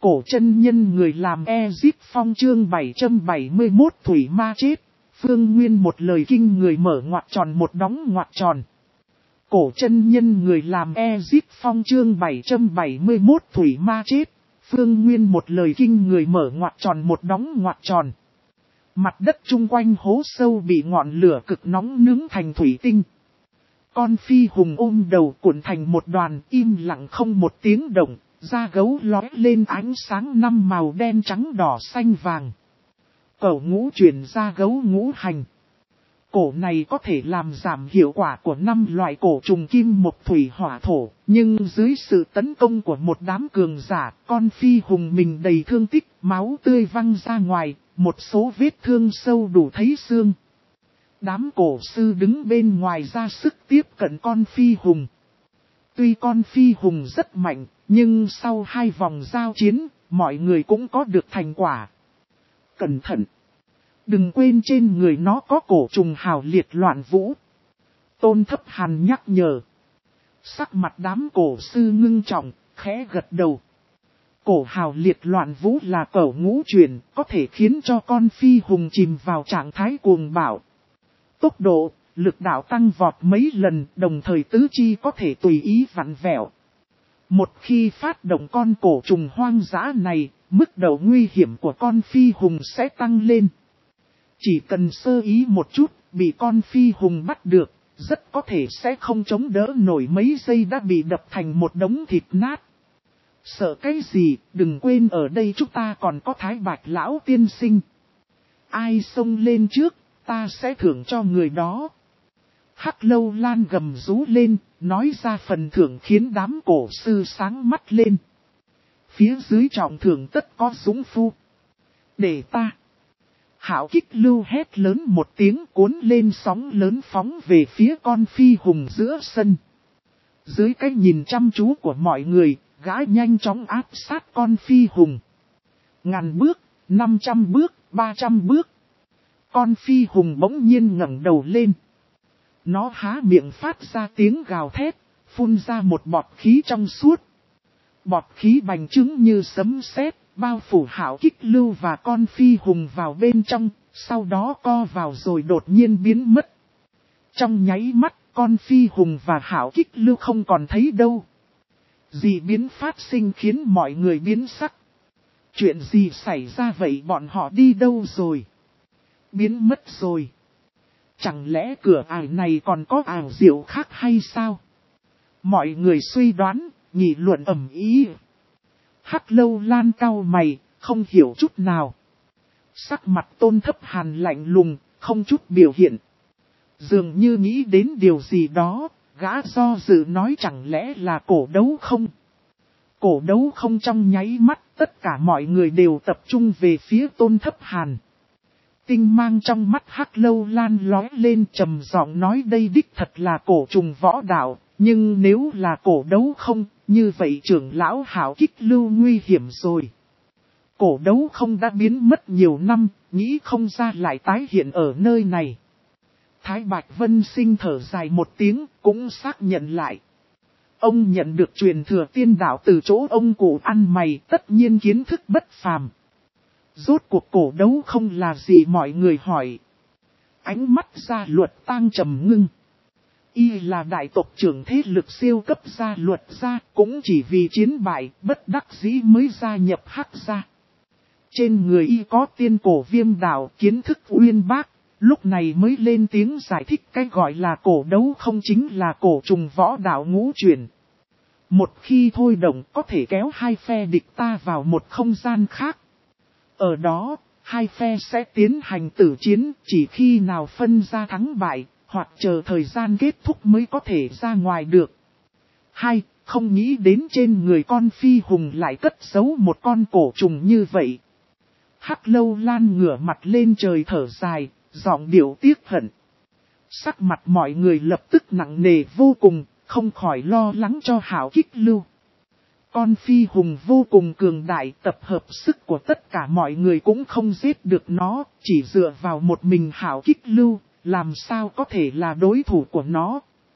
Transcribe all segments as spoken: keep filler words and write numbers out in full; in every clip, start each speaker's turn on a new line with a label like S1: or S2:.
S1: Cổ chân nhân người làm Ezip Phong chương bảy trăm bảy mươi mốt thủy ma chết. Phương Nguyên một lời kinh người mở ngoặc tròn một đóng ngoặc tròn. Cổ chân nhân người làm Ezip Phong chương bảy trăm bảy mươi mốt thủy ma chết. Phương Nguyên một lời kinh người mở ngoặc tròn một đóng ngoặc tròn. Mặt đất chung quanh hố sâu bị ngọn lửa cực nóng nướng thành thủy tinh. Con phi hùng ôm đầu cuộn thành một đoàn im lặng không một tiếng động. Da gấu lói lên ánh sáng năm màu đen trắng đỏ xanh vàng. Cổ ngũ chuyển ra gấu ngũ hành. Cổ này có thể làm giảm hiệu quả của năm loại cổ trùng kim mộc thủy hỏa thổ. Nhưng dưới sự tấn công của một đám cường giả, con phi hùng mình đầy thương tích, máu tươi văng ra ngoài, một số vết thương sâu đủ thấy xương. Đám cổ sư đứng bên ngoài ra sức tiếp cận con phi hùng. Tuy con phi hùng rất mạnh, nhưng sau hai vòng giao chiến, mọi người cũng có được thành quả. Cẩn thận! Đừng quên trên người nó có cổ trùng hào liệt loạn vũ. Tôn Thấp Hàn nhắc nhở. Sắc mặt đám cổ sư ngưng trọng, khẽ gật đầu. Cổ hào liệt loạn vũ là cổ ngũ chuyển, có thể khiến cho con phi hùng chìm vào trạng thái cuồng bạo. Tốc độ, lực đạo tăng vọt mấy lần, đồng thời tứ chi có thể tùy ý vặn vẹo. Một khi phát động con cổ trùng hoang dã này, mức độ nguy hiểm của con phi hùng sẽ tăng lên. Chỉ cần sơ ý một chút, bị con phi hùng bắt được, rất có thể sẽ không chống đỡ nổi mấy giây đã bị đập thành một đống thịt nát. Sợ cái gì, đừng quên ở đây chúng ta còn có Thái Bạch lão tiên sinh. Ai xông lên trước, ta sẽ thưởng cho người đó. Hắc Lâu Lan gầm rú lên, nói ra phần thưởng khiến đám cổ sư sáng mắt lên. Phía dưới trọng thưởng tất có dũng phu. Để ta. Hảo Kích Lưu hét lớn một tiếng cuốn lên sóng lớn phóng về phía con phi hùng giữa sân. Dưới cái nhìn chăm chú của mọi người, gã nhanh chóng áp sát con phi hùng. Ngàn bước, năm trăm bước, ba trăm bước. Con phi hùng bỗng nhiên ngẩng đầu lên. Nó há miệng phát ra tiếng gào thét, phun ra một bọt khí trong suốt. Bọt khí bành trướng như sấm sét, bao phủ Hảo Kích Lưu và con phi hùng vào bên trong, sau đó co vào rồi đột nhiên biến mất. Trong nháy mắt, con phi hùng và Hảo Kích Lưu không còn thấy đâu. Dị biến phát sinh khiến mọi người biến sắc. Chuyện gì xảy ra vậy, bọn họ đi đâu rồi? Biến mất rồi. Chẳng lẽ cửa ải này còn có ảo diệu khác hay sao? Mọi người suy đoán, nghị luận ầm ĩ. Hắc Lâu Lan cau mày, không hiểu chút nào. Sắc mặt Tôn Thấp Hàn lạnh lùng, không chút biểu hiện. Dường như nghĩ đến điều gì đó, gã do dự nói chẳng lẽ là cổ đấu không? Cổ đấu không trong nháy mắt, tất cả mọi người đều tập trung về phía Tôn Thấp Hàn. Tinh mang trong mắt Hắc Lâu Lan lói lên trầm giọng nói đây đích thật là cổ trùng võ đạo, nhưng nếu là cổ đấu không, như vậy trưởng lão Hảo Kích Lưu nguy hiểm rồi. Cổ đấu không đã biến mất nhiều năm, nghĩ không ra lại tái hiện ở nơi này. Thái Bạch Vân Sinh thở dài một tiếng, cũng xác nhận lại. Ông nhận được truyền thừa tiên đạo từ chỗ ông cụ ăn mày, tất nhiên kiến thức bất phàm. Rốt cuộc cổ đấu không là gì mọi người hỏi. Ánh mắt gia luật tang trầm ngưng. Y là đại tộc trưởng thế lực siêu cấp gia luật gia, cũng chỉ vì chiến bại bất đắc dĩ mới gia nhập Hắc gia. Trên người Y có tiên cổ viêm đạo kiến thức uyên bác, lúc này mới lên tiếng giải thích cái gọi là cổ đấu không chính là cổ trùng võ đạo ngũ chuyển. Một khi thôi động có thể kéo hai phe địch ta vào một không gian khác. Ở đó, hai phe sẽ tiến hành tử chiến, chỉ khi nào phân ra thắng bại, hoặc chờ thời gian kết thúc mới có thể ra ngoài được. Hai, không nghĩ đến trên người con phi hùng lại cất giấu một con cổ trùng như vậy. Hắc Lâu Lan ngửa mặt lên trời thở dài, giọng điệu tiếc hận. Sắc mặt mọi người lập tức nặng nề vô cùng, không khỏi lo lắng cho Hảo Kích Lưu. Con phi hùng vô cùng cường đại, tập hợp sức của tất cả mọi người cũng không giết được nó, chỉ dựa vào một mình Hảo Kích Lưu, làm sao có thể là đối thủ của nó.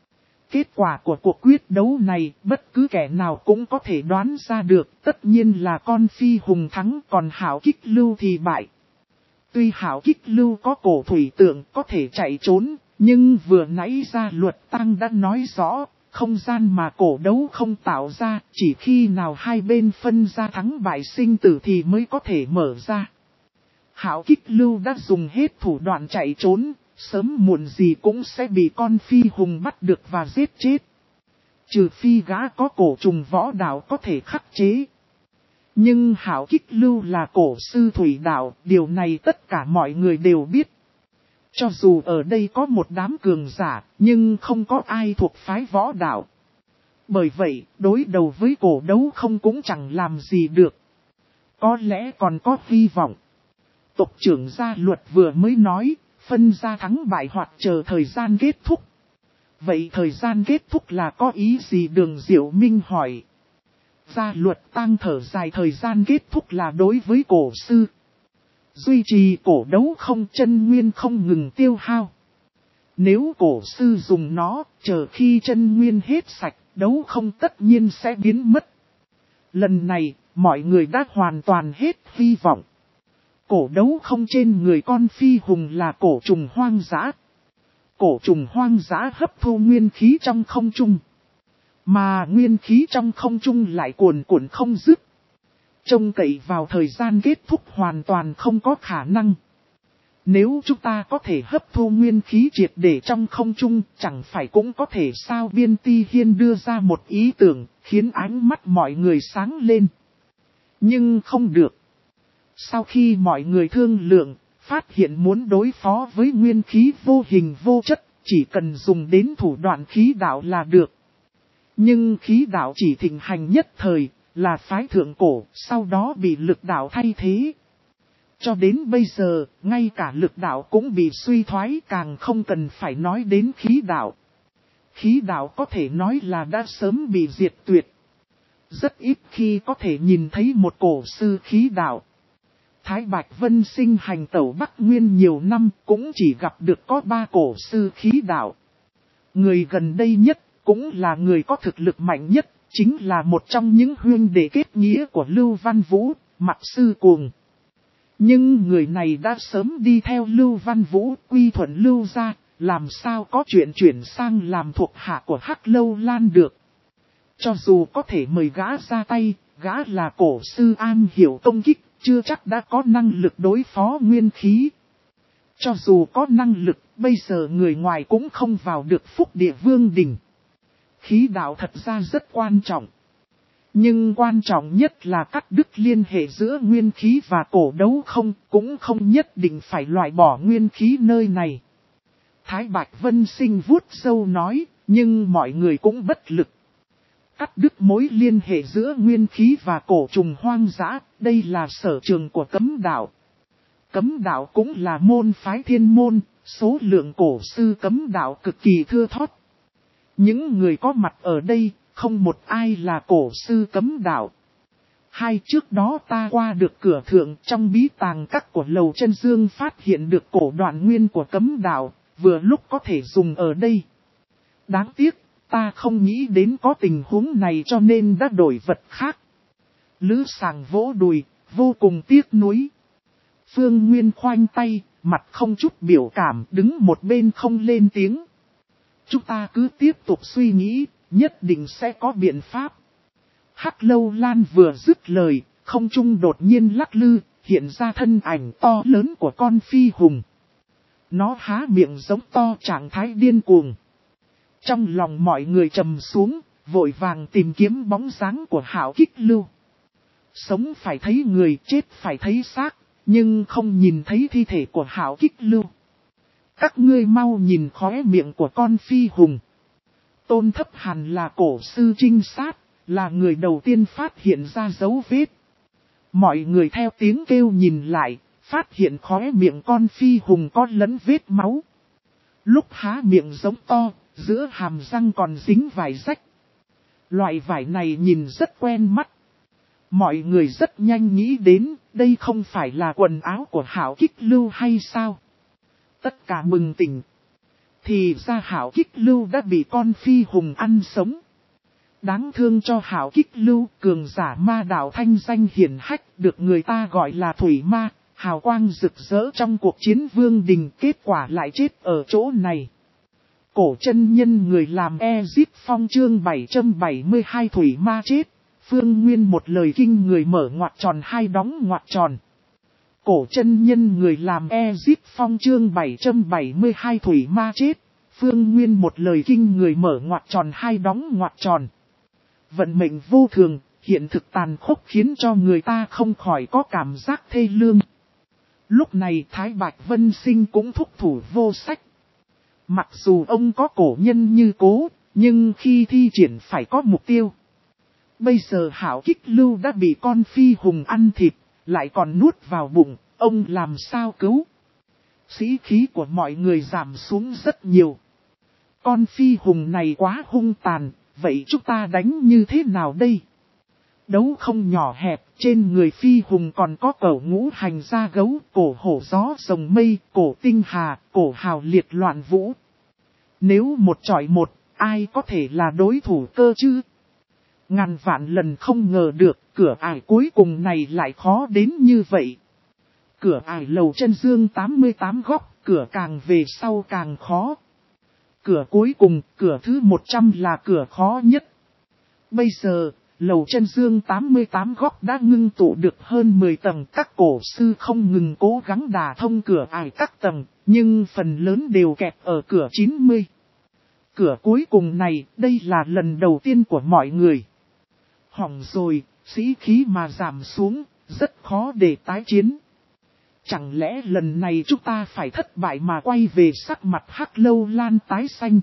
S1: Kết quả của cuộc quyết đấu này, bất cứ kẻ nào cũng có thể đoán ra được, tất nhiên là con phi hùng thắng, còn Hảo Kích Lưu thì bại. Tuy Hảo Kích Lưu có cổ thủy tượng có thể chạy trốn, nhưng vừa nãy Gia Luật Tăng đã nói rõ, không gian mà cổ đấu không tạo ra, chỉ khi nào hai bên phân ra thắng bại sinh tử thì mới có thể mở ra. Hảo Kích Lưu đã dùng hết thủ đoạn chạy trốn, sớm muộn gì cũng sẽ bị con phi hùng bắt được và giết chết. Trừ phi gã có cổ trùng võ đạo có thể khắc chế. Nhưng Hảo Kích Lưu là cổ sư thủy đạo, điều này tất cả mọi người đều biết. Cho dù ở đây có một đám cường giả, nhưng không có ai thuộc phái võ đạo. Bởi vậy, đối đầu với cổ đấu không cũng chẳng làm gì được. Có lẽ còn có hy vọng. Tộc trưởng Gia Luật vừa mới nói, phân ra thắng bại hoặc chờ thời gian kết thúc. Vậy thời gian kết thúc là có ý gì? Đường Diệu Minh hỏi. Gia Luật Tăng thở dài, thời gian kết thúc là đối với cổ sư. Duy trì cổ đấu không chân nguyên không ngừng tiêu hao. Nếu cổ sư dùng nó, chờ khi chân nguyên hết sạch, đấu không tất nhiên sẽ biến mất. Lần này, mọi người đã hoàn toàn hết hy vọng. Cổ đấu không trên người con phi hùng là cổ trùng hoang dã. Cổ trùng hoang dã hấp thu nguyên khí trong không trung. Mà nguyên khí trong không trung lại cuồn cuộn không dứt. Trông cậy vào thời gian kết thúc hoàn toàn không có khả năng. Nếu chúng ta có thể hấp thu nguyên khí triệt để trong không trung, chẳng phải cũng có thể sao? Biên Ti Hiên đưa ra một ý tưởng, khiến ánh mắt mọi người sáng lên. Nhưng không được. Sau khi mọi người thương lượng, phát hiện muốn đối phó với nguyên khí vô hình vô chất, chỉ cần dùng đến thủ đoạn khí đạo là được. Nhưng khí đạo chỉ thịnh hành nhất thời, là phái thượng cổ, sau đó bị lực đạo thay thế. Cho đến bây giờ, ngay cả lực đạo cũng bị suy thoái, càng không cần phải nói đến khí đạo. Khí đạo có thể nói là đã sớm bị diệt tuyệt. Rất ít khi có thể nhìn thấy một cổ sư khí đạo. Thái Bạch Vân Sinh hành tẩu Bắc Nguyên nhiều năm cũng chỉ gặp được có ba cổ sư khí đạo. Người gần đây nhất cũng là người có thực lực mạnh nhất, chính là một trong những huynh đệ kết nghĩa của Lưu Văn Vũ, Mặc Sư Cuồng. Nhưng người này đã sớm đi theo Lưu Văn Vũ quy thuận Lưu gia, làm sao có chuyện chuyển sang làm thuộc hạ của Hắc Lâu Lan được. Cho dù có thể mời gã ra tay, gã là cổ sư am hiểu công kích, chưa chắc đã có năng lực đối phó nguyên khí. Cho dù có năng lực, bây giờ người ngoài cũng không vào được Phúc Địa Vương Đình. Khí đạo thật ra rất quan trọng. Nhưng quan trọng nhất là cắt đứt liên hệ giữa nguyên khí và cổ đấu không, cũng không nhất định phải loại bỏ nguyên khí nơi này. Thái Bạch Vân Sinh vuốt râu nói, nhưng mọi người cũng bất lực. Cắt đứt mối liên hệ giữa nguyên khí và cổ trùng hoang dã, đây là sở trường của cấm đạo. Cấm đạo cũng là môn phái thiên môn, số lượng cổ sư cấm đạo cực kỳ thưa thót. Những người có mặt ở đây, không một ai là cổ sư cấm đạo. Hai trước đó ta qua được cửa thượng trong bí tàng các của Lầu Chân Dương phát hiện được cổ đoạn nguyên của cấm đạo, vừa lúc có thể dùng ở đây. Đáng tiếc, ta không nghĩ đến có tình huống này cho nên đã đổi vật khác. Lữ Sàng vỗ đùi, vô cùng tiếc nuối. Phương Nguyên khoanh tay, mặt không chút biểu cảm, đứng một bên không lên tiếng. Chúng ta cứ tiếp tục suy nghĩ, nhất định sẽ có biện pháp. Hắc Lâu Lan vừa dứt lời, không trung đột nhiên lắc lư, hiện ra thân ảnh to lớn của con phi hùng. Nó há miệng giống to trạng thái điên cuồng. Trong lòng mọi người trầm xuống, vội vàng tìm kiếm bóng dáng của Hảo Kích Lưu. Sống phải thấy người, chết phải thấy xác, nhưng không nhìn thấy thi thể của Hảo Kích Lưu. Các ngươi mau nhìn khóe miệng của con phi hùng. Tôn Thấp Hàn là cổ sư trinh sát, là người đầu tiên phát hiện ra dấu vết. Mọi người theo tiếng kêu nhìn lại, phát hiện khóe miệng con phi hùng có lẫn vết máu. Lúc há miệng giống to, giữa hàm răng còn dính vải rách. Loại vải này nhìn rất quen mắt. Mọi người rất nhanh nghĩ đến, đây không phải là quần áo của Hảo Kích Lưu hay sao? Tất cả mừng tỉnh. Thì ra Hảo Kích Lưu đã bị con phi hùng ăn sống. Đáng thương cho Hảo Kích Lưu, cường giả ma đạo thanh danh hiển hách, được người ta gọi là thủy ma, hào quang rực rỡ trong cuộc chiến vương đình, kết quả lại chết ở chỗ này. Cổ chân nhân người làm Ezic Phong chương bảy trăm bảy mươi hai thủy ma chết, Phương Nguyên một lời kinh người mở ngoặc tròn hai đóng ngoặc tròn. Cổ chân nhân người làm Ezic Phong chương bảy trăm bảy mươi hai thủy ma chết, Phương Nguyên một lời kinh người mở ngoặc tròn hai đóng ngoặc tròn. Vận mệnh vô thường, hiện thực tàn khốc khiến cho người ta không khỏi có cảm giác thê lương. Lúc này Thái Bạch Vân Sinh cũng thúc thủ vô sách. Mặc dù ông có cổ nhân như cố, nhưng khi thi triển phải có mục tiêu. Bây giờ Hảo Kích Lưu đã bị con phi hùng ăn thịt, lại còn nuốt vào bụng, ông làm sao cứu? Sĩ khí của mọi người giảm xuống rất nhiều. Con phi hùng này quá hung tàn, vậy chúng ta đánh như thế nào đây? Đấu không nhỏ hẹp, trên người phi hùng còn có cẩu ngũ hành da gấu, cổ hổ gió rồng mây, cổ tinh hà, cổ hào liệt loạn vũ. Nếu một chọi một, ai có thể là đối thủ cơ chứ? Ngàn vạn lần không ngờ được, cửa ải cuối cùng này lại khó đến như vậy. Cửa ải lầu chân dương tám mươi tám góc, cửa càng về sau càng khó. Cửa cuối cùng, cửa thứ một trăm là cửa khó nhất. Bây giờ, lầu chân dương tám mươi tám góc đã ngưng tụ được hơn mười tầng, các cổ sư không ngừng cố gắng đả thông cửa ải các tầng, nhưng phần lớn đều kẹt ở cửa chín mươi. Cửa cuối cùng này, đây là lần đầu tiên của mọi người. Hỏng rồi, sĩ khí mà giảm xuống, rất khó để tái chiến. Chẳng lẽ lần này chúng ta phải thất bại mà quay về sắc mặt Hắc Lâu Lan tái xanh?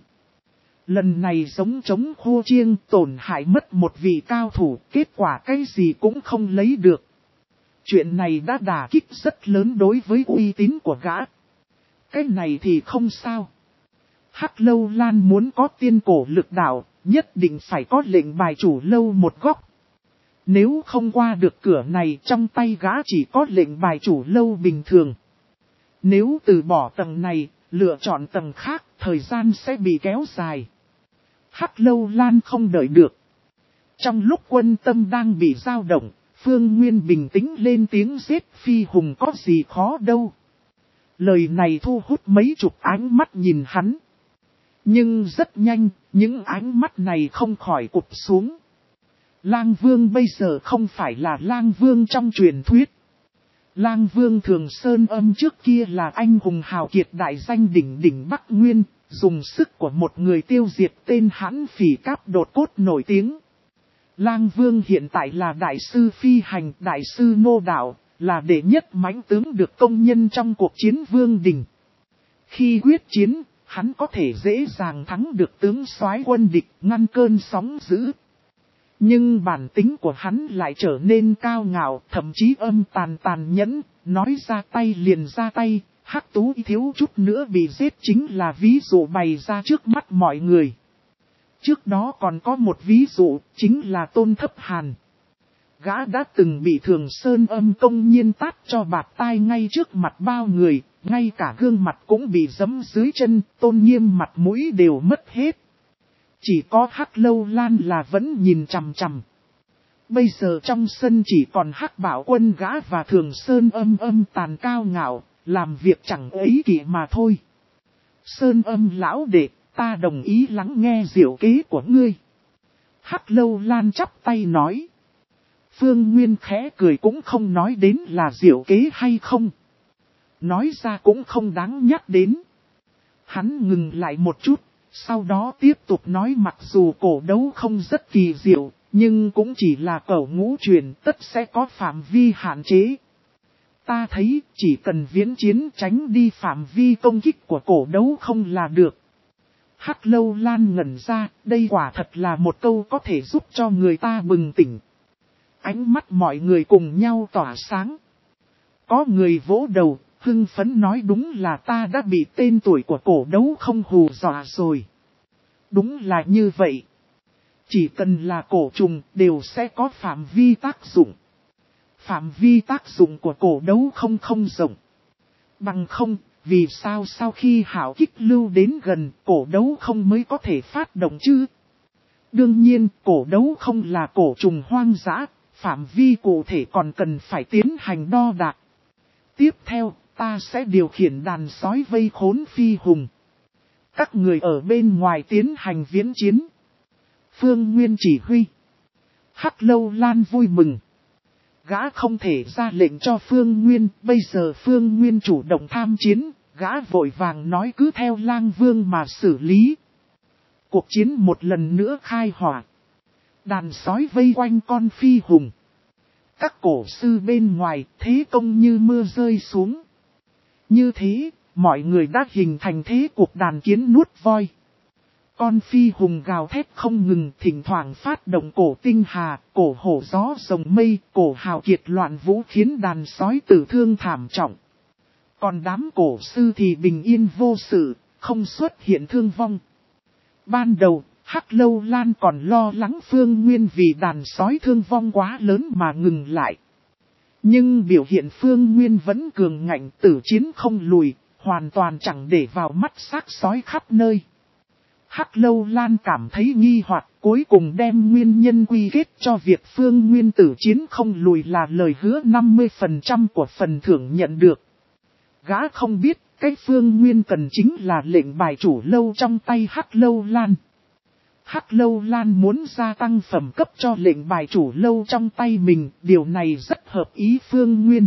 S1: Lần này giống chống khô chiêng, tổn hại mất một vị cao thủ, kết quả cái gì cũng không lấy được. Chuyện này đã đả kích rất lớn đối với uy tín của gã. Cái này thì không sao. Hắc Lâu Lan muốn có tiên cổ lực đạo, nhất định phải có lệnh bài chủ lâu một góc. Nếu không qua được cửa này, trong tay gã chỉ có lệnh bài chủ lâu bình thường. Nếu từ bỏ tầng này, lựa chọn tầng khác, thời gian sẽ bị kéo dài. Hắc Lâu Lan không đợi được. Trong lúc quân tâm đang bị dao động, Phương Nguyên bình tĩnh lên tiếng giết phi hùng có gì khó đâu. Lời này thu hút mấy chục ánh mắt nhìn hắn. Nhưng rất nhanh, những ánh mắt này không khỏi cụp xuống. Lang Vương bây giờ không phải là Lang Vương trong truyền thuyết. Lang Vương Thường Sơn Âm trước kia là anh hùng hào kiệt đại danh đỉnh đỉnh Bắc Nguyên, dùng sức của một người tiêu diệt tên hãn phỉ cáp đột cốt nổi tiếng. Lang Vương hiện tại là đại sư phi hành, đại sư nô đạo, là đệ nhất mãnh tướng được công nhân trong cuộc chiến vương đình. Khi quyết chiến, hắn có thể dễ dàng thắng được tướng soái quân địch, ngăn cơn sóng dữ. Nhưng bản tính của hắn lại trở nên cao ngạo, thậm chí âm tàn tàn nhẫn, nói ra tay liền ra tay, Hắc Tú thiếu chút nữa bị giết chính là ví dụ bày ra trước mắt mọi người. Trước đó còn có một ví dụ, chính là Tôn Thấp Hàn. Gã đã từng bị Thường Sơn Âm công nhiên tát cho bạt tai ngay trước mặt bao người, ngay cả gương mặt cũng bị giẫm dưới chân, tôn nghiêm mặt mũi đều mất hết. Chỉ có Hắc Lâu Lan là vẫn nhìn chằm chằm. Bây giờ trong sân chỉ còn Hắc Bảo Quân gã và Thường Sơn Âm âm tàn cao ngạo, làm việc chẳng ấy kỷ mà thôi. Sơn Âm lão đệ, ta đồng ý lắng nghe diệu kế của ngươi. Hắc Lâu Lan chắp tay nói. Phương Nguyên khẽ cười cũng không nói đến là diệu kế hay không. Nói ra cũng không đáng nhắc đến. Hắn ngừng lại một chút, sau đó tiếp tục nói mặc dù cổ đấu không rất kỳ diệu, nhưng cũng chỉ là cẩu ngũ truyền, tất sẽ có phạm vi hạn chế. Ta thấy chỉ cần viễn chiến tránh đi phạm vi công kích của cổ đấu không là được. Hắc Lâu Lan ngẩn ra, đây quả thật là một câu có thể giúp cho người ta bừng tỉnh. Ánh mắt mọi người cùng nhau tỏa sáng. Có người vỗ đầu, hưng phấn nói đúng là ta đã bị tên tuổi của cổ đấu không hù dọa rồi. Đúng là như vậy. Chỉ cần là cổ trùng đều sẽ có phạm vi tác dụng. Phạm vi tác dụng của cổ đấu không không rộng. Bằng không, vì sao sau khi hảo kích lưu đến gần cổ đấu không mới có thể phát động chứ? Đương nhiên, cổ đấu không là cổ trùng hoang dã, phạm vi cụ thể còn cần phải tiến hành đo đạc. Tiếp theo, ta sẽ điều khiển đàn sói vây khốn phi hùng. Các người ở bên ngoài tiến hành viễn chiến. Phương Nguyên chỉ huy. Hắc Lâu Lan vui mừng. Gã không thể ra lệnh cho Phương Nguyên, bây giờ Phương Nguyên chủ động tham chiến, gã vội vàng nói cứ theo Lang Vương mà xử lý. Cuộc chiến một lần nữa khai hỏa. Đàn sói vây quanh con phi hùng. Các cổ sư bên ngoài thế công như mưa rơi xuống. Như thế, mọi người đã hình thành thế cuộc đàn kiến nuốt voi. Con phi hùng gào thét không ngừng, thỉnh thoảng phát động cổ tinh hà, cổ hổ gió rồng mây, cổ hào kiệt loạn vũ khiến đàn sói tử thương thảm trọng. Còn đám cổ sư thì bình yên vô sự, không xuất hiện thương vong. Ban đầu, Hắc Lâu Lan còn lo lắng Phương Nguyên vì đàn sói thương vong quá lớn mà ngừng lại. Nhưng biểu hiện Phương Nguyên vẫn cường ngạnh, tử chiến không lùi, hoàn toàn chẳng để vào mắt xác sói khắp nơi. Hắc Lâu Lan cảm thấy nghi hoặc, cuối cùng đem nguyên nhân quy kết cho việc Phương Nguyên tử chiến không lùi là lời hứa năm mươi phần trăm của phần thưởng nhận được. Gã không biết, cái Phương Nguyên cần chính là lệnh bài chủ lâu trong tay Hắc Lâu Lan. Hắc Lâu Lan muốn gia tăng phẩm cấp cho lệnh bài chủ lâu trong tay mình, điều này rất hợp ý Phương Nguyên.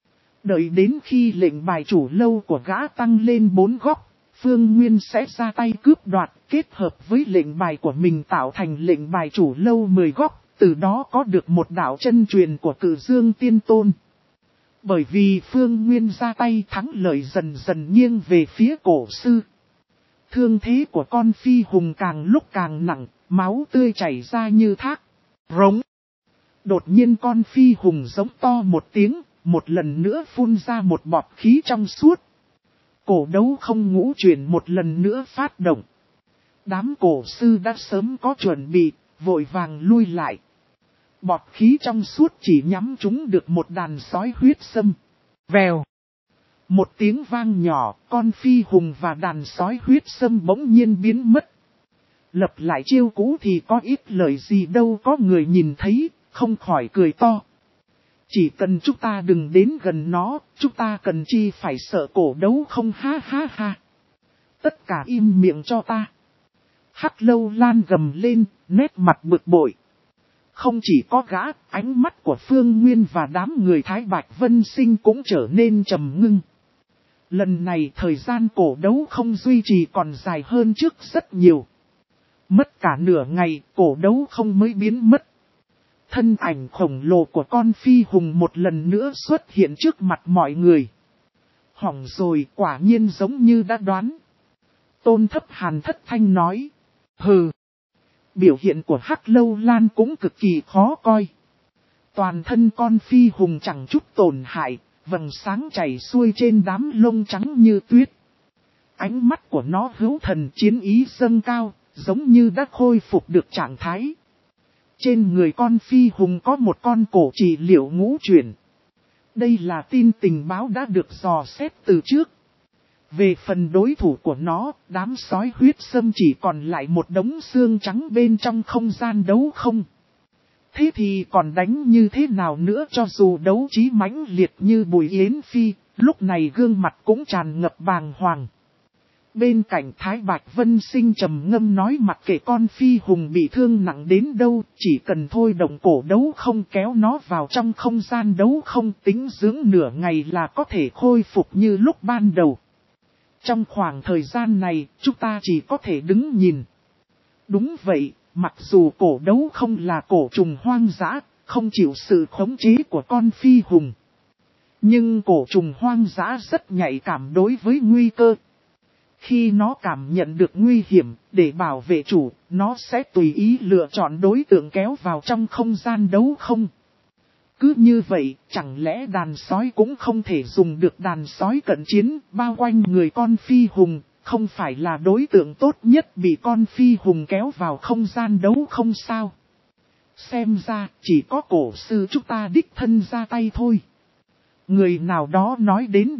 S1: Đợi đến khi lệnh bài chủ lâu của gã tăng lên bốn góc, Phương Nguyên sẽ ra tay cướp đoạt, kết hợp với lệnh bài của mình tạo thành lệnh bài chủ lâu mười góc, từ đó có được một đạo chân truyền của Cự Dương Tiên Tôn. Bởi vì Phương Nguyên ra tay thắng lợi dần dần nghiêng về phía cổ sư. Thương thế của con phi hùng càng lúc càng nặng, máu tươi chảy ra như thác. Rống. Đột nhiên con phi hùng giống to một tiếng, một lần nữa phun ra một bọt khí trong suốt. Cổ đấu không ngũ chuyển một lần nữa phát động. Đám cổ sư đã sớm có chuẩn bị, vội vàng lui lại. Bọt khí trong suốt chỉ nhắm trúng được một đàn sói huyết sâm. Vèo. Một tiếng vang nhỏ, con phi hùng và đàn sói huyết sâm bỗng nhiên biến mất. Lập lại chiêu cũ thì có ít lời gì đâu, có người nhìn thấy, không khỏi cười to. Chỉ cần chúng ta đừng đến gần nó, chúng ta cần chi phải sợ cổ đấu không, ha ha ha. Tất cả im miệng cho ta. Hắc Lâu Lan gầm lên, nét mặt bực bội. Không chỉ có gã, ánh mắt của Phương Nguyên và đám người Thái Bạch Vân Sinh cũng trở nên trầm ngưng. Lần này thời gian cổ đấu không duy trì còn dài hơn trước rất nhiều. Mất cả nửa ngày, cổ đấu không mới biến mất. Thân ảnh khổng lồ của con phi hùng một lần nữa xuất hiện trước mặt mọi người. Hỏng rồi, quả nhiên giống như đã đoán. Tôn Thấp Hàn thất thanh nói. Hừ. Biểu hiện của Hắc Lâu Lan cũng cực kỳ khó coi. Toàn thân con phi hùng chẳng chút tổn hại, vầng sáng chảy xuôi trên đám lông trắng như tuyết. Ánh mắt của nó hữu thần chiến ý dâng cao, giống như đã khôi phục được trạng thái. Trên người con phi hùng có một con cổ trì liệu ngũ chuyển. Đây là tin tình báo đã được dò xét từ trước. Về phần đối thủ của nó, đám sói huyết sâm chỉ còn lại một đống xương trắng bên trong không gian đấu không. Thế thì còn đánh như thế nào nữa, cho dù đấu trí mãnh liệt như Bùi Yến Phi, lúc này gương mặt cũng tràn ngập bàng hoàng. Bên cạnh Thái Bạch Vân Sinh trầm ngâm nói, mặc kệ con phi hùng bị thương nặng đến đâu, chỉ cần thôi động cổ đấu không kéo nó vào trong không gian đấu không, tính dưỡng nửa ngày là có thể khôi phục như lúc ban đầu. Trong khoảng thời gian này, chúng ta chỉ có thể đứng nhìn. Đúng vậy, mặc dù cổ đấu không là cổ trùng hoang dã, không chịu sự khống chế của con phi hùng. Nhưng cổ trùng hoang dã rất nhạy cảm đối với nguy cơ. Khi nó cảm nhận được nguy hiểm, để bảo vệ chủ, nó sẽ tùy ý lựa chọn đối tượng kéo vào trong không gian đấu không. Cứ như vậy, chẳng lẽ đàn sói cũng không thể dùng được đàn sói cận chiến, bao quanh người con phi hùng, không phải là đối tượng tốt nhất bị con phi hùng kéo vào không gian đấu không sao? Xem ra, chỉ có cổ sư chúng ta đích thân ra tay thôi. Người nào đó nói đến đây,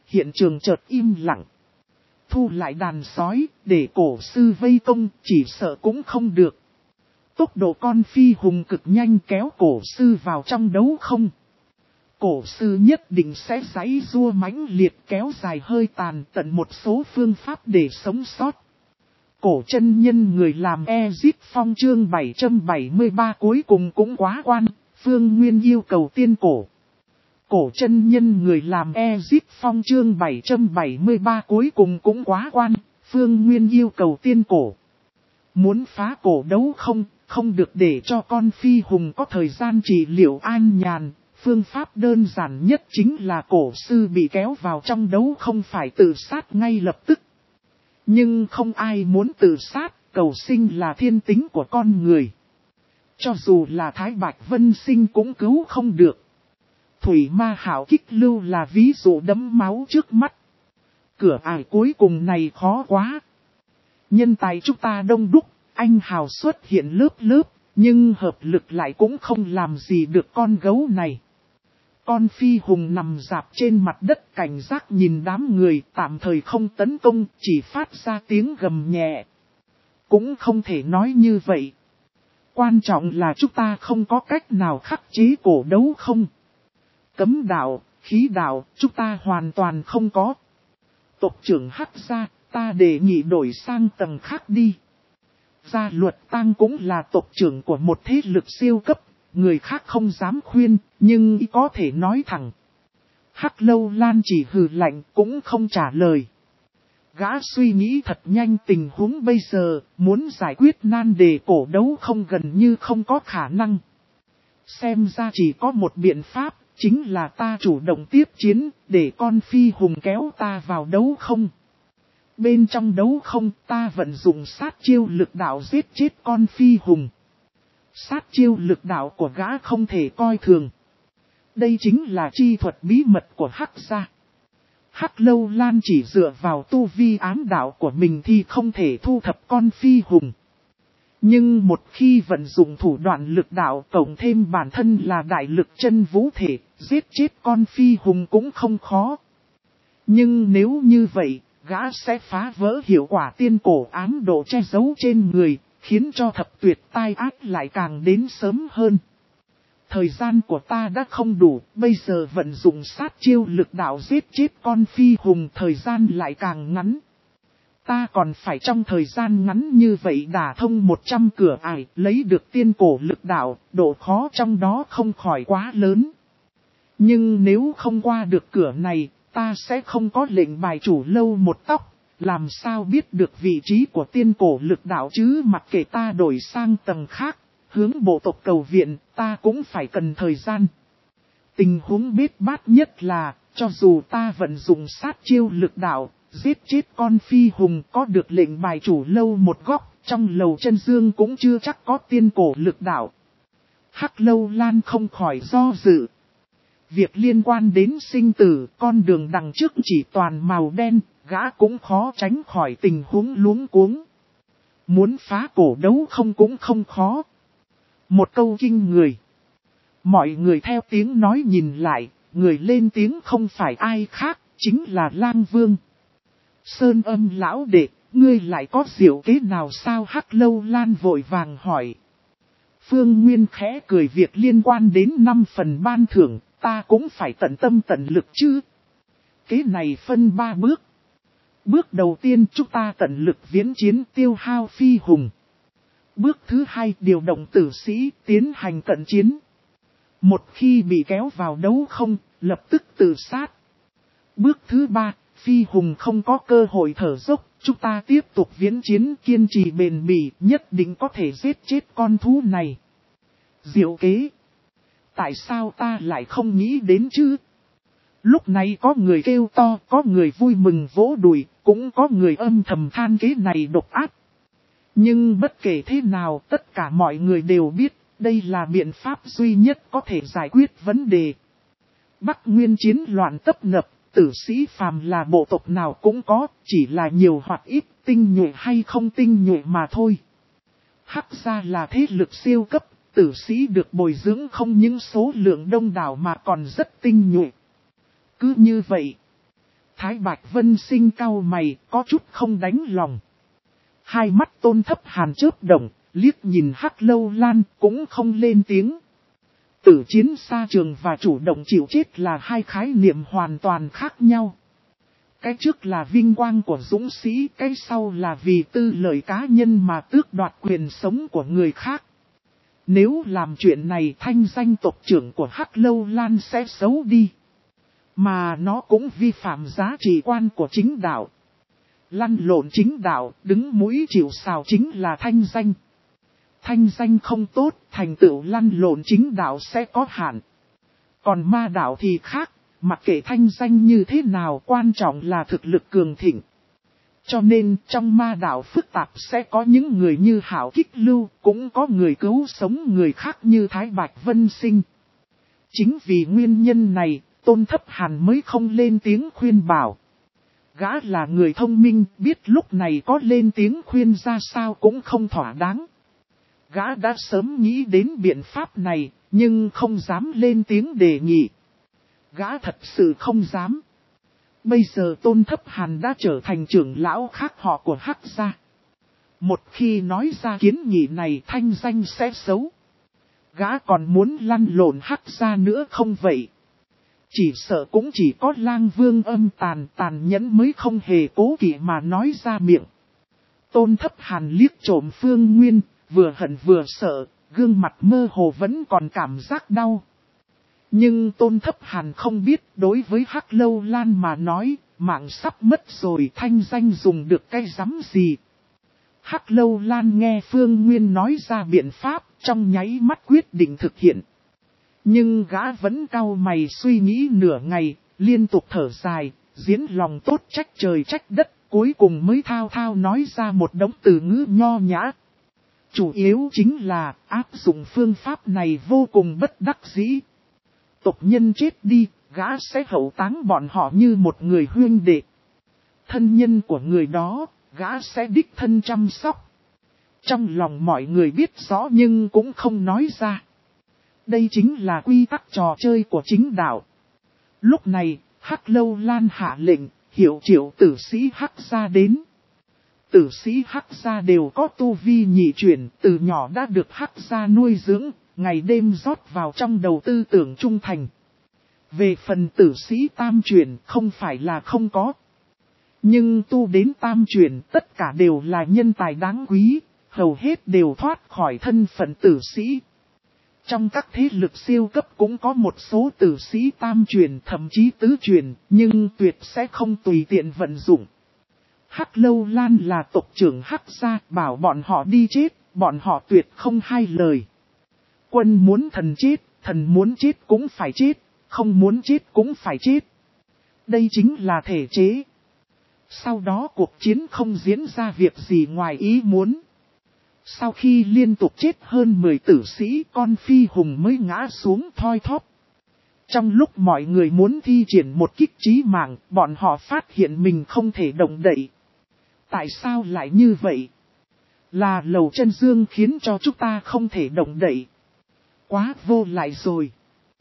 S1: hiện trường chợt im lặng. Thu lại đàn sói, để cổ sư vây công, chỉ sợ cũng không được. Tốc độ con phi hùng cực nhanh kéo cổ sư vào trong đấu không. Cổ sư nhất định sẽ giãy giụa mãnh liệt kéo dài hơi tàn tận một số phương pháp để sống sót. Cổ chân nhân người làm Ezip Phong chương bảy trăm bảy mươi ba cuối cùng cũng quá quan, Phương Nguyên yêu cầu tiên cổ. Cổ chân nhân người làm Ezip Phong chương bảy trăm bảy mươi ba cuối cùng cũng quá quan, Phương Nguyên yêu cầu tiên cổ. Muốn phá cổ đấu không, không được để cho con phi hùng có thời gian trị liệu an nhàn. Phương pháp đơn giản nhất chính là cổ sư bị kéo vào trong đấu không phải tự sát ngay lập tức. Nhưng không ai muốn tự sát, cầu sinh là thiên tính của con người. Cho dù là Thái Bạch Vân Sinh cũng cứu không được. Thủy Ma Hảo Kích Lưu là ví dụ đẫm máu trước mắt. Cửa ải cuối cùng này khó quá. Nhân tài chúng ta đông đúc, anh hào xuất hiện lớp lớp, nhưng hợp lực lại cũng không làm gì được con gấu này. Con phi hùng nằm rạp trên mặt đất cảnh giác nhìn đám người tạm thời không tấn công, chỉ phát ra tiếng gầm nhẹ. Cũng không thể nói như vậy. Quan trọng là chúng ta không có cách nào khắc chế cổ đấu không. Cấm đạo, khí đạo, chúng ta hoàn toàn không có. Tộc trưởng Hắc gia, ta đề nghị đổi sang tầng khác đi. Gia Luật Tăng cũng là tộc trưởng của một thế lực siêu cấp. Người khác không dám khuyên, nhưng y có thể nói thẳng. Hắc Lâu Lan chỉ hừ lạnh cũng không trả lời. Gã suy nghĩ thật nhanh tình huống bây giờ, muốn giải quyết nan đề cổ đấu không gần như không có khả năng. Xem ra chỉ có một biện pháp, chính là ta chủ động tiếp chiến, để con phi hùng kéo ta vào đấu không. Bên trong đấu không ta vận dụng sát chiêu lực đạo giết chết con phi hùng. Sát chiêu lực đạo của gã không thể coi thường. Đây chính là chi thuật bí mật của Hắc gia. Hắc Lâu Lan chỉ dựa vào tu vi ám đạo của mình thì không thể thu thập con phi hùng. Nhưng một khi vận dụng thủ đoạn lực đạo cộng thêm bản thân là đại lực chân vũ thể, giết chết con phi hùng cũng không khó. Nhưng nếu như vậy, gã sẽ phá vỡ hiệu quả tiên cổ ám độ che giấu trên người. Khiến cho thập tuyệt tai ác lại càng đến sớm hơn. Thời gian của ta đã không đủ, bây giờ vận dụng sát chiêu lực đạo giết chết con phi hùng thời gian lại càng ngắn. Ta còn phải trong thời gian ngắn như vậy đả thông một trăm cửa ải, lấy được tiên cổ lực đạo, độ khó trong đó không khỏi quá lớn. Nhưng nếu không qua được cửa này, ta sẽ không có lệnh bài chủ lâu một tóc. Làm sao biết được vị trí của tiên cổ lực đạo chứ mặc kệ ta đổi sang tầng khác, hướng bộ tộc cầu viện, ta cũng phải cần thời gian. Tình huống bết bát nhất là, cho dù ta vận dụng sát chiêu lực đạo, giết chết con phi hùng có được lệnh bài chủ lâu một góc, trong lầu chân dương cũng chưa chắc có tiên cổ lực đạo. Hắc Lâu Lan không khỏi do dự. Việc liên quan đến sinh tử, con đường đằng trước chỉ toàn màu đen. Gã cũng khó tránh khỏi tình huống luống cuống. Muốn phá cổ đấu không cũng không khó. Một câu kinh người. Mọi người theo tiếng nói nhìn lại, người lên tiếng không phải ai khác, chính là Lang Vương. Sơn Âm lão đệ, ngươi lại có diệu kế nào sao? Hắc Lâu Lan vội vàng hỏi. Phương Nguyên khẽ cười, việc liên quan đến năm phần ban thưởng, ta cũng phải tận tâm tận lực chứ. Kế này phân ba bước. Bước đầu tiên chúng ta tận lực viễn chiến tiêu hao phi hùng. Bước thứ hai điều động tử sĩ tiến hành cận chiến. Một khi bị kéo vào đấu không, lập tức tự sát. Bước thứ ba, phi hùng không có cơ hội thở dốc, chúng ta tiếp tục viễn chiến kiên trì bền bỉ, nhất định có thể giết chết con thú này. Diệu kế. Tại sao ta lại không nghĩ đến chứ? Lúc này có người kêu to, có người vui mừng vỗ đùi, cũng có người âm thầm than kế này độc ác. Nhưng bất kể thế nào, tất cả mọi người đều biết, đây là biện pháp duy nhất có thể giải quyết vấn đề. Bắc Nguyên chiến loạn tấp nập, tử sĩ phàm là bộ tộc nào cũng có, chỉ là nhiều hoặc ít, tinh nhuệ hay không tinh nhuệ mà thôi. Hắc gia là thế lực siêu cấp, tử sĩ được bồi dưỡng không những số lượng đông đảo mà còn rất tinh nhuệ. Cứ như vậy, Thái Bạch Vân Sinh cau mày, có chút không đánh lòng. Hai mắt Tôn Thấp Hàn chớp động, liếc nhìn Hắc Lâu Lan cũng không lên tiếng. Tử chiến xa trường và chủ động chịu chết là hai khái niệm hoàn toàn khác nhau. Cái trước là vinh quang của dũng sĩ, cái sau là vì tư lợi cá nhân mà tước đoạt quyền sống của người khác. Nếu làm chuyện này thanh danh tộc trưởng của Hắc Lâu Lan sẽ xấu đi. Mà nó cũng vi phạm giá trị quan của chính đạo. Lăn lộn chính đạo, đứng mũi chịu sào chính là thanh danh. Thanh danh không tốt, thành tựu lăn lộn chính đạo sẽ có hạn. Còn ma đạo thì khác, mặc kệ thanh danh như thế nào, quan trọng là thực lực cường thịnh. Cho nên trong ma đạo phức tạp sẽ có những người như Hảo Kích Lưu, cũng có người cứu sống người khác như Thái Bạch Vân Sinh. Chính vì nguyên nhân này, Tôn Thấp Hàn mới không lên tiếng khuyên bảo. Gã là người thông minh, biết lúc này có lên tiếng khuyên ra sao cũng không thỏa đáng. Gã đã sớm nghĩ đến biện pháp này, nhưng không dám lên tiếng đề nghị. Gã thật sự không dám. Bây giờ Tôn Thấp Hàn đã trở thành trưởng lão khác họ của Hắc gia. Một khi nói ra kiến nghị này thanh danh sẽ xấu. Gã còn muốn lăn lộn Hắc gia nữa không vậy? Chỉ sợ cũng chỉ có Lang Vương âm tàn tàn nhẫn mới không hề cố kỵ mà nói ra miệng. Tôn Thấp Hàn liếc trộm Phương Nguyên, vừa hận vừa sợ, gương mặt mơ hồ vẫn còn cảm giác đau. Nhưng Tôn Thấp Hàn không biết đối với Hắc Lâu Lan mà nói, mạng sắp mất rồi thanh danh dùng được cái rắm gì. Hắc Lâu Lan nghe Phương Nguyên nói ra biện pháp, trong nháy mắt quyết định thực hiện. Nhưng gã vẫn cau mày suy nghĩ nửa ngày, liên tục thở dài, diễn lòng tốt trách trời trách đất, cuối cùng mới thao thao nói ra một đống từ ngữ nho nhã. Chủ yếu chính là áp dụng phương pháp này vô cùng bất đắc dĩ. Tộc nhân chết đi, gã sẽ hậu táng bọn họ như một người huynh đệ. Thân nhân của người đó, gã sẽ đích thân chăm sóc. Trong lòng mọi người biết rõ nhưng cũng không nói ra. Đây chính là quy tắc trò chơi của chính đạo. Lúc này, Hắc Lâu Lan hạ lệnh, hiệu triệu tử sĩ Hắc gia đến. Tử sĩ Hắc gia đều có tu vi nhị chuyển, từ nhỏ đã được Hắc gia nuôi dưỡng, ngày đêm rót vào trong đầu tư tưởng trung thành. Về phần tử sĩ tam chuyển không phải là không có. Nhưng tu đến tam chuyển tất cả đều là nhân tài đáng quý, hầu hết đều thoát khỏi thân phận tử sĩ. Trong các thế lực siêu cấp cũng có một số tử sĩ tam truyền thậm chí tứ truyền, nhưng tuyệt sẽ không tùy tiện vận dụng. Hắc Lâu Lan là tộc trưởng Hắc gia, bảo bọn họ đi chết, bọn họ tuyệt không hai lời. Quân muốn thần chết, thần muốn chết cũng phải chết, không muốn chết cũng phải chết. Đây chính là thể chế. Sau đó cuộc chiến không diễn ra việc gì ngoài ý muốn. Sau khi liên tục chết hơn mười tử sĩ, con phi hùng mới ngã xuống thoi thóp. Trong lúc mọi người muốn thi triển một kích chí mạng, bọn họ phát hiện mình không thể động đậy. Tại sao lại như vậy? Là Lầu Chân Dương khiến cho chúng ta không thể động đậy. Quá vô lại rồi.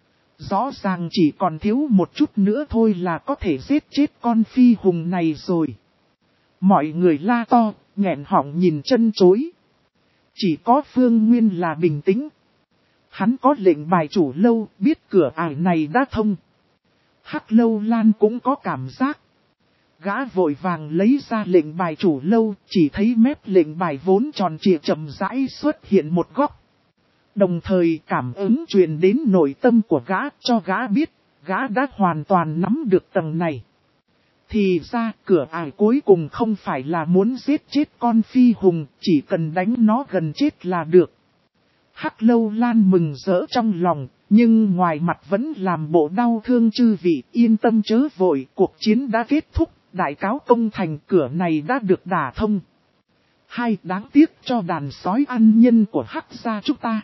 S1: Rõ ràng chỉ còn thiếu một chút nữa thôi là có thể giết chết con phi hùng này rồi. Mọi người la to, nghẹn họng nhìn chân chối. Chỉ có Phương Nguyên là bình tĩnh. Hắn có lệnh bài chủ lâu, biết cửa ải này đã thông. Hắc Lâu Lan cũng có cảm giác. Gã vội vàng lấy ra lệnh bài chủ lâu, chỉ thấy mép lệnh bài vốn tròn trịa chậm rãi xuất hiện một góc. Đồng thời cảm ứng truyền đến nội tâm của gã, cho gã biết, gã đã hoàn toàn nắm được tầng này. Thì ra cửa ải cuối cùng không phải là muốn giết chết con phi hùng, chỉ cần đánh nó gần chết là được. Hắc Lâu Lan mừng rỡ trong lòng, nhưng ngoài mặt vẫn làm bộ đau thương chư vị, yên tâm chớ vội, cuộc chiến đã kết thúc, đại cáo công thành, cửa này đã được đả thông. Hai, đáng tiếc cho đàn sói ăn nhân của Hắc gia chúng ta.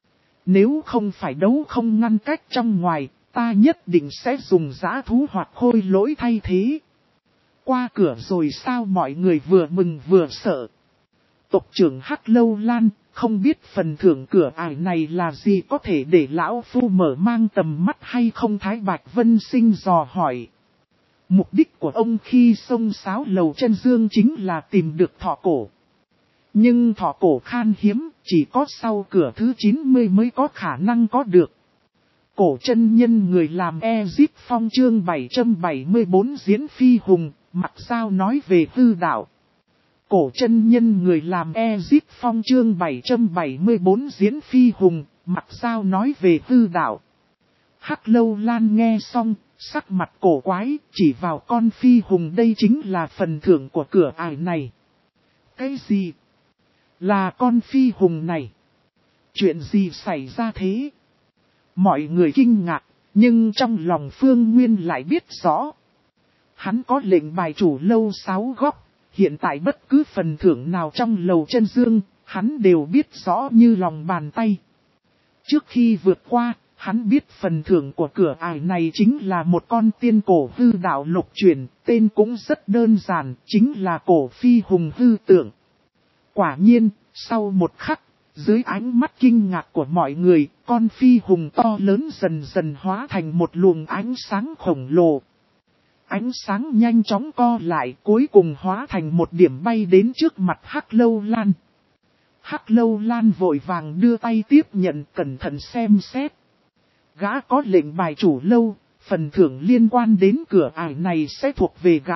S1: Nếu không phải đấu không ngăn cách trong ngoài, ta nhất định sẽ dùng dã thú hoặc khôi lỗi thay thế. Qua cửa rồi sao? Mọi người vừa mừng vừa sợ. Tộc trưởng Hắc Lâu Lan, không biết phần thưởng cửa ải này là gì, có thể để lão phu mở mang tầm mắt hay không? Thái Bạch Vân Sinh dò hỏi. Mục đích của ông khi xông xáo Lầu Chân Dương chính là tìm được thọ cổ. Nhưng thọ cổ khan hiếm, chỉ có sau cửa thứ chín mươi mới có khả năng có được. Cổ chân nhân người làm Ezip Phong chương bảy trăm bảy mươi tư diễn phi hùng, mặt sao nói về hư đạo. Cổ chân nhân người làm Ezip Phong chương bảy trăm bảy mươi tư diễn phi hùng, mặt sao nói về hư đạo. Hắc Lâu Lan nghe xong, sắc mặt cổ quái, chỉ vào con phi hùng đây chính là phần thưởng của cửa ải này. Cái gì? Là con phi hùng này? Chuyện gì xảy ra thế? Mọi người kinh ngạc, nhưng trong lòng Phương Nguyên lại biết rõ. Hắn có lệnh bài chủ lâu sáu góc, hiện tại bất cứ phần thưởng nào trong Lầu Chân Dương, hắn đều biết rõ như lòng bàn tay. Trước khi vượt qua, hắn biết phần thưởng của cửa ải này chính là một con tiên cổ hư đạo lục truyền, tên cũng rất đơn giản, chính là cổ phi hùng hư tượng. Quả nhiên, sau một khắc, dưới ánh mắt kinh ngạc của mọi người, con phi hùng to lớn dần dần hóa thành một luồng ánh sáng khổng lồ. Ánh sáng nhanh chóng co lại, cuối cùng hóa thành một điểm bay đến trước mặt Hắc Lâu Lan. Hắc Lâu Lan vội vàng đưa tay tiếp nhận, cẩn thận xem xét. Gã có lệnh bài chủ lâu, phần thưởng liên quan đến cửa ải này sẽ thuộc về gã.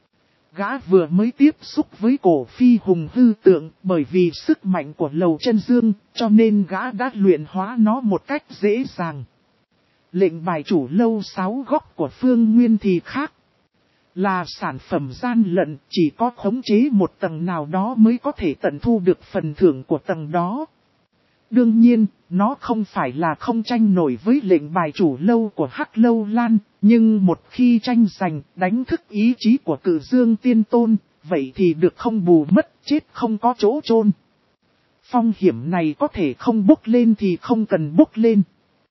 S1: Gã vừa mới tiếp xúc với cổ phi hùng hư tượng, bởi vì sức mạnh của Lầu Chân Dương, cho nên gã đã luyện hóa nó một cách dễ dàng. Lệnh bài chủ lâu sáu góc của Phương Nguyên thì khác. Là sản phẩm gian lận, chỉ có khống chế một tầng nào đó mới có thể tận thu được phần thưởng của tầng đó. Đương nhiên, nó không phải là không tranh nổi với lệnh bài chủ lâu của Hắc Lâu Lan, nhưng một khi tranh giành, đánh thức ý chí của Cự Dương Tiên Tôn, vậy thì được không bù mất, chết không có chỗ chôn. Phong hiểm này có thể không bốc lên thì không cần bốc lên.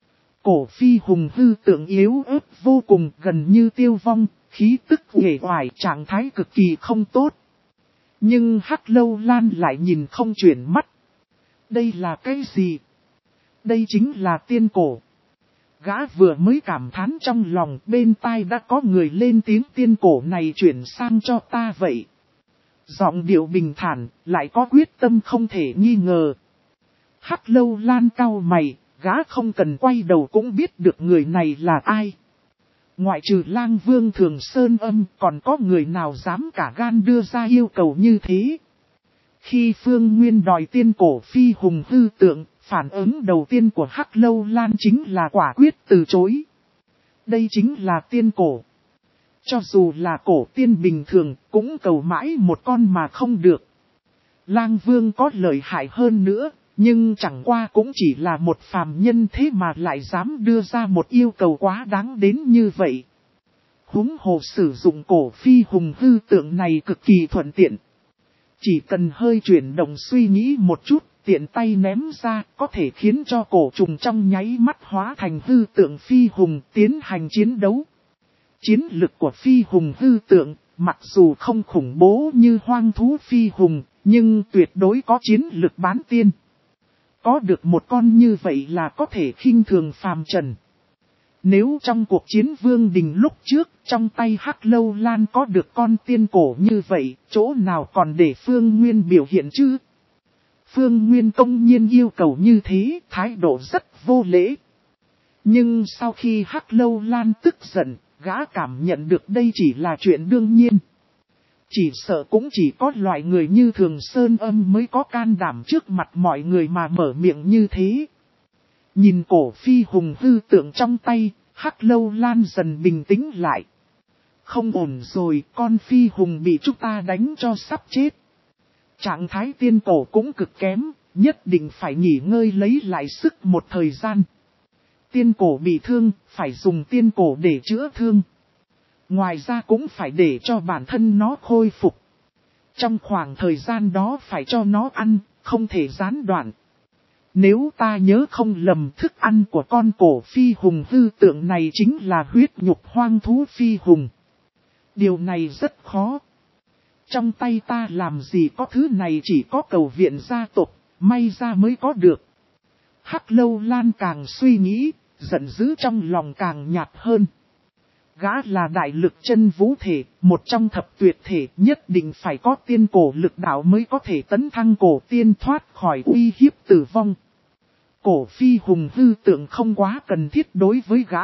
S1: Cổ phi hùng hư tượng yếu ớt vô cùng, gần như tiêu vong, khí tức uể oải, trạng thái cực kỳ không tốt. Nhưng Hắc Lâu Lan lại nhìn không chuyển mắt. Đây là cái gì? Đây chính là tiên cổ. Gã vừa mới cảm thán trong lòng, bên tai đã có người lên tiếng tiên cổ này chuyển sang cho ta vậy. Giọng điệu bình thản, lại có quyết tâm không thể nghi ngờ. Hắc Lâu Lan cau mày, gã không cần quay đầu cũng biết được người này là ai. Ngoại trừ Lang Vương Thường Sơn Âm, còn có người nào dám cả gan đưa ra yêu cầu như thế? Khi Phương Nguyên đòi tiên cổ phi hùng hư tượng, phản ứng đầu tiên của Hắc Lâu Lan chính là quả quyết từ chối. Đây chính là tiên cổ. Cho dù là cổ tiên bình thường, cũng cầu mãi một con mà không được. Lang Vương có lợi hại hơn nữa, nhưng chẳng qua cũng chỉ là một phàm nhân thế mà lại dám đưa ra một yêu cầu quá đáng đến như vậy. Huống hồ sử dụng cổ phi hùng hư tượng này cực kỳ thuận tiện. Chỉ cần hơi chuyển động suy nghĩ một chút, tiện tay ném ra, có thể khiến cho cổ trùng trong nháy mắt hóa thành hư tượng phi hùng tiến hành chiến đấu. Chiến lực của phi hùng hư tượng, mặc dù không khủng bố như hoang thú phi hùng, nhưng tuyệt đối có chiến lực bán tiên. Có được một con như vậy là có thể khinh thường phàm trần. Nếu trong cuộc chiến vương đình lúc trước, trong tay Hắc Lâu Lan có được con tiên cổ như vậy, chỗ nào còn để Phương Nguyên biểu hiện chứ? Phương Nguyên công nhiên yêu cầu như thế, thái độ rất vô lễ. Nhưng sau khi Hắc Lâu Lan tức giận, gã cảm nhận được đây chỉ là chuyện đương nhiên. Chỉ sợ cũng chỉ có loại người như Thường Sơn Âm mới có can đảm trước mặt mọi người mà mở miệng như thế. Nhìn cổ phi hùng hư tượng trong tay, Hắc Lâu Lan dần bình tĩnh lại. Không ổn rồi, con phi hùng bị chúng ta đánh cho sắp chết. Trạng thái tiên cổ cũng cực kém, nhất định phải nghỉ ngơi lấy lại sức một thời gian. Tiên cổ bị thương, phải dùng tiên cổ để chữa thương. Ngoài ra cũng phải để cho bản thân nó khôi phục. Trong khoảng thời gian đó phải cho nó ăn, không thể gián đoạn. Nếu ta nhớ không lầm, thức ăn của con cổ phi hùng hư tượng này chính là huyết nhục hoang thú phi hùng. Điều này rất khó. Trong tay ta làm gì có thứ này, chỉ có cầu viện gia tộc, may ra mới có được. Hắc Lâu Lan càng suy nghĩ, giận dữ trong lòng càng nhạt hơn. Gã là đại lực chân vũ thể, một trong thập tuyệt thể, nhất định phải có tiên cổ lực đạo mới có thể tấn thăng cổ tiên thoát khỏi uy hiếp tử vong. Cổ phi hùng hư tượng không quá cần thiết đối với gã.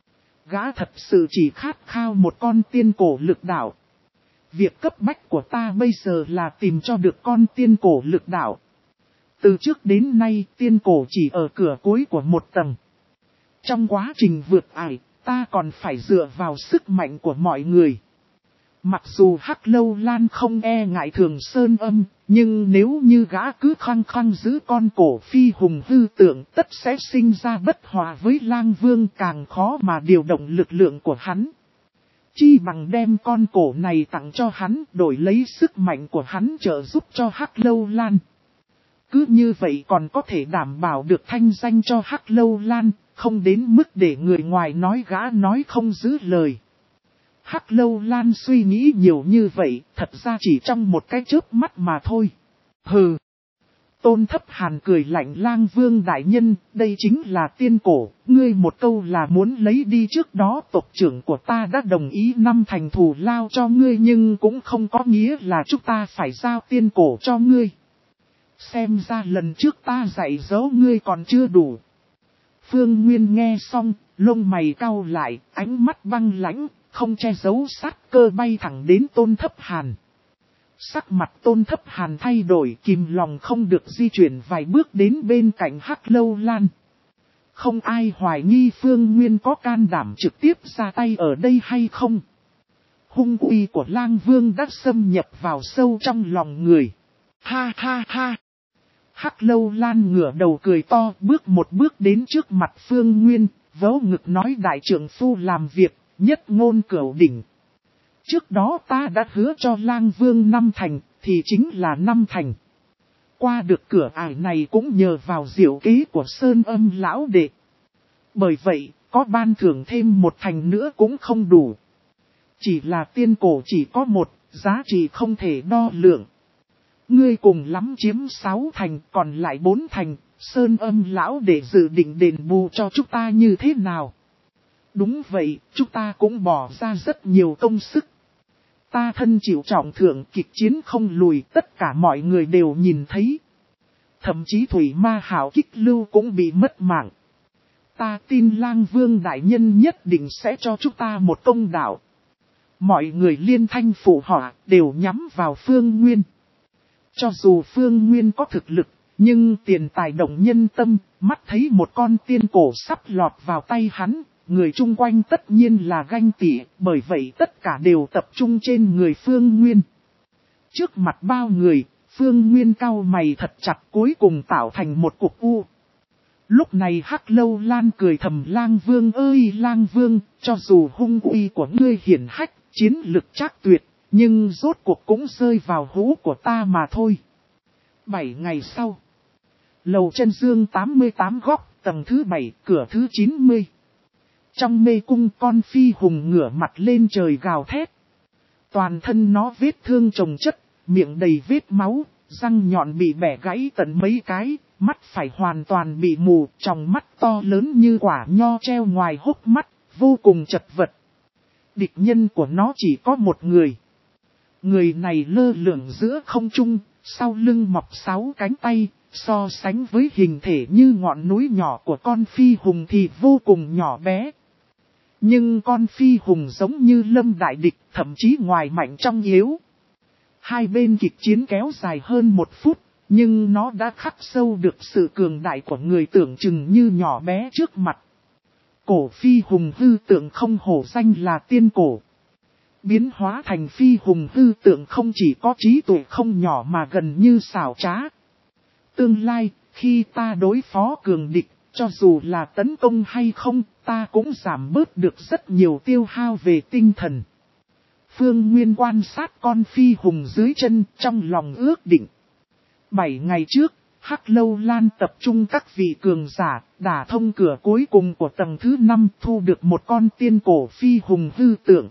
S1: Gã thật sự chỉ khát khao một con tiên cổ lực đạo. Việc cấp bách của ta bây giờ là tìm cho được con tiên cổ lực đạo. Từ trước đến nay tiên cổ chỉ ở cửa cuối của một tầng. Trong quá trình vượt ải, ta còn phải dựa vào sức mạnh của mọi người. Mặc dù Hắc Lâu Lan không e ngại Thường Sơn Âm, nhưng nếu như gã cứ khăng khăng giữ con cổ phi hùng hư tượng tất sẽ sinh ra bất hòa với Lang Vương, càng khó mà điều động lực lượng của hắn. Chi bằng đem con cổ này tặng cho hắn, đổi lấy sức mạnh của hắn trợ giúp cho Hắc Lâu Lan. Cứ như vậy còn có thể đảm bảo được thanh danh cho Hắc Lâu Lan, không đến mức để người ngoài nói gã nói không giữ lời. Hắc Lâu Lan suy nghĩ nhiều như vậy, thật ra chỉ trong một cái chớp mắt mà thôi. Hừ. Tôn Thấp Hàn cười lạnh, Lang Vương đại nhân, đây chính là tiên cổ, ngươi một câu là muốn lấy đi, trước đó tộc trưởng của ta đã đồng ý năm thành thù lao cho ngươi, nhưng cũng không có nghĩa là chúng ta phải giao tiên cổ cho ngươi. Xem ra lần trước ta dạy dỗ ngươi còn chưa đủ. Phương Nguyên nghe xong, lông mày cau lại, ánh mắt băng lãnh, không che giấu sát cơ bay thẳng đến Tôn Thấp Hàn. Sắc mặt Tôn Thấp Hàn thay đổi, kìm lòng không được di chuyển vài bước đến bên cạnh Hắc Lâu Lan. Không ai hoài nghi Phương Nguyên có can đảm trực tiếp ra tay ở đây hay không. Hung uy của Lang Vương đã xâm nhập vào sâu trong lòng người. Ha ha ha! Hắc Lâu Lan ngửa đầu cười to, bước một bước đến trước mặt Phương Nguyên, vỗ ngực nói, đại trưởng phu làm việc, nhất ngôn cửu đỉnh. Trước đó ta đã hứa cho Lang Vương năm thành, thì chính là năm thành. Qua được cửa ải này cũng nhờ vào diệu kế của Sơn Âm lão đệ. Bởi vậy, có ban thưởng thêm một thành nữa cũng không đủ. Chỉ là tiên cổ chỉ có một, giá trị không thể đo lượng. Ngươi cùng lắm chiếm sáu thành, còn lại bốn thành, Sơn Âm lão đệ dự định đền bù cho chúng ta như thế nào? Đúng vậy, chúng ta cũng bỏ ra rất nhiều công sức. Ta thân chịu trọng thưởng, kịch chiến không lùi, tất cả mọi người đều nhìn thấy. Thậm chí Thủy Ma Hảo Kích Lưu cũng bị mất mạng. Ta tin Lang Vương đại nhân nhất định sẽ cho chúng ta một công đạo. Mọi người liên thanh phụ họa, đều nhắm vào Phương Nguyên. Cho dù Phương Nguyên có thực lực, nhưng tiền tài động nhân tâm, mắt thấy một con tiên cổ sắp lọt vào tay hắn, người chung quanh tất nhiên là ganh tị, bởi vậy tất cả đều tập trung trên người Phương Nguyên. Trước mặt bao người, Phương Nguyên cau mày thật chặt, cuối cùng tạo thành một cục u. Lúc này Hắc Lâu Lan cười thầm, Lang Vương ơi Lang Vương, cho dù hung uy của ngươi hiển hách, chiến lực trác tuyệt, nhưng rốt cuộc cũng rơi vào hũ của ta mà thôi. Bảy ngày sau, lầu chân dương tám mươi tám góc, tầng thứ bảy, cửa thứ chín mươi. Trong mê cung, con phi hùng ngửa mặt lên trời gào thét. Toàn thân nó vết thương chồng chất, miệng đầy vết máu, răng nhọn bị bẻ gãy tận mấy cái, mắt phải hoàn toàn bị mù, tròng mắt to lớn như quả nho treo ngoài hốc mắt, vô cùng chật vật. Địch nhân của nó chỉ có một người. Người này lơ lửng giữa không trung, sau lưng mọc sáu cánh tay, so sánh với hình thể như ngọn núi nhỏ của con phi hùng thì vô cùng nhỏ bé. Nhưng con phi hùng giống như lâm đại địch, thậm chí ngoài mạnh trong yếu. Hai bên kịch chiến kéo dài hơn một phút, nhưng nó đã khắc sâu được sự cường đại của người tưởng chừng như nhỏ bé trước mặt. Cổ phi hùng hư tượng không hổ danh là tiên cổ. Biến hóa thành phi hùng hư tượng không chỉ có trí tuệ không nhỏ mà gần như xảo trá. Tương lai, khi ta đối phó cường địch, cho dù là tấn công hay không, ta cũng giảm bớt được rất nhiều tiêu hao về tinh thần. Phương Nguyên quan sát con phi hùng dưới chân, trong lòng ước định. Bảy ngày trước, Hắc Lâu Lan tập trung các vị cường giả, đả thông cửa cuối cùng của tầng thứ năm, thu được một con tiên cổ phi hùng hư tượng.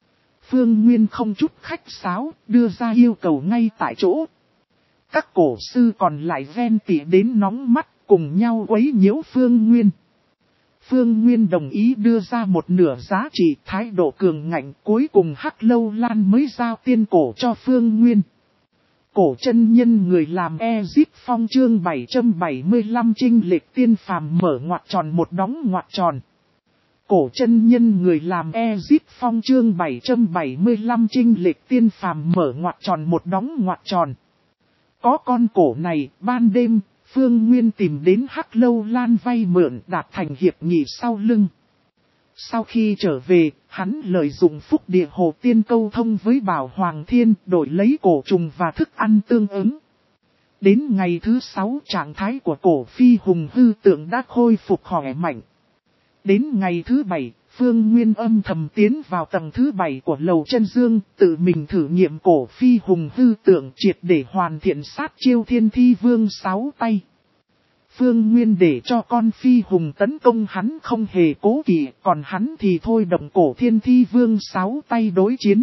S1: Phương Nguyên không chút khách sáo, đưa ra yêu cầu ngay tại chỗ. Các cổ sư còn lại ven tỉ đến nóng mắt, cùng nhau quấy nhiễu Phương Nguyên. Phương Nguyên đồng ý đưa ra một nửa giá trị, thái độ cường ngạnh, cuối cùng Hắc Lâu Lan mới giao tiên cổ cho Phương Nguyên. Cổ chân nhân người làm Ezip Phong chương bảy trăm bảy mươi lăm chinh lệch tiên phàm mở ngoặc tròn một đóng ngoặc tròn. Cổ chân nhân người làm Ezip Phong chương bảy trăm bảy mươi lăm chinh lệch tiên phàm mở ngoặc tròn một đóng ngoặc tròn. Có con cổ này, ban đêm, Phương Nguyên tìm đến Hắc Lâu Lan vay mượn đạt thành hiệp nghị sau lưng. Sau khi trở về, hắn lợi dụng phúc địa hồ tiên câu thông với Bảo Hoàng Thiên đổi lấy cổ trùng và thức ăn tương ứng. Đến ngày thứ sáu trạng thái của cổ phi hùng hư tượng đã khôi phục khỏe mạnh. Đến ngày thứ bảy, Phương Nguyên âm thầm tiến vào tầng thứ bảy của lầu chân dương, tự mình thử nghiệm cổ phi hùng hư tượng triệt để hoàn thiện sát chiêu thiên thi vương sáu tay. Phương Nguyên để cho con phi hùng tấn công hắn không hề cố kỵ, còn hắn thì thôi động cổ thiên thi vương sáu tay đối chiến.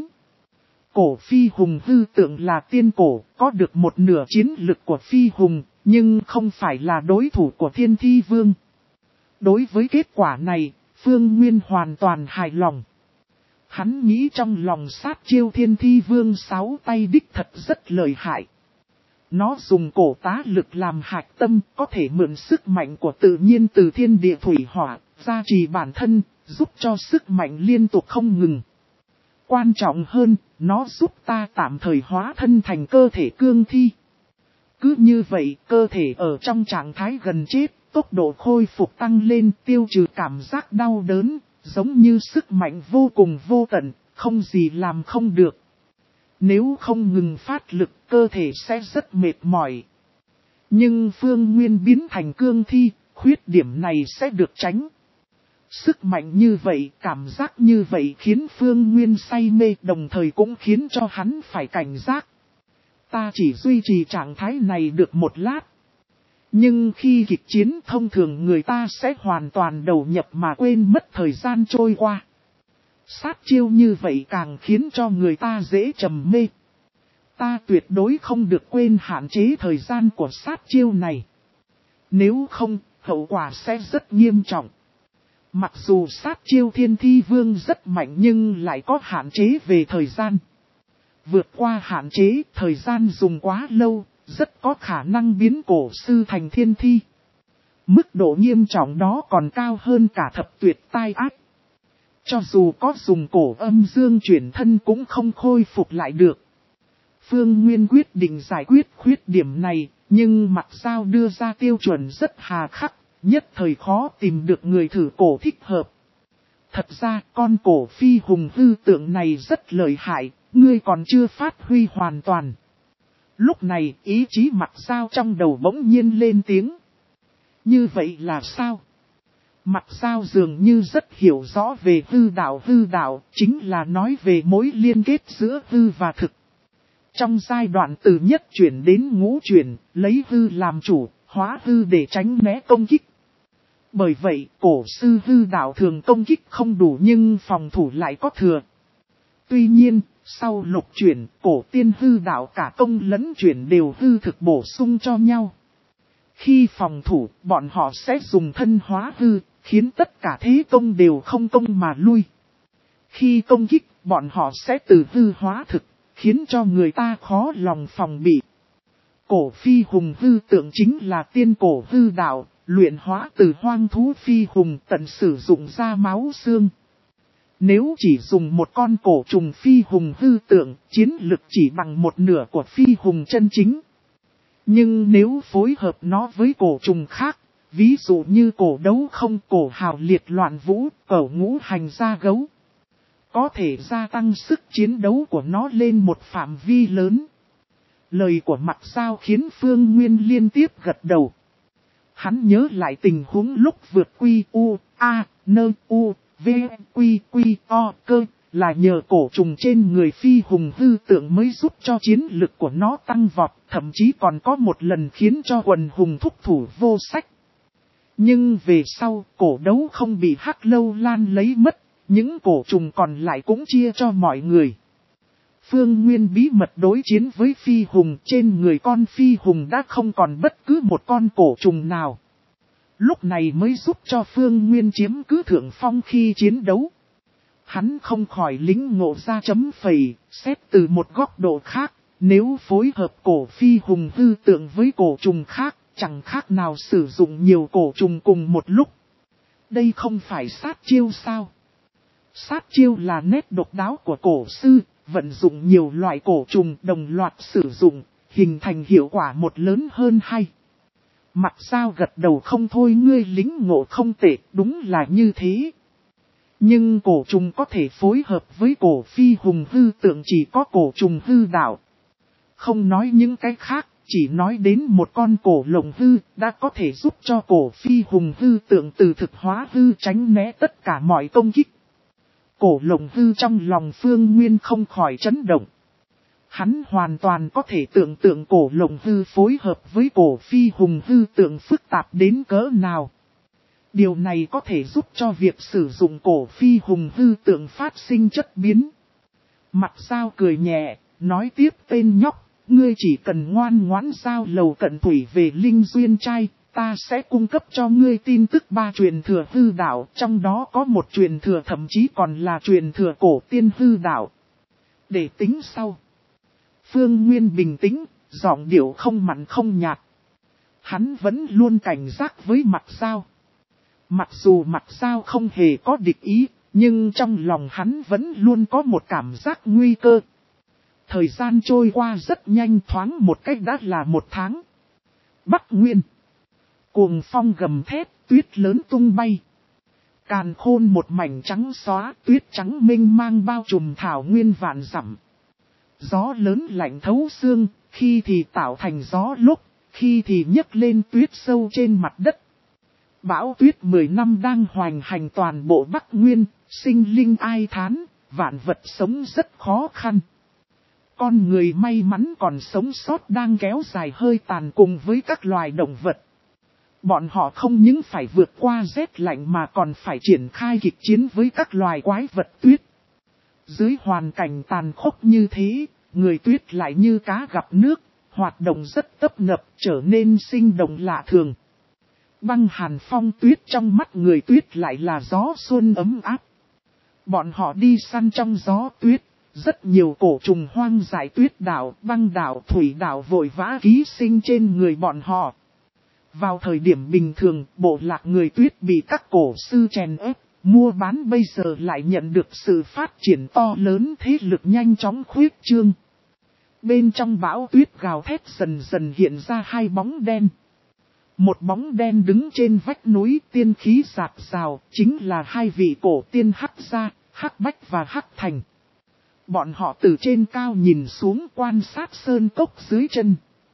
S1: Cổ phi hùng hư tượng là tiên cổ, có được một nửa chiến lực của phi hùng, nhưng không phải là đối thủ của thiên thi vương. Đối với kết quả này, Phương Nguyên hoàn toàn hài lòng. Hắn nghĩ trong lòng sát chiêu thiên thi vương sáu tay đích thật rất lợi hại. Nó dùng cổ tá lực làm hạch tâm, có thể mượn sức mạnh của tự nhiên từ thiên địa thủy hỏa, gia trì bản thân, giúp cho sức mạnh liên tục không ngừng. Quan trọng hơn, nó giúp ta tạm thời hóa thân thành cơ thể cương thi. Cứ như vậy, cơ thể ở trong trạng thái gần chết, tốc độ khôi phục tăng lên, tiêu trừ cảm giác đau đớn, giống như sức mạnh vô cùng vô tận, không gì làm không được. Nếu không ngừng phát lực, cơ thể sẽ rất mệt mỏi. Nhưng Phương Nguyên biến thành cương thi, khuyết điểm này sẽ được tránh. Sức mạnh như vậy, cảm giác như vậy khiến Phương Nguyên say mê, đồng thời cũng khiến cho hắn phải cảnh giác. Ta chỉ duy trì trạng thái này được một lát. Nhưng khi kịch chiến thông thường người ta sẽ hoàn toàn đầu nhập mà quên mất thời gian trôi qua. Sát chiêu như vậy càng khiến cho người ta dễ trầm mê. Ta tuyệt đối không được quên hạn chế thời gian của sát chiêu này. Nếu không, hậu quả sẽ rất nghiêm trọng. Mặc dù sát chiêu thiên thi vương rất mạnh nhưng lại có hạn chế về thời gian. Vượt qua hạn chế, thời gian dùng quá lâu, rất có khả năng biến cổ sư thành thiên thi. Mức độ nghiêm trọng đó còn cao hơn cả thập tuyệt tai ác. Cho dù có dùng cổ âm dương chuyển thân cũng không khôi phục lại được. Phương Nguyên quyết định giải quyết khuyết điểm này, nhưng Mặc Giao đưa ra tiêu chuẩn rất hà khắc, nhất thời khó tìm được người thử cổ thích hợp. Thật ra con cổ phi hùng hư tượng này rất lợi hại, ngươi còn chưa phát huy hoàn toàn. Lúc này ý chí Mặc Giao trong đầu bỗng nhiên lên tiếng. Như vậy là sao? Mặc Giao dường như rất hiểu rõ về hư đạo. Hư đạo chính là nói về mối liên kết giữa hư và thực. Trong giai đoạn từ nhất chuyển đến ngũ chuyển, lấy hư làm chủ, hóa hư để tránh né công kích. Bởi vậy, cổ sư hư đạo thường công kích không đủ nhưng phòng thủ lại có thừa. Tuy nhiên, sau lục chuyển, cổ tiên hư đạo cả công lẫn chuyển đều hư thực bổ sung cho nhau. Khi phòng thủ, bọn họ sẽ dùng thân hóa hư, khiến tất cả thế công đều không công mà lui. Khi công kích, bọn họ sẽ từ hư hóa thực, khiến cho người ta khó lòng phòng bị. Cổ phi hùng hư tượng chính là tiên cổ hư đạo, luyện hóa từ hoang thú phi hùng tận sử dụng ra máu xương. Nếu chỉ dùng một con cổ trùng phi hùng hư tượng, chiến lực chỉ bằng một nửa của phi hùng chân chính. Nhưng nếu phối hợp nó với cổ trùng khác, ví dụ như cổ đấu không, cổ hào liệt loạn vũ, cẩu ngũ hành gia gấu, có thể gia tăng sức chiến đấu của nó lên một phạm vi lớn. Lời của Mặc Giao khiến Phương Nguyên liên tiếp gật đầu. Hắn nhớ lại tình huống lúc vượt quy u, a, nơ u, v, quy quy o cơ, là nhờ cổ trùng trên người phi hùng hư tượng mới giúp cho chiến lực của nó tăng vọt, thậm chí còn có một lần khiến cho quần hùng thúc thủ vô sách. Nhưng về sau, cổ đấu không bị Hắc Lâu Lan lấy mất, những cổ trùng còn lại cũng chia cho mọi người. Phương Nguyên bí mật đối chiến với phi hùng, trên người con phi hùng đã không còn bất cứ một con cổ trùng nào. Lúc này mới giúp cho Phương Nguyên chiếm cứ thượng phong khi chiến đấu. Hắn không khỏi lính ngộ ra chấm phẩy, xét từ một góc độ khác, nếu phối hợp cổ phi hùng hư tượng với cổ trùng khác, chẳng khác nào sử dụng nhiều cổ trùng cùng một lúc. Đây không phải sát chiêu sao? Sát chiêu là nét độc đáo của cổ sư, vận dụng nhiều loại cổ trùng đồng loạt sử dụng, hình thành hiệu quả một lớn hơn hay. Mặc sao gật đầu không thôi, ngươi lính ngộ không tệ, đúng là như thế. Nhưng cổ trùng có thể phối hợp với cổ phi hùng hư tượng chỉ có cổ trùng hư đạo. Không nói những cái khác, chỉ nói đến một con cổ lồng hư đã có thể giúp cho cổ phi hùng hư tượng từ thực hóa hư tránh né tất cả mọi công kích. Cổ lồng hư trong lòng Phương Nguyên không khỏi chấn động. Hắn hoàn toàn có thể tưởng tượng cổ lồng hư phối hợp với cổ phi hùng hư tượng phức tạp đến cỡ nào. Điều này có thể giúp cho việc sử dụng cổ phi hùng hư tượng phát sinh chất biến. Mặt Giao cười nhẹ, nói tiếp, tên nhóc, ngươi chỉ cần ngoan ngoãn giao lầu cận thủy về Linh Duyên Trai, ta sẽ cung cấp cho ngươi tin tức ba truyền thừa hư đạo, trong đó có một truyền thừa thậm chí còn là truyền thừa cổ tiên hư đạo. Để tính sau. Phương Nguyên bình tĩnh, giọng điệu không mặn không nhạt. Hắn vẫn luôn cảnh giác với Mặt Giao. Mặc dù Mặt Giao không hề có địch ý, nhưng trong lòng hắn vẫn luôn có một cảm giác nguy cơ. Thời gian trôi qua rất nhanh, thoáng một cách đã là một tháng. Bắc Nguyên. Cuồng phong gầm thét, tuyết lớn tung bay. Càn Khôn một mảnh trắng xóa, tuyết trắng mênh mang bao trùm thảo nguyên vạn dặm. Gió lớn lạnh thấu xương, khi thì tạo thành gió lúc, khi thì nhấc lên tuyết sâu trên mặt đất. Bão tuyết mười năm đang hoành hành toàn bộ Bắc Nguyên, sinh linh ai thán, vạn vật sống rất khó khăn. Con người may mắn còn sống sót đang kéo dài hơi tàn cùng với các loài động vật. Bọn họ không những phải vượt qua rét lạnh mà còn phải triển khai kịch chiến với các loài quái vật tuyết. Dưới hoàn cảnh tàn khốc như thế, người tuyết lại như cá gặp nước, hoạt động rất tấp nập, trở nên sinh động lạ thường. Băng hàn phong tuyết trong mắt người tuyết lại là gió xuân ấm áp. Bọn họ đi săn trong gió tuyết, rất nhiều cổ trùng hoang dại tuyết đảo, băng đảo, thủy đảo vội vã ký sinh trên người bọn họ. Vào thời điểm bình thường, bộ lạc người tuyết bị các cổ sư chèn ép, mua bán bây giờ lại nhận được sự phát triển to lớn, thế lực nhanh chóng khuyết trương. Bên trong bão tuyết gào thét dần dần hiện ra hai bóng đen. Một bóng đen đứng trên vách núi, tiên khí rạc rào, chính là hai vị cổ tiên Hắc Gia, Hắc Bách và Hắc Thành. Bọn họ từ trên cao nhìn xuống quan sát sơn cốc dưới chân.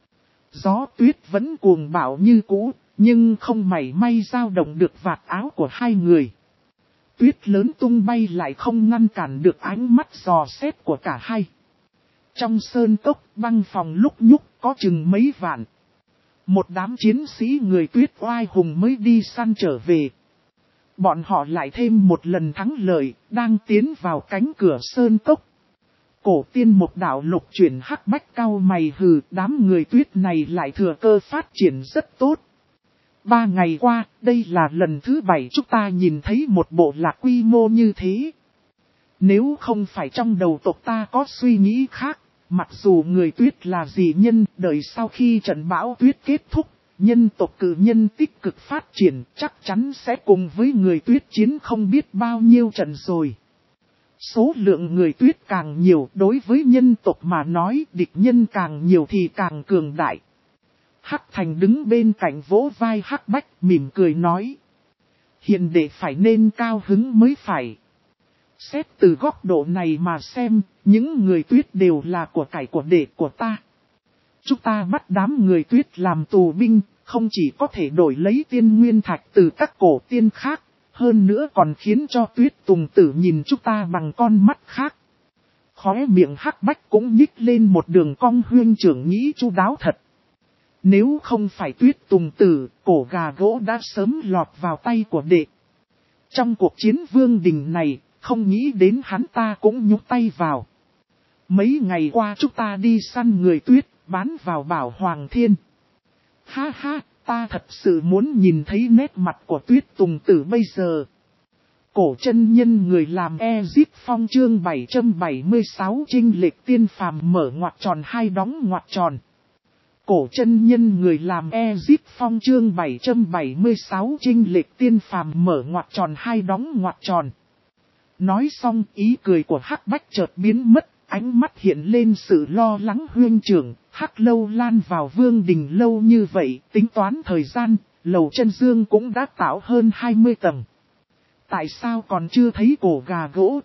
S1: Gió tuyết vẫn cuồng bạo như cũ, nhưng không mảy may dao động được vạt áo của hai người. Tuyết lớn tung bay lại không ngăn cản được ánh mắt dò xét của cả hai. Trong sơn cốc, băng phòng lúc nhúc có chừng mấy vạn. Một đám chiến sĩ người tuyết oai hùng mới đi săn trở về. Bọn họ lại thêm một lần thắng lợi, đang tiến vào cánh cửa sơn cốc. Cổ tiên một đạo lục chuyển Hắc Bách cao mày hừ, đám người tuyết này lại thừa cơ phát triển rất tốt. Ba ngày qua, đây là lần thứ bảy chúng ta nhìn thấy một bộ lạc quy mô như thế. Nếu không phải trong đầu tộc ta có suy nghĩ khác, mặc dù người tuyết là dị nhân, đợi sau khi trận bão tuyết kết thúc, nhân tộc cử nhân tích cực phát triển, chắc chắn sẽ cùng với người tuyết chiến không biết bao nhiêu trận rồi. Số lượng người tuyết càng nhiều, đối với nhân tộc mà nói, địch nhân càng nhiều thì càng cường đại. Hắc Thành đứng bên cạnh vỗ vai Hắc Bách, mỉm cười nói. Hiền đệ phải nên cao hứng mới phải. Xét từ góc độ này mà xem, những người tuyết đều là của cải của đệ của ta. Chúng ta bắt đám người tuyết làm tù binh, không chỉ có thể đổi lấy tiên nguyên thạch từ các cổ tiên khác, hơn nữa còn khiến cho tuyết tùng tử nhìn chúng ta bằng con mắt khác. Khóe miệng Hắc Bách cũng nhích lên một đường cong, huyên trưởng nghĩ chu đáo thật. Nếu không phải tuyết tùng tử, cổ gà gỗ đã sớm lọt vào tay của đệ. Trong cuộc chiến vương đình này, không nghĩ đến hắn ta cũng nhúc tay vào. Mấy ngày qua chúng ta đi săn người tuyết, bán vào Bảo Hoàng Thiên. Ha ha, Ta thật sự muốn nhìn thấy nét mặt của Tuyết Tùng Tử bây giờ. Cổ chân nhân người làm Ezip Phong chương bảy trăm bảy mươi sáu Chinh lệch tiên phàm mở ngoặc tròn hai đóng ngoặc tròn. Cổ chân nhân người làm Ezip Phong chương bảy trăm bảy mươi sáu Chinh lệch tiên phàm mở ngoặc tròn hai đóng ngoặc tròn. Nói xong ý cười của Hắc Bách chợt biến mất, ánh mắt hiện lên sự lo lắng huynh trưởng. Hắc Lâu Lan vào Vương Đình lâu như vậy, tính toán thời gian, Lầu Chân Dương cũng đã tạo hơn hai mươi tầng. Tại sao còn chưa thấy cổ gà gỗ?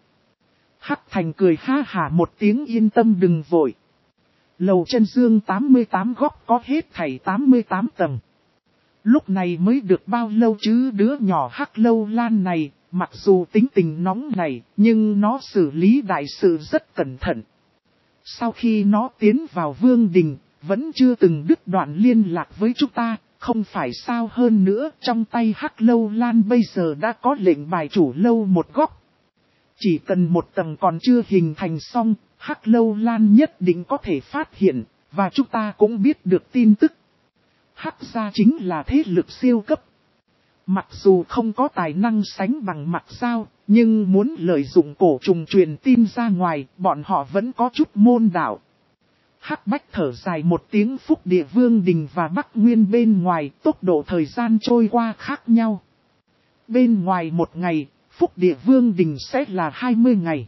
S1: Hắc Thành cười ha hả một tiếng, yên tâm đừng vội. Lầu Chân Dương tám mươi tám góc có hết thảy tám mươi tám tầng. Lúc này mới được bao lâu chứ đứa nhỏ Hắc Lâu Lan này, mặc dù tính tình nóng này, nhưng nó xử lý đại sự rất cẩn thận. Sau khi nó tiến vào Vương Đình, vẫn chưa từng đứt đoạn liên lạc với chúng ta, không phải sao hơn nữa. Trong tay Hắc Lâu Lan bây giờ đã có lệnh bài chủ lâu một góc. Chỉ cần một tầng còn chưa hình thành xong, Hắc Lâu Lan nhất định có thể phát hiện, và chúng ta cũng biết được tin tức. Hắc gia chính là thế lực siêu cấp. Mặc dù không có tài năng sánh bằng Mặc Giao, nhưng muốn lợi dụng cổ trùng truyền tin ra ngoài, bọn họ vẫn có chút môn đạo. Hắc Bách thở dài một tiếng, Phúc Địa Vương Đình và Bắc Nguyên bên ngoài, tốc độ thời gian trôi qua khác nhau. Bên ngoài một ngày, Phúc Địa Vương Đình sẽ là hai mươi ngày.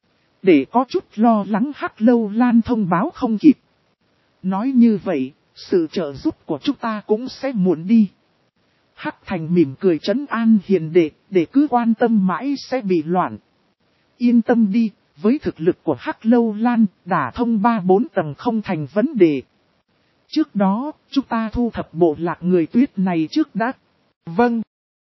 S1: Để có chút lo lắng Hắc Lâu Lan thông báo không kịp. Nói như vậy, sự trợ giúp của chúng ta cũng sẽ muộn đi. Hắc Thành mỉm cười trấn an hiền đệ, để cứ quan tâm mãi sẽ bị loạn. Yên tâm đi, với thực lực của Hắc Lâu Lan, đả thông ba bốn tầng không thành vấn đề. Trước đó, chúng ta thu thập bộ lạc người Tuyết này trước đã. Vâng.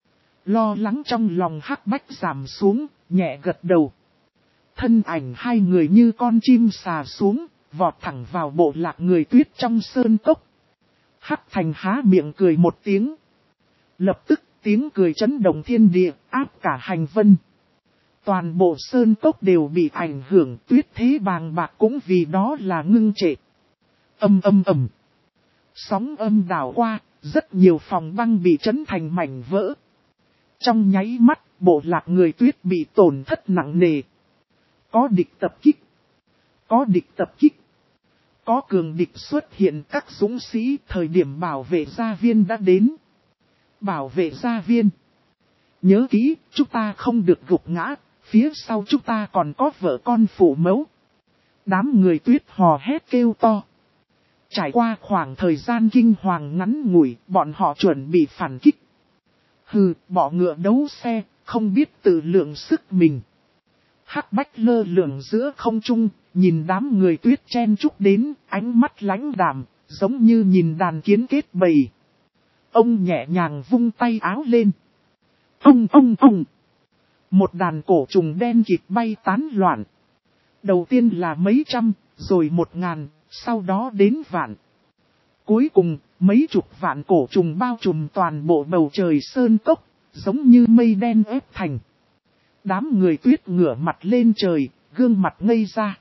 S1: Lo lắng trong lòng Hắc Bách giảm xuống, nhẹ gật đầu. Thân ảnh hai người như con chim xà xuống, vọt thẳng vào bộ lạc người Tuyết trong sơn cốc. Hắc Thành há miệng cười một tiếng. Lập tức tiếng cười chấn động thiên địa, áp cả hành vân. Toàn bộ sơn cốc đều bị ảnh hưởng, tuyết thế bàng bạc cũng vì đó là ngưng trệ. Âm âm ầm. Sóng âm đảo qua, rất nhiều phòng băng bị chấn thành mảnh vỡ. Trong nháy mắt, bộ lạc người Tuyết bị tổn thất nặng nề. Có địch tập kích. Có địch tập kích. Có cường địch xuất hiện, các dũng sĩ, thời điểm bảo vệ gia viên đã đến. Bảo vệ gia viên. Nhớ kỹ, chúng ta không được gục ngã, phía sau chúng ta còn có vợ con phụ mẫu. Đám người Tuyết hò hét kêu to. Trải qua khoảng thời gian kinh hoàng ngắn ngủi, bọn họ chuẩn bị phản kích. Hừ, bỏ ngựa đấu xe, không biết tự lượng sức mình. Hắc Bách lơ lửng giữa không trung, nhìn đám người Tuyết chen chúc đến, ánh mắt lãnh đạm, giống như nhìn đàn kiến kết bầy. Ông nhẹ nhàng vung tay áo lên. Ông ông ông. Một đàn cổ trùng đen kịt bay tán loạn. Đầu tiên là mấy trăm, rồi một ngàn, sau đó đến vạn. Cuối cùng, mấy chục vạn cổ trùng bao trùm toàn bộ bầu trời sơn cốc, giống như mây đen ép thành. Đám người Tuyết ngửa mặt lên trời, gương mặt ngây ra.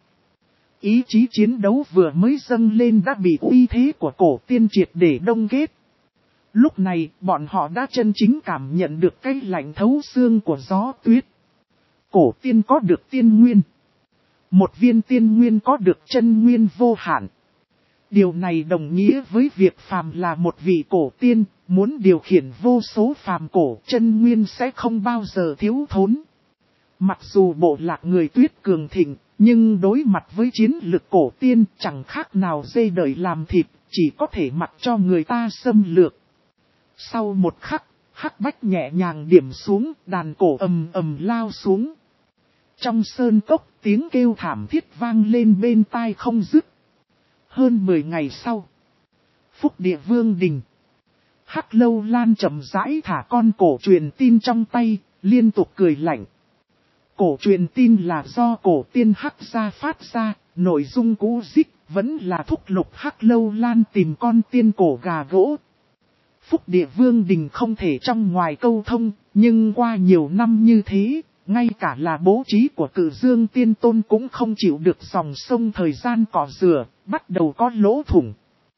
S1: Ý chí chiến đấu vừa mới dâng lên đã bị uy thế của cổ tiên triệt để đông kết. Lúc này, bọn họ đã chân chính cảm nhận được cái lạnh thấu xương của gió tuyết. Cổ tiên có được tiên nguyên. Một viên tiên nguyên có được chân nguyên vô hạn. Điều này đồng nghĩa với việc phàm là một vị cổ tiên, muốn điều khiển vô số phàm cổ, chân nguyên sẽ không bao giờ thiếu thốn. Mặc dù bộ lạc người Tuyết cường thịnh, nhưng đối mặt với chiến lực cổ tiên chẳng khác nào dê đợi làm thịt, chỉ có thể mặc cho người ta xâm lược. Sau một khắc, Hắc Bách nhẹ nhàng điểm xuống, đàn cổ ầm ầm lao xuống. Trong sơn cốc, tiếng kêu thảm thiết vang lên bên tai không dứt. Hơn mười ngày sau, Phúc Địa Vương Đình. Hắc Lâu Lan chậm rãi thả con cổ truyền tin trong tay, liên tục cười lạnh. Cổ truyền tin là do cổ tiên Hắc gia phát ra, nội dung cũ dích vẫn là thúc lục Hắc Lâu Lan tìm con tiên cổ gà gỗ. Phúc Địa Vương Đình không thể trong ngoài câu thông, nhưng qua nhiều năm như thế, ngay cả là bố trí của Cử Dương Tiên Tôn cũng không chịu được dòng sông thời gian cỏ rửa, bắt đầu có lỗ thủng.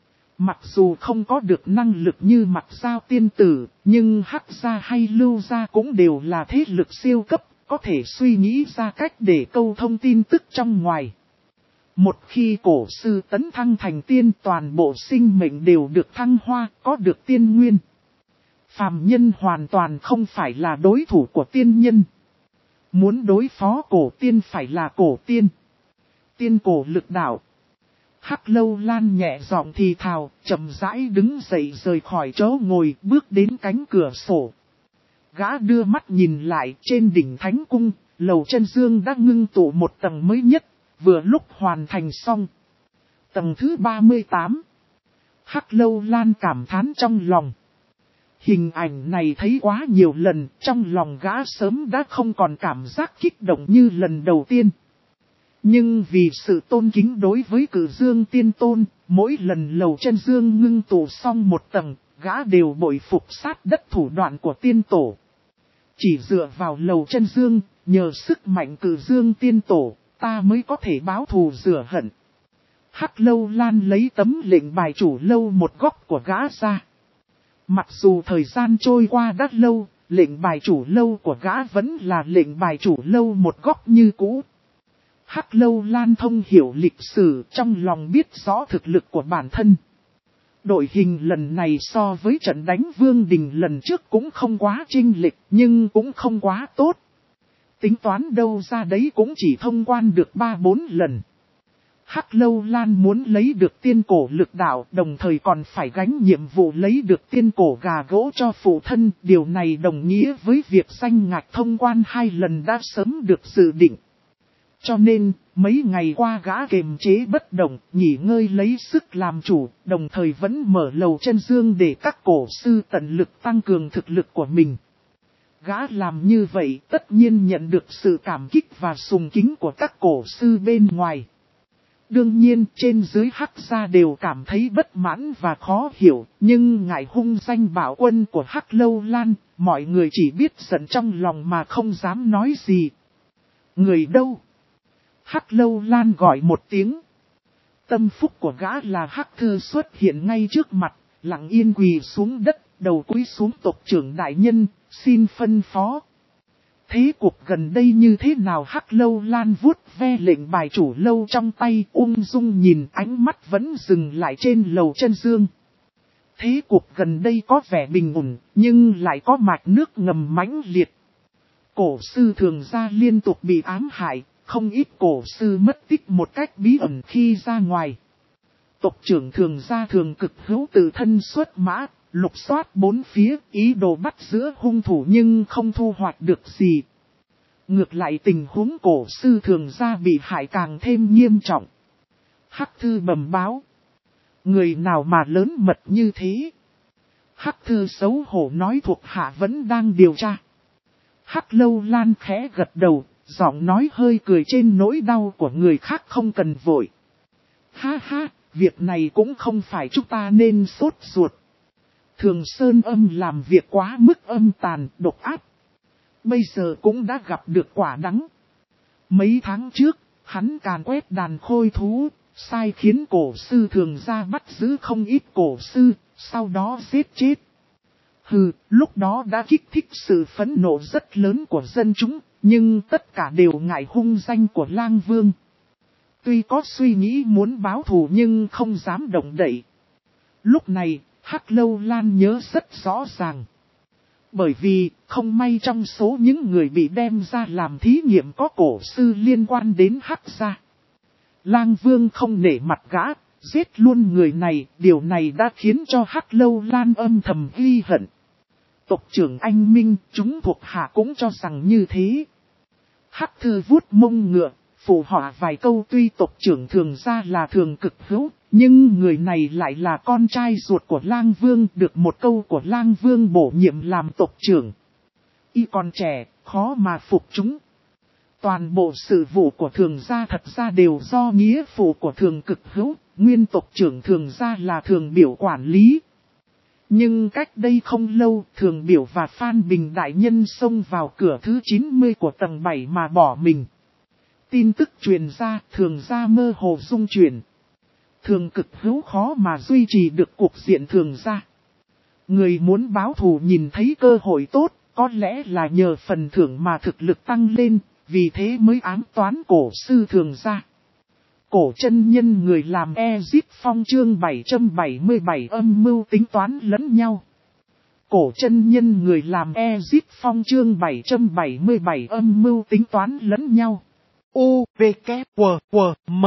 S1: Mặc dù không có được năng lực như Mặc Giao tiên tử, nhưng Hắc gia hay Lưu gia cũng đều là thế lực siêu cấp, có thể suy nghĩ ra cách để câu thông tin tức trong ngoài. Một khi cổ sư tấn thăng thành tiên, toàn bộ sinh mệnh đều được thăng hoa, có được tiên nguyên. Phàm nhân hoàn toàn không phải là đối thủ của tiên nhân. Muốn đối phó cổ tiên phải là cổ tiên. Tiên cổ lực đạo. Hắc Lâu Lan nhẹ giọng thì thào, chậm rãi đứng dậy rời khỏi chỗ ngồi, bước đến cánh cửa sổ. Gã đưa mắt nhìn lại, trên đỉnh Thánh Cung, Lầu Chân Dương đã ngưng tụ một tầng mới nhất, vừa lúc hoàn thành xong. Tầng thứ ba mươi tám. Hắc Lâu Lan cảm thán trong lòng. Hình ảnh này thấy quá nhiều lần, trong lòng gã sớm đã không còn cảm giác kích động như lần đầu tiên. Nhưng vì sự tôn kính đối với Cử Dương Tiên Tôn, mỗi lần Lầu Chân Dương ngưng tụ xong một tầng, gã đều bội phục sát đất thủ đoạn của tiên tổ. Chỉ dựa vào Lầu Chân Dương, nhờ sức mạnh Cử Dương Tiên Tổ, ta mới có thể báo thù rửa hận. Hắc Lâu Lan lấy tấm lệnh bài chủ lâu một góc của gã ra. Mặc dù thời gian trôi qua đã lâu, lệnh bài chủ lâu của gã vẫn là lệnh bài chủ lâu một góc như cũ. Hắc Lâu Lan thông hiểu lịch sử, trong lòng biết rõ thực lực của bản thân. Đội hình lần này so với trận đánh Vương Đình lần trước cũng không quá chênh lệch, nhưng cũng không quá tốt. Tính toán đâu ra đấy cũng chỉ thông quan được ba bốn lần. Hắc Lâu Lan muốn lấy được tiên cổ lực đạo, đồng thời còn phải gánh nhiệm vụ lấy được tiên cổ gà gỗ cho phụ thân. Điều này đồng nghĩa với việc danh ngạch thông quan hai lần đã sớm được dự định. Cho nên, mấy ngày qua gã kiềm chế bất động, nghỉ ngơi lấy sức làm chủ, đồng thời vẫn mở Lầu Chân Dương để các cổ sư tận lực tăng cường thực lực của mình. Gã làm như vậy tất nhiên nhận được sự cảm kích và sùng kính của các cổ sư bên ngoài. Đương nhiên trên dưới Hắc gia đều cảm thấy bất mãn và khó hiểu, nhưng ngại hung danh bảo quân của Hắc Lâu Lan, mọi người chỉ biết giận trong lòng mà không dám nói gì. Người đâu? Hắc Lâu Lan gọi một tiếng. Tâm phúc của gã là Hắc Thư xuất hiện ngay trước mặt, lặng yên quỳ xuống đất, đầu cúi xuống tộc trưởng đại nhân, xin phân phó. Thế cuộc gần đây như thế nào? Hắc Lâu Lan vuốt ve lệnh bài chủ lâu trong tay, ung dung nhìn, ánh mắt vẫn dừng lại trên Lầu Chân Dương. Thế cuộc gần đây có vẻ bình ổn, nhưng lại có mạch nước ngầm mãnh liệt. Cổ sư thường gia liên tục bị ám hại, không ít cổ sư mất tích một cách bí ẩn khi ra ngoài. Tộc trưởng thường gia thường cực hữu tự thân xuất mã, lục soát bốn phía, ý đồ bắt giữa hung thủ nhưng không thu hoạch được gì. Ngược lại tình huống cổ sư thường gia bị hại càng thêm nghiêm trọng. Hắc Thư bẩm báo. Người nào mà lớn mật như thế? Hắc Thư xấu hổ nói thuộc hạ vẫn đang điều tra. Hắc Lâu Lan khẽ gật đầu, giọng nói hơi cười trên nỗi đau của người khác không cần vội. Ha ha, việc này cũng không phải chúng ta nên sốt ruột. Thường Sơn Âm làm việc quá mức âm tàn, độc ác. Bây giờ cũng đã gặp được quả đắng. Mấy tháng trước, hắn càn quét đàn khôi thú, sai khiến cổ sư thường gia bắt giữ không ít cổ sư, sau đó giết chết. Hừ, lúc đó đã kích thích sự phẫn nộ rất lớn của dân chúng, nhưng tất cả đều ngại hung danh của Lang Vương. Tuy có suy nghĩ muốn báo thù nhưng không dám động đậy. Lúc này, Hắc Lâu Lan nhớ rất rõ ràng. Bởi vì, không may trong số những người bị đem ra làm thí nghiệm có cổ sư liên quan đến Hắc gia. Lang Vương không nể mặt gã, giết luôn người này, điều này đã khiến cho Hắc Lâu Lan âm thầm ghi hận. Tộc trưởng anh Minh, chúng thuộc hạ cũng cho rằng như thế. Hắc Thư vuốt mông ngựa, phụ họa vài câu. Tuy tộc trưởng thường gia là thường cực hữu, nhưng người này lại là con trai ruột của Lang Vương, được một câu của Lang Vương bổ nhiệm làm tộc trưởng. Y còn trẻ, khó mà phục chúng. Toàn bộ sự vụ của thường gia thật ra đều do nghĩa phụ của thường cực hữu, nguyên tộc trưởng thường gia là thường biểu quản lý. Nhưng cách đây không lâu, thường biểu và Phan Bình đại nhân xông vào cửa thứ chín mươi của tầng bảy mà bỏ mình. Tin tức truyền ra, thường gia mơ hồ rung chuyển. Thường cực hữu khó mà duy trì được cuộc diện thường gia. Người muốn báo thù nhìn thấy cơ hội tốt, có lẽ là nhờ phần thưởng mà thực lực tăng lên, vì thế mới ám toán cổ sư thường gia. Cổ chân nhân người làm Ezic Phong chương bảy trăm bảy mươi bảy âm mưu tính toán lẫn nhau. Cổ chân nhân người làm Ezic Phong chương bảy trăm bảy mươi bảy âm mưu tính toán lẫn nhau. U, V, K, W, W, M.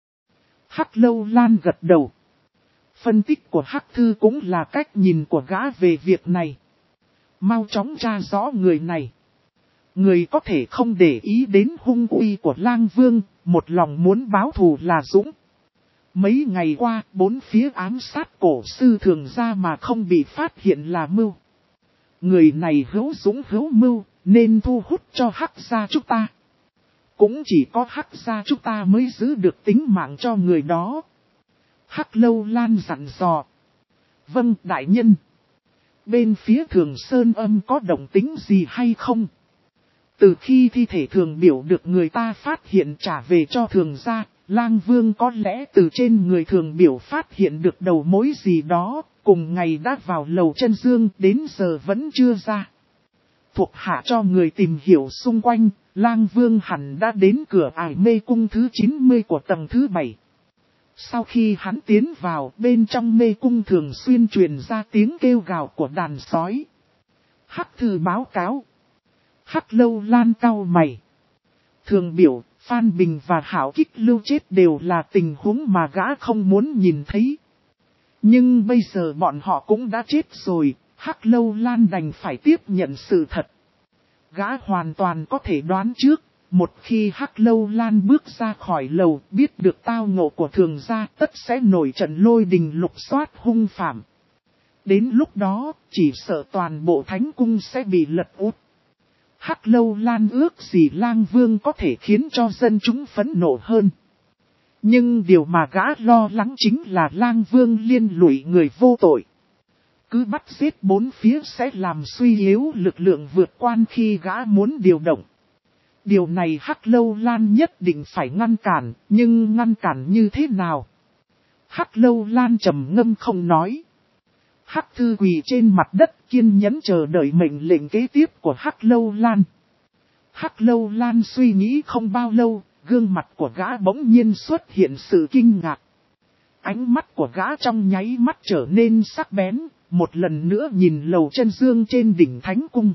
S1: Hắc Lâu Lan gật đầu. Phân tích của Hắc Thư cũng là cách nhìn của gã về việc này. Mau chóng tra rõ người này. Người có thể không để ý đến hung uy của Lang Vương, một lòng muốn báo thù là dũng. Mấy ngày qua, bốn phía ám sát cổ sư thường gia mà không bị phát hiện là mưu. Người này hữu dũng hữu mưu, nên thu hút cho Hắc gia chúng ta. Cũng chỉ có Hắc gia chúng ta mới giữ được tính mạng cho người đó. Hắc Lâu Lan dặn dò. Vâng, đại nhân. Bên phía Thường Sơn Âm có động tính gì hay không? Từ khi thi thể Thường Biểu được người ta phát hiện trả về cho Thường gia, Lang Vương có lẽ từ trên người Thường Biểu phát hiện được đầu mối gì đó, cùng ngày đã vào lầu chân dương đến giờ vẫn chưa ra. Thuộc hạ cho người tìm hiểu xung quanh, Lang Vương hẳn đã đến cửa ải mê cung thứ chín mươi của tầng thứ bảy. Sau khi hắn tiến vào, bên trong mê cung thường xuyên truyền ra tiếng kêu gào của đàn sói. Hắc Thư báo cáo. Hắc Lâu Lan cau mày. Thường Biểu, Phan Bình và Hảo Kích Lưu chết đều là tình huống mà gã không muốn nhìn thấy. Nhưng bây giờ bọn họ cũng đã chết rồi, Hắc Lâu Lan đành phải tiếp nhận sự thật. Gã hoàn toàn có thể đoán trước. Một khi Hắc Lâu Lan bước ra khỏi lầu, biết được tao ngộ của Thường gia, tất sẽ nổi trận lôi đình lục soát hung phạm. Đến lúc đó, chỉ sợ toàn bộ thánh cung sẽ bị lật úp. Hắc Lâu Lan ước gì Lang Vương có thể khiến cho dân chúng phẫn nộ hơn. Nhưng điều mà gã lo lắng chính là Lang Vương liên lụy người vô tội. Cứ bắt giết bốn phía sẽ làm suy yếu lực lượng vượt quan khi gã muốn điều động. Điều này Hắc Lâu Lan nhất định phải ngăn cản, nhưng ngăn cản như thế nào? Hắc Lâu Lan trầm ngâm không nói. Hắc Thư quỳ trên mặt đất kiên nhẫn chờ đợi mệnh lệnh kế tiếp của Hắc Lâu Lan. Hắc Lâu Lan suy nghĩ không bao lâu, gương mặt của gã bỗng nhiên xuất hiện sự kinh ngạc. Ánh mắt của gã trong nháy mắt trở nên sắc bén, một lần nữa nhìn lầu chân dương trên đỉnh Thánh Cung.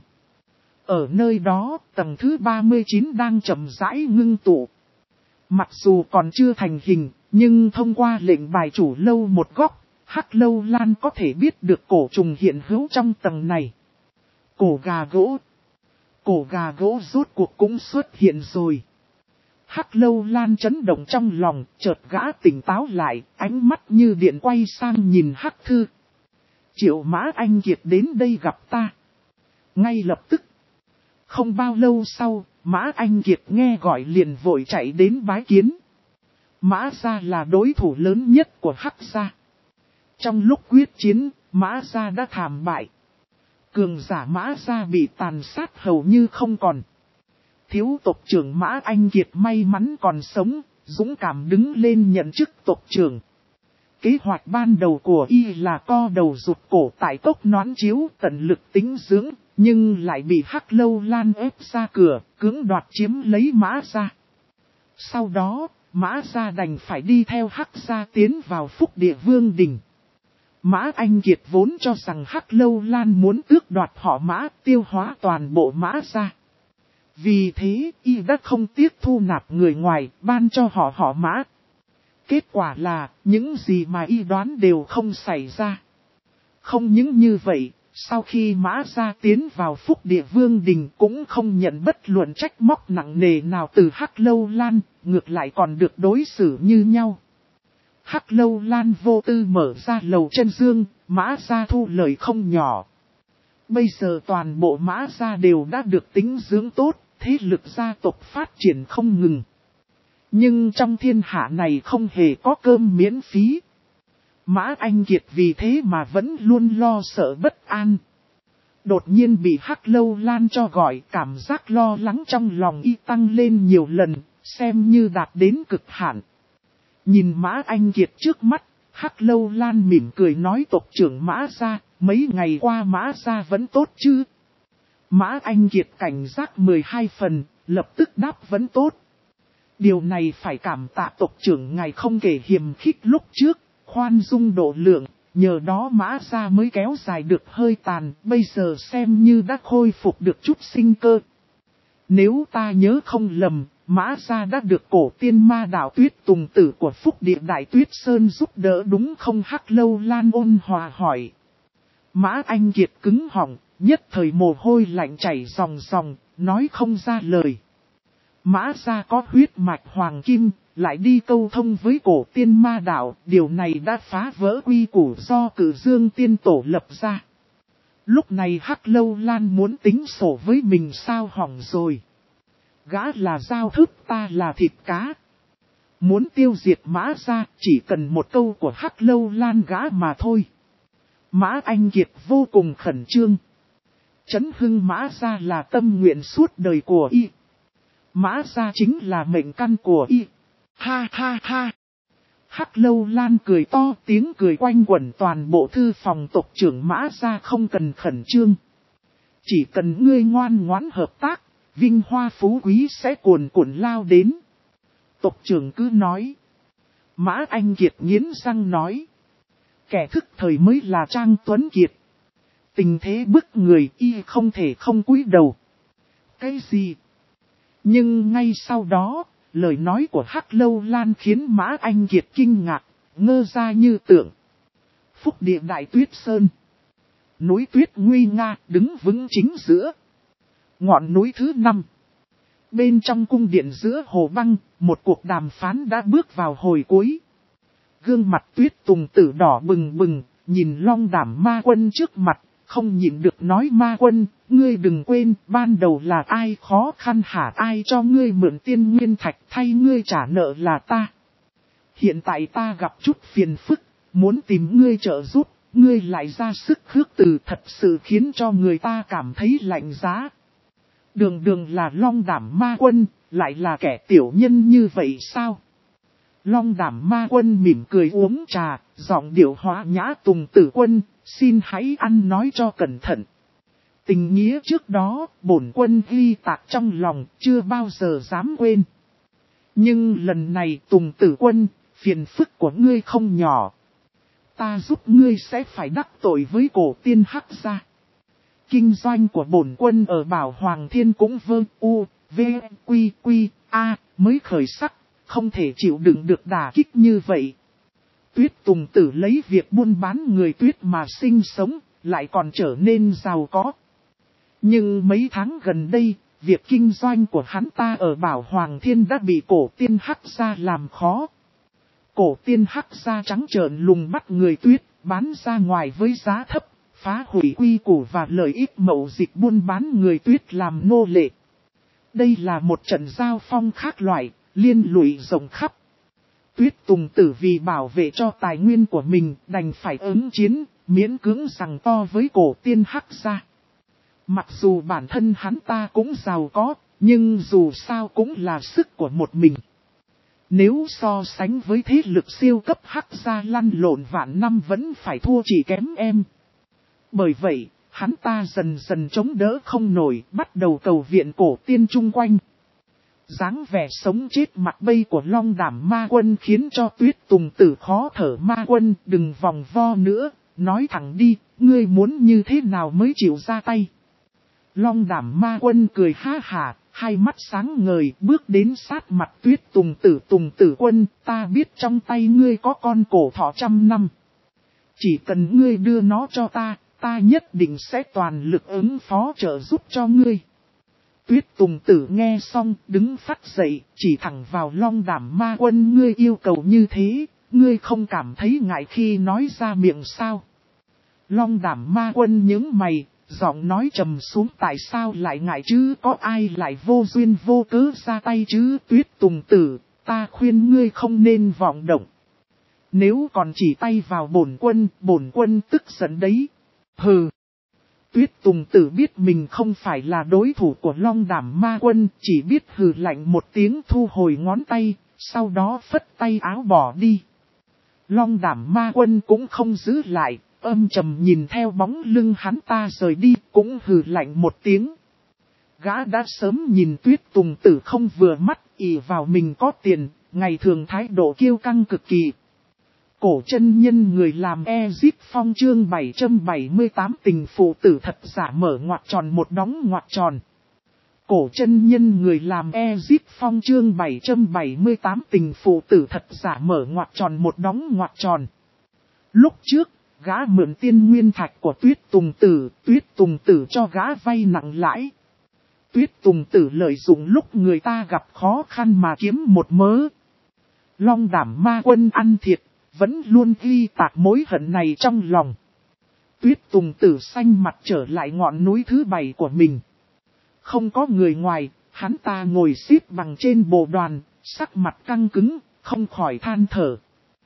S1: Ở nơi đó, tầng thứ ba mươi chín đang chậm rãi ngưng tụ. Mặc dù còn chưa thành hình, nhưng thông qua lệnh bài chủ lâu một góc, Hắc Lâu Lan có thể biết được cổ trùng hiện hữu trong tầng này. Cổ gà gỗ. Cổ gà gỗ rốt cuộc cũng xuất hiện rồi. Hắc Lâu Lan chấn động trong lòng, chợt gã tỉnh táo lại, ánh mắt như điện quay sang nhìn Hắc Thư. Triệu Mã Anh Kiệt đến đây gặp ta. Ngay lập tức. Không bao lâu sau, Mã Anh Kiệt nghe gọi liền vội chạy đến bái kiến. Mã gia là đối thủ lớn nhất của Hắc gia. Trong lúc quyết chiến, Mã gia đã thảm bại. Cường giả Mã gia bị tàn sát hầu như không còn. Thiếu tộc trưởng Mã Anh Kiệt may mắn còn sống, dũng cảm đứng lên nhận chức tộc trưởng. Kế hoạch ban đầu của y là co đầu rụt cổ tại cốc Noãn Chiếu tận lực tính dưỡng, nhưng lại bị Hắc Lâu Lan ép ra cửa, cưỡng đoạt chiếm lấy Mã gia. Sau đó, Mã gia đành phải đi theo Hắc gia tiến vào Phúc Địa Vương Đình. Mã Anh Kiệt vốn cho rằng Hắc Lâu Lan muốn tước đoạt họ Mã, tiêu hóa toàn bộ Mã gia. Vì thế, y đã không tiếc thu nạp người ngoài, ban cho họ họ Mã. Kết quả là, những gì mà y đoán đều không xảy ra. Không những như vậy, sau khi Mã gia tiến vào Phúc Địa Vương Đình cũng không nhận bất luận trách móc nặng nề nào từ Hắc Lâu Lan, ngược lại còn được đối xử như nhau. Hắc Lâu Lan vô tư mở ra lầu chân dương, Mã gia thu lời không nhỏ. Bây giờ toàn bộ Mã gia đều đã được tính dưỡng tốt, thế lực gia tộc phát triển không ngừng. Nhưng trong thiên hạ này không hề có cơm miễn phí. Mã Anh Kiệt vì thế mà vẫn luôn lo sợ bất an. Đột nhiên bị Hắc Lâu Lan cho gọi, cảm giác lo lắng trong lòng y tăng lên nhiều lần, xem như đạt đến cực hạn. Nhìn Mã Anh Kiệt trước mắt, Hắc Lâu Lan mỉm cười nói tộc trưởng Mã gia, mấy ngày qua Mã gia vẫn tốt chứ? Mã Anh Kiệt cảnh giác mười hai phần, lập tức đáp vẫn tốt. Điều này phải cảm tạ tộc trưởng ngài không kể hiềm khích lúc trước, khoan dung độ lượng, nhờ đó Mã gia mới kéo dài được hơi tàn, bây giờ xem như đã khôi phục được chút sinh cơ. Nếu ta nhớ không lầm, Mã gia đã được cổ tiên ma đạo Tuyết Tùng tử của Phúc Địa Đại Tuyết Sơn giúp đỡ đúng không? Hắc Lâu Lan ôn hòa hỏi. Mã Anh Kiệt cứng họng, nhất thời mồ hôi lạnh chảy ròng ròng, nói không ra lời. Mã gia có huyết mạch hoàng kim, lại đi câu thông với cổ tiên ma đạo, điều này đã phá vỡ quy củ do Cử Dương tiên tổ lập ra. Lúc này Hắc Lâu Lan muốn tính sổ với mình sao hỏng rồi. Gã là dao thức, ta là thịt cá. Muốn tiêu diệt Mã gia chỉ cần một câu của Hắc Lâu Lan gã mà thôi. Mã Anh Kiệt vô cùng khẩn trương. Chấn hưng Mã gia là tâm nguyện suốt đời của y. Mã gia chính là mệnh căn của y. Ha ha ha. Hắc Lâu Lan cười to, tiếng cười quanh quẩn toàn bộ thư phòng. Tộc trưởng Mã gia không cần khẩn trương. Chỉ cần ngươi ngoan ngoãn hợp tác, vinh hoa phú quý sẽ cuồn cuộn lao đến. Tộc trưởng cứ nói. Mã Anh Kiệt nghiến răng nói. Kẻ thức thời mới là Trang Tuấn Kiệt. Tình thế bức người y không thể không cúi đầu. Cái gì? Nhưng ngay sau đó, lời nói của Hắc Lâu Lan khiến Mã Anh Kiệt kinh ngạc, ngơ ra như tượng. Phúc Địa Đại Tuyết Sơn. Núi tuyết nguy nga đứng vững chính giữa. Ngọn núi thứ năm. Bên trong cung điện giữa hồ băng, một cuộc đàm phán đã bước vào hồi cuối. Gương mặt Tuyết Tùng tử đỏ bừng bừng, nhìn Long Đảm Ma Quân trước mặt, không nhịn được nói Ma Quân, ngươi đừng quên, ban đầu là ai khó khăn hả, ai cho ngươi mượn tiên nguyên thạch thay ngươi trả nợ là ta. Hiện tại ta gặp chút phiền phức, muốn tìm ngươi trợ giúp, ngươi lại ra sức khước từ, thật sự khiến cho người ta cảm thấy lạnh giá. Đường đường là Long Đảm Ma Quân, lại là kẻ tiểu nhân như vậy sao? Long Đảm Ma Quân mỉm cười uống trà, giọng điệu hóa nhã. Tùng tử quân, xin hãy ăn nói cho cẩn thận. Tình nghĩa trước đó, bổn quân ghi tạc trong lòng, chưa bao giờ dám quên. Nhưng lần này Tùng tử quân, phiền phức của ngươi không nhỏ. Ta giúp ngươi sẽ phải đắc tội với cổ tiên Hắc gia. Kinh doanh của bổn quân ở Bảo Hoàng Thiên cũng vơ u, v, quy, quy, a, mới khởi sắc, không thể chịu đựng được đả kích như vậy. Tuyết Tùng tử lấy việc buôn bán người tuyết mà sinh sống, lại còn trở nên giàu có. Nhưng mấy tháng gần đây, việc kinh doanh của hắn ta ở Bảo Hoàng Thiên đã bị cổ tiên Hắc gia làm khó. Cổ tiên Hắc gia trắng trợn lùng bắt người tuyết, bán ra ngoài với giá thấp, phá hủy quy củ và lợi ích mậu dịch buôn bán người tuyết làm nô lệ. Đây là một trận giao phong khác loại, liên lụy rộng khắp. Tuyết Tùng tử vì bảo vệ cho tài nguyên của mình đành phải ứng chiến, miễn cưỡng giằng to với cổ tiên Hắc gia. Mặc dù bản thân hắn ta cũng giàu có, nhưng dù sao cũng là sức của một mình. Nếu so sánh với thế lực siêu cấp Hắc gia lăn lộn vạn năm vẫn phải thua chỉ kém em. Bởi vậy, hắn ta dần dần chống đỡ không nổi, bắt đầu cầu viện cổ tiên chung quanh. Dáng vẻ sống chết mặt bay của Long Đảm Ma Quân khiến cho Tuyết Tùng tử khó thở. Ma Quân, đừng vòng vo nữa, nói thẳng đi, ngươi muốn như thế nào mới chịu ra tay. Long Đảm Ma Quân cười ha hả, hai mắt sáng ngời, bước đến sát mặt Tuyết Tùng tử. Tùng tử quân, ta biết trong tay ngươi có con cổ thỏ trăm năm. Chỉ cần ngươi đưa nó cho ta, ta nhất định sẽ toàn lực ứng phó trợ giúp cho ngươi. Tuyết Tùng tử nghe xong, đứng phát dậy, chỉ thẳng vào Long Đảm Ma Quân. Ngươi yêu cầu như thế, ngươi không cảm thấy ngại khi nói ra miệng sao? Long Đảm Ma Quân nhướng mày, giọng nói trầm xuống. Tại sao lại ngại chứ, có ai lại vô duyên vô cớ ra tay chứ? Tuyết Tùng tử, ta khuyên ngươi không nên vọng động. Nếu còn chỉ tay vào bổn quân, bổn quân tức giận đấy. Hừ. Tuyết Tùng tử biết mình không phải là đối thủ của Long Đảm Ma Quân, chỉ biết hừ lạnh một tiếng thu hồi ngón tay, sau đó phất tay áo bỏ đi. Long Đảm Ma Quân cũng không giữ lại, âm trầm nhìn theo bóng lưng hắn ta rời đi, cũng hừ lạnh một tiếng. Gã đã sớm nhìn Tuyết Tùng Tử không vừa mắt, ỷ vào mình có tiền, ngày thường thái độ kiêu căng cực kỳ. Cổ chân nhân người làm Ezip Phong chương bảy trăm bảy mươi tám tình phụ tử thật giả mở ngoặc tròn một đóng ngoặc tròn. Cổ chân nhân người làm Ezip Phong chương bảy trăm bảy mươi tám tình phụ tử thật giả mở ngoặc tròn một đóng ngoặc tròn. Lúc trước, gã mượn tiên nguyên thạch của Tuyết Tùng Tử, Tuyết Tùng Tử cho gã vay nặng lãi. Tuyết Tùng Tử lợi dụng lúc người ta gặp khó khăn mà kiếm một mớ. Long Đảm Ma Quân ăn thiệt, vẫn luôn ghi tạc mối hận này trong lòng. Tuyết Tùng Tử xanh mặt trở lại ngọn núi thứ bảy của mình. Không có người ngoài, hắn ta ngồi xếp bằng trên bồ đoàn, sắc mặt căng cứng, không khỏi than thở.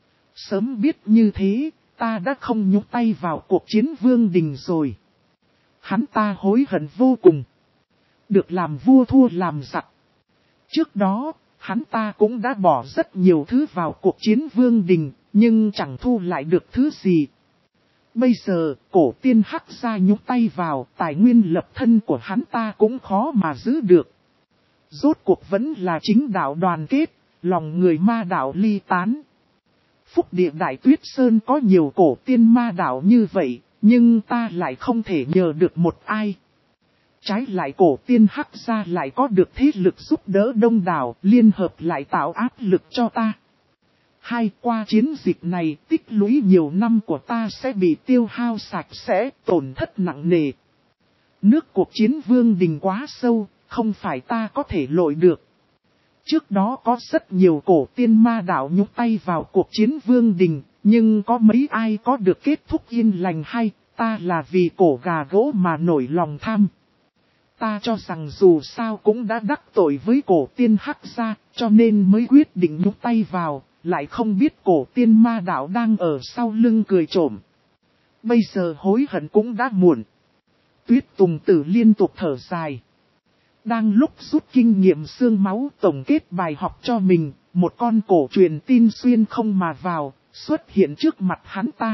S1: Sớm biết như thế, ta đã không nhúc tay vào cuộc chiến vương đình rồi. Hắn ta hối hận vô cùng. Được làm vua thua làm giặc. Trước đó, hắn ta cũng đã bỏ rất nhiều thứ vào cuộc chiến vương đình, nhưng chẳng thu lại được thứ gì. Bây giờ, cổ tiên hắc gia nhúc tay vào, tài nguyên lập thân của hắn ta cũng khó mà giữ được. Rốt cuộc vẫn là chính đạo đoàn kết, lòng người ma đạo ly tán. Phúc địa Đại Tuyết Sơn có nhiều cổ tiên ma đạo như vậy, nhưng ta lại không thể nhờ được một ai. Trái lại cổ tiên hắc gia lại có được thế lực giúp đỡ đông đảo, liên hợp lại tạo áp lực cho ta. Hai qua chiến dịch này tích lũy nhiều năm của ta sẽ bị tiêu hao sạch sẽ, tổn thất nặng nề. Nước cuộc chiến vương đình quá sâu, không phải ta có thể lội được. Trước đó có rất nhiều cổ tiên ma đạo nhúc tay vào cuộc chiến vương đình, nhưng có mấy ai có được kết thúc yên lành hay, ta là vì cổ gà gỗ mà nổi lòng tham. Ta cho rằng dù sao cũng đã đắc tội với cổ tiên hắc gia, cho nên mới quyết định nhúc tay vào, lại không biết cổ tiên ma đạo đang ở sau lưng cười trộm. Bây giờ hối hận cũng đã muộn. Tuyết Tùng Tử liên tục thở dài. Đang lúc rút kinh nghiệm xương máu tổng kết bài học cho mình, một con cổ truyền tin xuyên không mà vào, xuất hiện trước mặt hắn ta.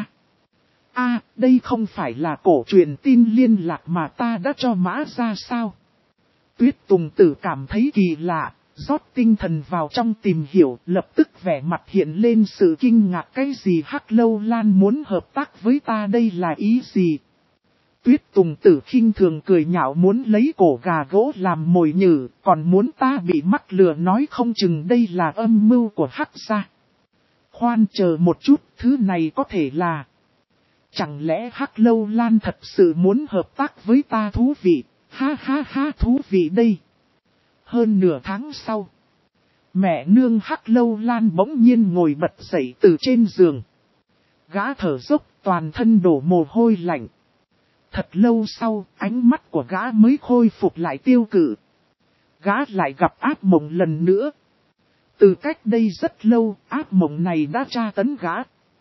S1: A, đây không phải là cổ truyền tin liên lạc mà ta đã cho mã ra sao? Tuyết Tùng Tử cảm thấy kỳ lạ, rót tinh thần vào trong tìm hiểu, lập tức vẻ mặt hiện lên sự kinh ngạc. Cái gì Hắc Lâu Lan muốn hợp tác với ta, đây là ý gì? Tuyết Tùng Tử khinh thường cười nhạo, muốn lấy cổ gà gỗ làm mồi nhử, còn muốn ta bị mắc lừa, nói không chừng đây là âm mưu của Hắc gia. Khoan chờ một chút, thứ này có thể là... Chẳng lẽ Hắc Lâu Lan thật sự muốn hợp tác với ta? Thú vị, ha ha ha, thú vị đây. Hơn nửa tháng sau, mẹ nương Hắc Lâu Lan bỗng nhiên ngồi bật dậy từ trên giường. Gã thở dốc, toàn thân đổ mồ hôi lạnh. Thật lâu sau, ánh mắt của gã mới khôi phục lại tiêu cự. Gã lại gặp ác mộng lần nữa. Từ cách đây rất lâu, ác mộng này đã tra tấn gã.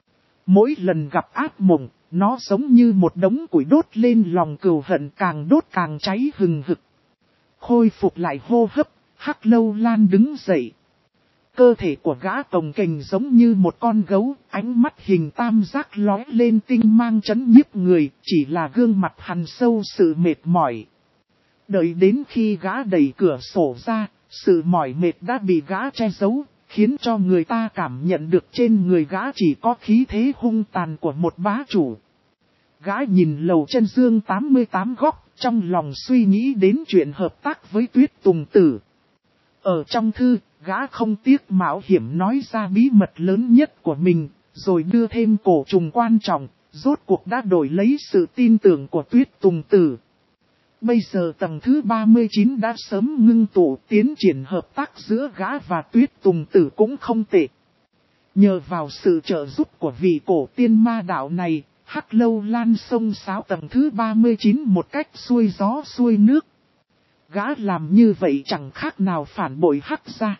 S1: Mỗi lần gặp ác mộng, nó giống như một đống củi đốt lên lòng cừu hận, càng đốt càng cháy hừng hực. Khôi phục lại hô hấp, Hắc Lâu Lan đứng dậy. Cơ thể của gã cồng kềnh giống như một con gấu, ánh mắt hình tam giác lóe lên tinh mang chấn nhiếp người, chỉ là gương mặt hằn sâu sự mệt mỏi. Đợi đến khi gã đẩy cửa sổ ra, sự mỏi mệt đã bị gã che giấu, khiến cho người ta cảm nhận được trên người gã chỉ có khí thế hung tàn của một bá chủ. Gã nhìn lầu chân dương tám mươi tám góc, trong lòng suy nghĩ đến chuyện hợp tác với Tuyết Tùng Tử. Ở trong thư, gã không tiếc mạo hiểm nói ra bí mật lớn nhất của mình, rồi đưa thêm cổ trùng quan trọng, rốt cuộc đã đổi lấy sự tin tưởng của Tuyết Tùng Tử. Bây giờ tầng thứ ba mươi chín đã sớm ngưng tụ, tiến triển hợp tác giữa gã và Tuyết Tùng Tử cũng không tệ. Nhờ vào sự trợ giúp của vị cổ tiên ma đạo này, Hắc Lâu Lan xông xáo tầng thứ ba mươi chín một cách xuôi gió xuôi nước. Gã làm như vậy chẳng khác nào phản bội Hắc gia.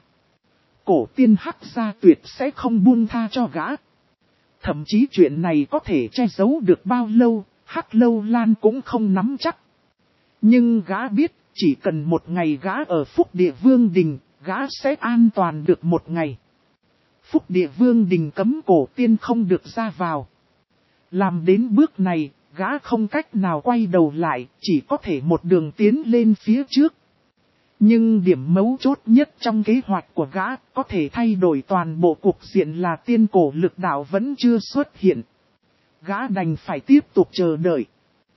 S1: Cổ tiên Hắc gia tuyệt sẽ không buông tha cho gã. Thậm chí chuyện này có thể che giấu được bao lâu, Hắc Lâu Lan cũng không nắm chắc. Nhưng gã biết, chỉ cần một ngày gã ở Phúc Địa Vương Đình, gã sẽ an toàn được một ngày. Phúc địa vương đình cấm cổ tiên không được ra vào. Làm đến bước này, gã không cách nào quay đầu lại, chỉ có thể một đường tiến lên phía trước. Nhưng điểm mấu chốt nhất trong kế hoạch của gã có thể thay đổi toàn bộ cuộc diện là tiên cổ lực đạo vẫn chưa xuất hiện. Gã đành phải tiếp tục chờ đợi.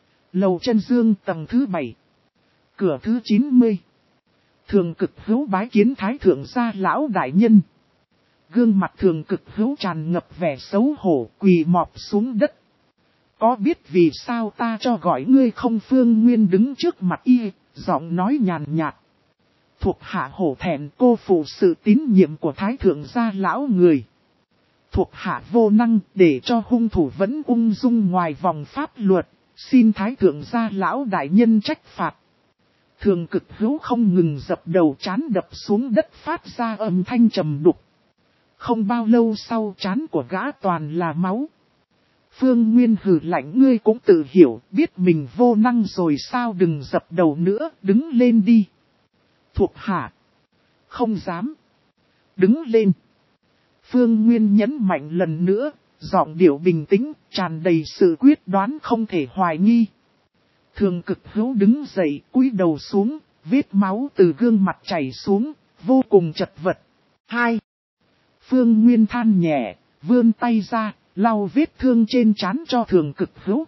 S1: Lầu Chân Dương tầng thứ bảy. Cửa thứ chín mươi. Thường Cực Hữu bái kiến Thái Thượng gia lão đại nhân. Gương mặt Thường Cực Hữu tràn ngập vẻ xấu hổ, quỳ mọp xuống đất. Có biết vì sao ta cho gọi ngươi không? Phương Nguyên đứng trước mặt y, giọng nói nhàn nhạt. Thuộc hạ hổ thẹn cô phụ sự tín nhiệm của Thái Thượng gia lão người. Thuộc hạ vô năng để cho hung thủ vẫn ung dung ngoài vòng pháp luật, xin Thái Thượng gia lão đại nhân trách phạt. Thường Cực Hữu không ngừng dập đầu trán đập xuống đất phát ra âm thanh trầm đục. Không bao lâu sau trán của gã toàn là máu. Phương Nguyên hừ lạnh, ngươi cũng tự hiểu, biết mình vô năng rồi sao? Đừng dập đầu nữa, đứng lên đi. Thuộc hạ. Không dám. Đứng lên. Phương Nguyên nhấn mạnh lần nữa, giọng điệu bình tĩnh, tràn đầy sự quyết đoán không thể hoài nghi. Thường Cực Hữu đứng dậy, cúi đầu xuống, vết máu từ gương mặt chảy xuống, vô cùng chật vật. Hai. Phương Nguyên than nhẹ, vươn tay ra, lau vết thương trên trán cho Thường Cực Hữu.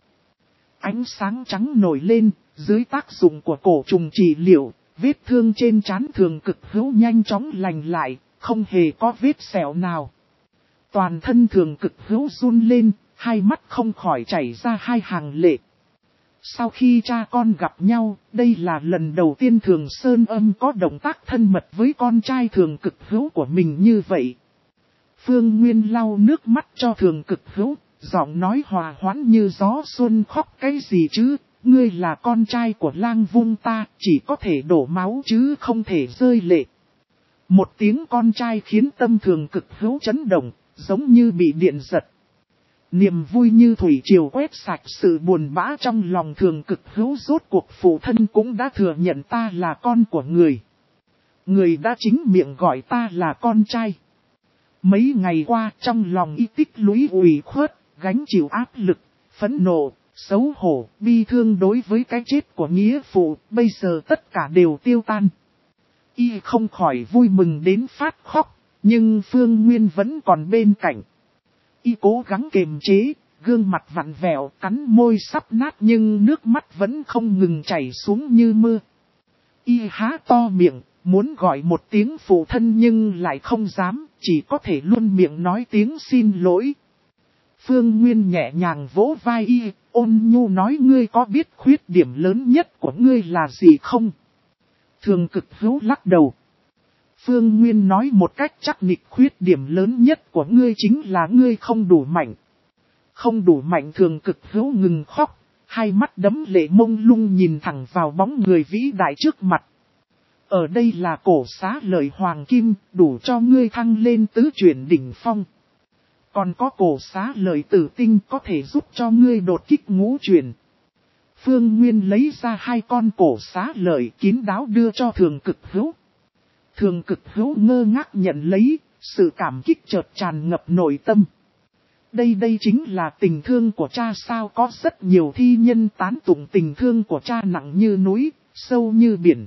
S1: Ánh sáng trắng nổi lên, dưới tác dụng của cổ trùng trị liệu, vết thương trên trán Thường Cực Hữu nhanh chóng lành lại, không hề có vết sẹo nào. Toàn thân Thường Cực Hữu run lên, hai mắt không khỏi chảy ra hai hàng lệ. Sau khi cha con gặp nhau, đây là lần đầu tiên Thường Sơn Âm có động tác thân mật với con trai Thường Cực Hữu của mình như vậy. Phương Nguyên lau nước mắt cho Thường Cực Hữu, giọng nói hòa hoãn như gió xuân. Khóc cái gì chứ, ngươi là con trai của Lang Vung ta, chỉ có thể đổ máu chứ không thể rơi lệ. Một tiếng con trai khiến tâm Thường Cực Hữu chấn động, giống như bị điện giật. Niềm vui như thủy triều quét sạch sự buồn bã trong lòng Thường Cực Hữu. Rốt cuộc phụ thân cũng đã thừa nhận ta là con của người. Người đã chính miệng gọi ta là con trai. Mấy ngày qua trong lòng y tích lũy ủy khuất, gánh chịu áp lực, phẫn nộ, xấu hổ, bi thương đối với cái chết của nghĩa phụ, bây giờ tất cả đều tiêu tan. Y không khỏi vui mừng đến phát khóc, nhưng Phương Nguyên vẫn còn bên cạnh. Y cố gắng kiềm chế, gương mặt vặn vẹo, cắn môi sắp nát nhưng nước mắt vẫn không ngừng chảy xuống như mưa. Y há to miệng, muốn gọi một tiếng phụ thân nhưng lại không dám, chỉ có thể luôn miệng nói tiếng xin lỗi. Phương Nguyên nhẹ nhàng vỗ vai y, ôn nhu nói, ngươi có biết khuyết điểm lớn nhất của ngươi là gì không? Thường Cực Hữu lắc đầu. Phương Nguyên nói một cách chắc nịch, khuyết điểm lớn nhất của ngươi chính là ngươi không đủ mạnh. Không đủ mạnh. Thường Cực Hữu ngừng khóc, hai mắt đẫm lệ mông lung nhìn thẳng vào bóng người vĩ đại trước mặt. Ở đây là cổ xá lợi hoàng kim, đủ cho ngươi thăng lên tứ chuyển đỉnh phong. Còn có cổ xá lợi tử tinh có thể giúp cho ngươi đột kích ngũ chuyển. Phương Nguyên lấy ra hai con cổ xá lợi kín đáo đưa cho Thường Cực Hữu. Thường Cực Hữu ngơ ngác nhận lấy, sự cảm kích chợt tràn ngập nội tâm. Đây đây chính là tình thương của cha sao? Có rất nhiều thi nhân tán tụng tình thương của cha nặng như núi, sâu như biển.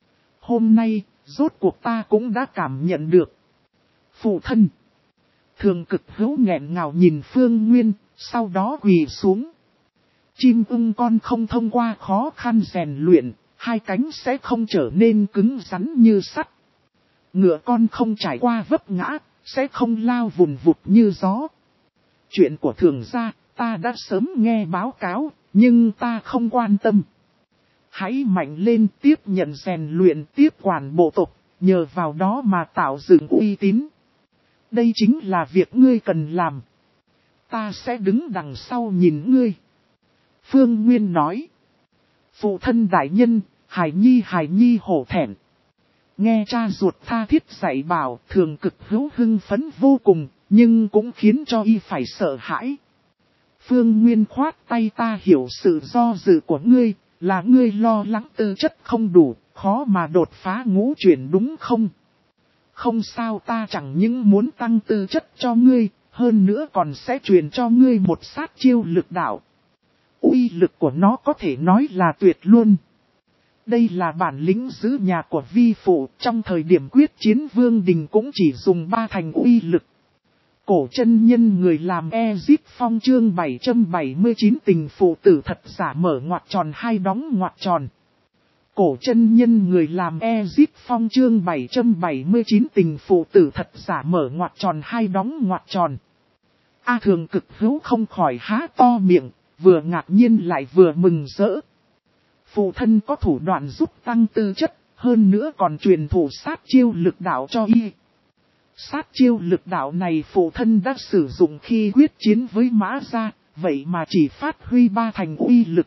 S1: Hôm nay, rốt cuộc ta cũng đã cảm nhận được. Phụ thân. Thường Cực Hữu nghẹn ngào nhìn Phương Nguyên, sau đó quỳ xuống. Chim ưng con không thông qua khó khăn rèn luyện, hai cánh sẽ không trở nên cứng rắn như sắt. Ngựa con không trải qua vấp ngã, sẽ không lao vùn vụt như gió. Chuyện của Thường gia, ta đã sớm nghe báo cáo, nhưng ta không quan tâm. Hãy mạnh lên, tiếp nhận rèn luyện, tiếp quản bộ tộc, nhờ vào đó mà tạo dựng uy tín. Đây chính là việc ngươi cần làm. Ta sẽ đứng đằng sau nhìn ngươi. Phương Nguyên nói. Phụ thân đại nhân, Hải Nhi Hải Nhi hổ thẹn. Nghe cha ruột tha thiết dạy bảo, Thường Cực Hữu hưng phấn vô cùng, nhưng cũng khiến cho y phải sợ hãi. Phương Nguyên khoát tay, ta hiểu sự do dự của ngươi, là ngươi lo lắng tư chất không đủ, khó mà đột phá ngũ chuyển đúng không? Không sao, ta chẳng những muốn tăng tư chất cho ngươi, hơn nữa còn sẽ truyền cho ngươi một sát chiêu lực đạo. Uy lực của nó có thể nói là tuyệt luôn. Đây là bản lĩnh giữ nhà của vi phụ, trong thời điểm quyết chiến Vương Đình cũng chỉ dùng ba thành uy lực. Cổ chân nhân người làm Ezip Phong chương bảy trăm bảy mươi chín tình phụ tử thật giả mở ngoặc tròn hai đóng ngoặc tròn. Cổ chân nhân người làm Ezip Phong chương bảy trăm bảy mươi chín tình phụ tử thật giả mở ngoặc tròn hai đóng ngoặc tròn. A Thường Cực Hữu không khỏi há to miệng, vừa ngạc nhiên lại vừa mừng rỡ. Phụ thân có thủ đoạn giúp tăng tư chất, hơn nữa còn truyền thủ sát chiêu lực đạo cho y. Sát chiêu lực đạo này phụ thân đã sử dụng khi quyết chiến với Mã Gia, vậy mà chỉ phát huy ba thành uy lực.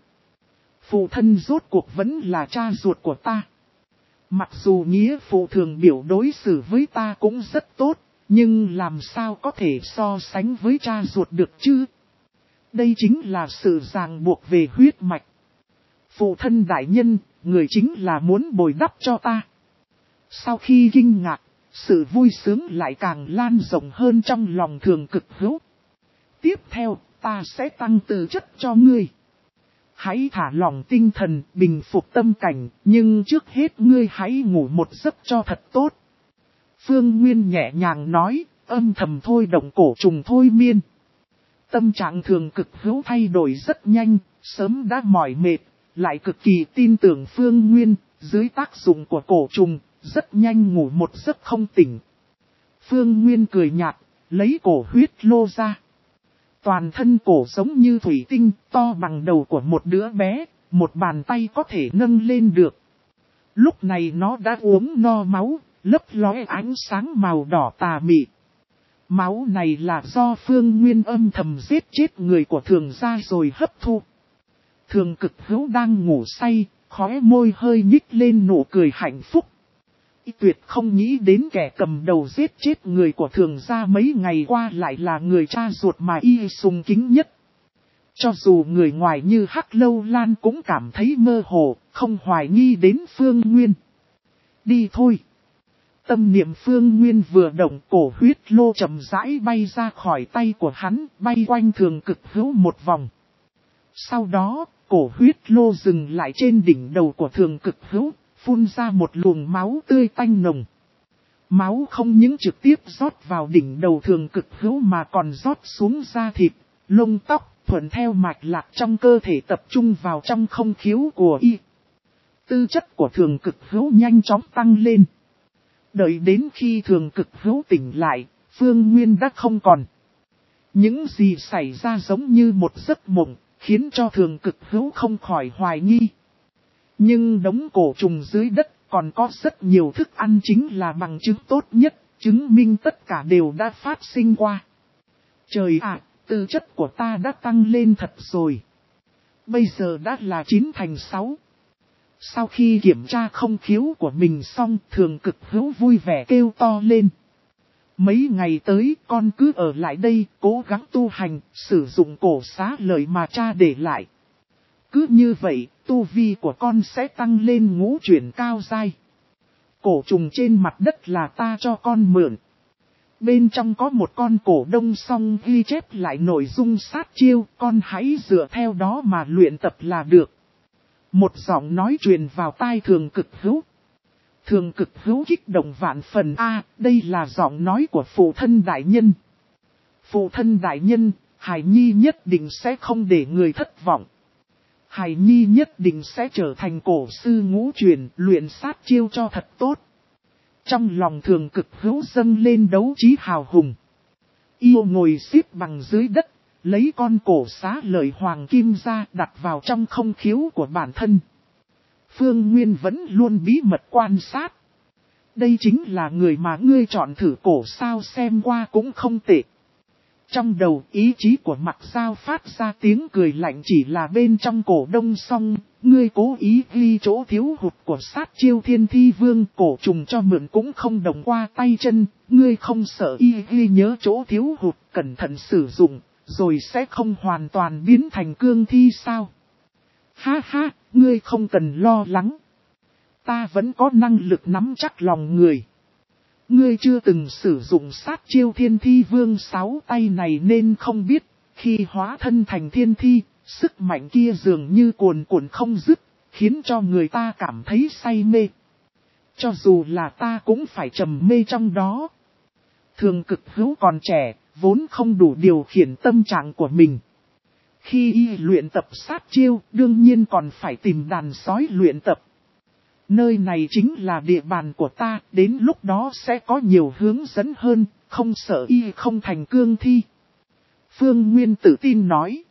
S1: Phụ thân rốt cuộc vẫn là cha ruột của ta. Mặc dù nghĩa phụ thường biểu đối xử với ta cũng rất tốt, nhưng làm sao có thể so sánh với cha ruột được chứ? Đây chính là sự ràng buộc về huyết mạch. Phụ thân đại nhân, người chính là muốn bồi đắp cho ta. Sau khi kinh ngạc, sự vui sướng lại càng lan rộng hơn trong lòng Thường Cực Hữu. Tiếp theo, ta sẽ tăng tư chất cho ngươi. Hãy thả lòng tinh thần, bình phục tâm cảnh, nhưng trước hết ngươi hãy ngủ một giấc cho thật tốt. Phương Nguyên nhẹ nhàng nói, âm thầm thôi động cổ trùng thôi miên. Tâm trạng Thường Cực Hữu thay đổi rất nhanh, sớm đã mỏi mệt, lại cực kỳ tin tưởng Phương Nguyên, dưới tác dụng của cổ trùng, rất nhanh ngủ một giấc không tỉnh. Phương Nguyên cười nhạt, lấy cổ huyết lô ra. Toàn thân cổ giống như thủy tinh, to bằng đầu của một đứa bé, một bàn tay có thể nâng lên được. Lúc này nó đã uống no máu, lấp lóe ánh sáng màu đỏ tà mị. Máu này là do Phương Nguyên âm thầm giết chết người của Thường gia rồi hấp thu. Thường Cực Hữu đang ngủ say, khóe môi hơi nhích lên nụ cười hạnh phúc. Y tuyệt không nghĩ đến kẻ cầm đầu giết chết người của Thường gia mấy ngày qua lại là người cha ruột mà y sùng kính nhất. Cho dù người ngoài như Hắc Lâu Lan cũng cảm thấy mơ hồ, không hoài nghi đến Phương Nguyên. Đi thôi. Tâm niệm Phương Nguyên vừa động, cổ huyết lô chậm rãi bay ra khỏi tay của hắn, bay quanh Thường Cực Hữu một vòng. Sau đó, cổ huyết lô dừng lại trên đỉnh đầu của Thường Cực Hữu, phun ra một luồng máu tươi tanh nồng. Máu không những trực tiếp rót vào đỉnh đầu Thường Cực Hữu mà còn rót xuống da thịt, lông tóc, thuận theo mạch lạc trong cơ thể tập trung vào trong không khiếu của y. Tư chất của Thường Cực Hữu nhanh chóng tăng lên. Đợi đến khi Thường Cực Hữu tỉnh lại, Phương Nguyên đã không còn. Những gì xảy ra giống như một giấc mộng, khiến cho Thường Cực Hữu không khỏi hoài nghi. Nhưng đống cổ trùng dưới đất còn có rất nhiều thức ăn chính là bằng chứng tốt nhất, chứng minh tất cả đều đã phát sinh qua. Trời ạ, tư chất của ta đã tăng lên thật rồi. Bây giờ đã là chín thành sáu. Sau khi kiểm tra không khiếu của mình xong, Thường Cực Hữu vui vẻ kêu to lên. Mấy ngày tới con cứ ở lại đây, cố gắng tu hành, sử dụng cổ xá lợi mà cha để lại. Cứ như vậy, tu vi của con sẽ tăng lên ngũ chuyển cao giai. Cổ trùng trên mặt đất là ta cho con mượn. Bên trong có một con cổ đông song ghi chép lại nội dung sát chiêu, con hãy dựa theo đó mà luyện tập là được. Một giọng nói truyền vào tai Thường Cực Hữu. Thường Cực Hữu kích động vạn phần. A, đây là giọng nói của phụ thân đại nhân. Phụ thân đại nhân, Hải Nhi nhất định sẽ không để người thất vọng. Hải Nhi nhất định sẽ trở thành cổ sư ngũ truyền, luyện sát chiêu cho thật tốt. Trong lòng Thường Cực Hữu dâng lên đấu trí hào hùng. Yêu ngồi xếp bằng dưới đất, lấy con cổ xá lợi hoàng kim ra đặt vào trong không khiếu của bản thân. Phương Nguyên vẫn luôn bí mật quan sát. Đây chính là người mà ngươi chọn thử cổ sao, xem qua cũng không tệ. Trong đầu ý chí của Mặc Giao phát ra tiếng cười lạnh, chỉ là bên trong cổ đông song, ngươi cố ý ghi chỗ thiếu hụt của sát chiêu Thiên Thi Vương, cổ trùng cho mượn cũng không đồng qua tay chân, ngươi không sợ y ghi nhớ chỗ thiếu hụt, cẩn thận sử dụng, rồi sẽ không hoàn toàn biến thành cương thi sao? Ha ha, ngươi không cần lo lắng. Ta vẫn có năng lực nắm chắc lòng người. ngươi chưa từng sử dụng sát chiêu thiên thi vương sáu tay này nên không biết, khi hóa thân thành thiên thi, sức mạnh kia dường như cuồn cuộn không dứt, khiến cho người ta cảm thấy say mê. Cho dù là ta cũng phải trầm mê trong đó. Thường Cực Hữu còn trẻ, vốn không đủ điều khiển tâm trạng của mình. Khi y luyện tập sát chiêu, đương nhiên còn phải tìm đàn sói luyện tập. Nơi này chính là địa bàn của ta, đến lúc đó sẽ có nhiều hướng dẫn hơn, không sợ y không thành cương thi. Phương Nguyên tự tin nói.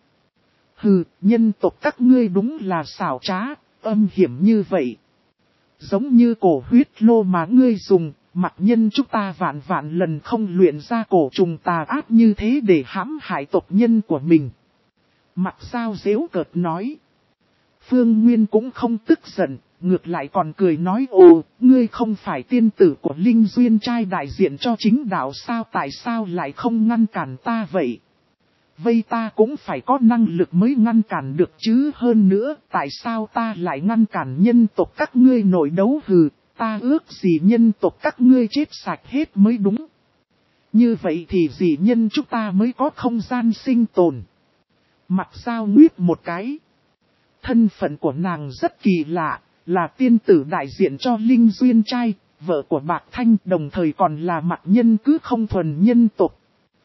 S1: Hừ, nhân tộc các ngươi đúng là xảo trá, âm hiểm như vậy. Giống như cổ huyết lô mà ngươi dùng, mặc nhân chúng ta vạn vạn lần không luyện ra cổ trùng tà ác như thế để hãm hại tộc nhân của mình. Mặc sao dễu cợt nói. Phương Nguyên cũng không tức giận, ngược lại còn cười nói ồ, ngươi không phải tiên tử của Linh Duyên trai đại diện cho chính đạo sao, tại sao lại không ngăn cản ta vậy? Vây ta cũng phải có năng lực mới ngăn cản được chứ, hơn nữa, tại sao ta lại ngăn cản nhân tộc các ngươi nội đấu? Hừ, ta ước gì nhân tộc các ngươi chết sạch hết mới đúng. Như vậy thì dị nhân chúng ta mới có không gian sinh tồn. Mặc sao nguyết một cái. Thân phận của nàng rất kỳ lạ, là tiên tử đại diện cho Linh Duyên trai, vợ của Bạc Thanh, đồng thời còn là mặc nhân cứ không thuần nhân tộc.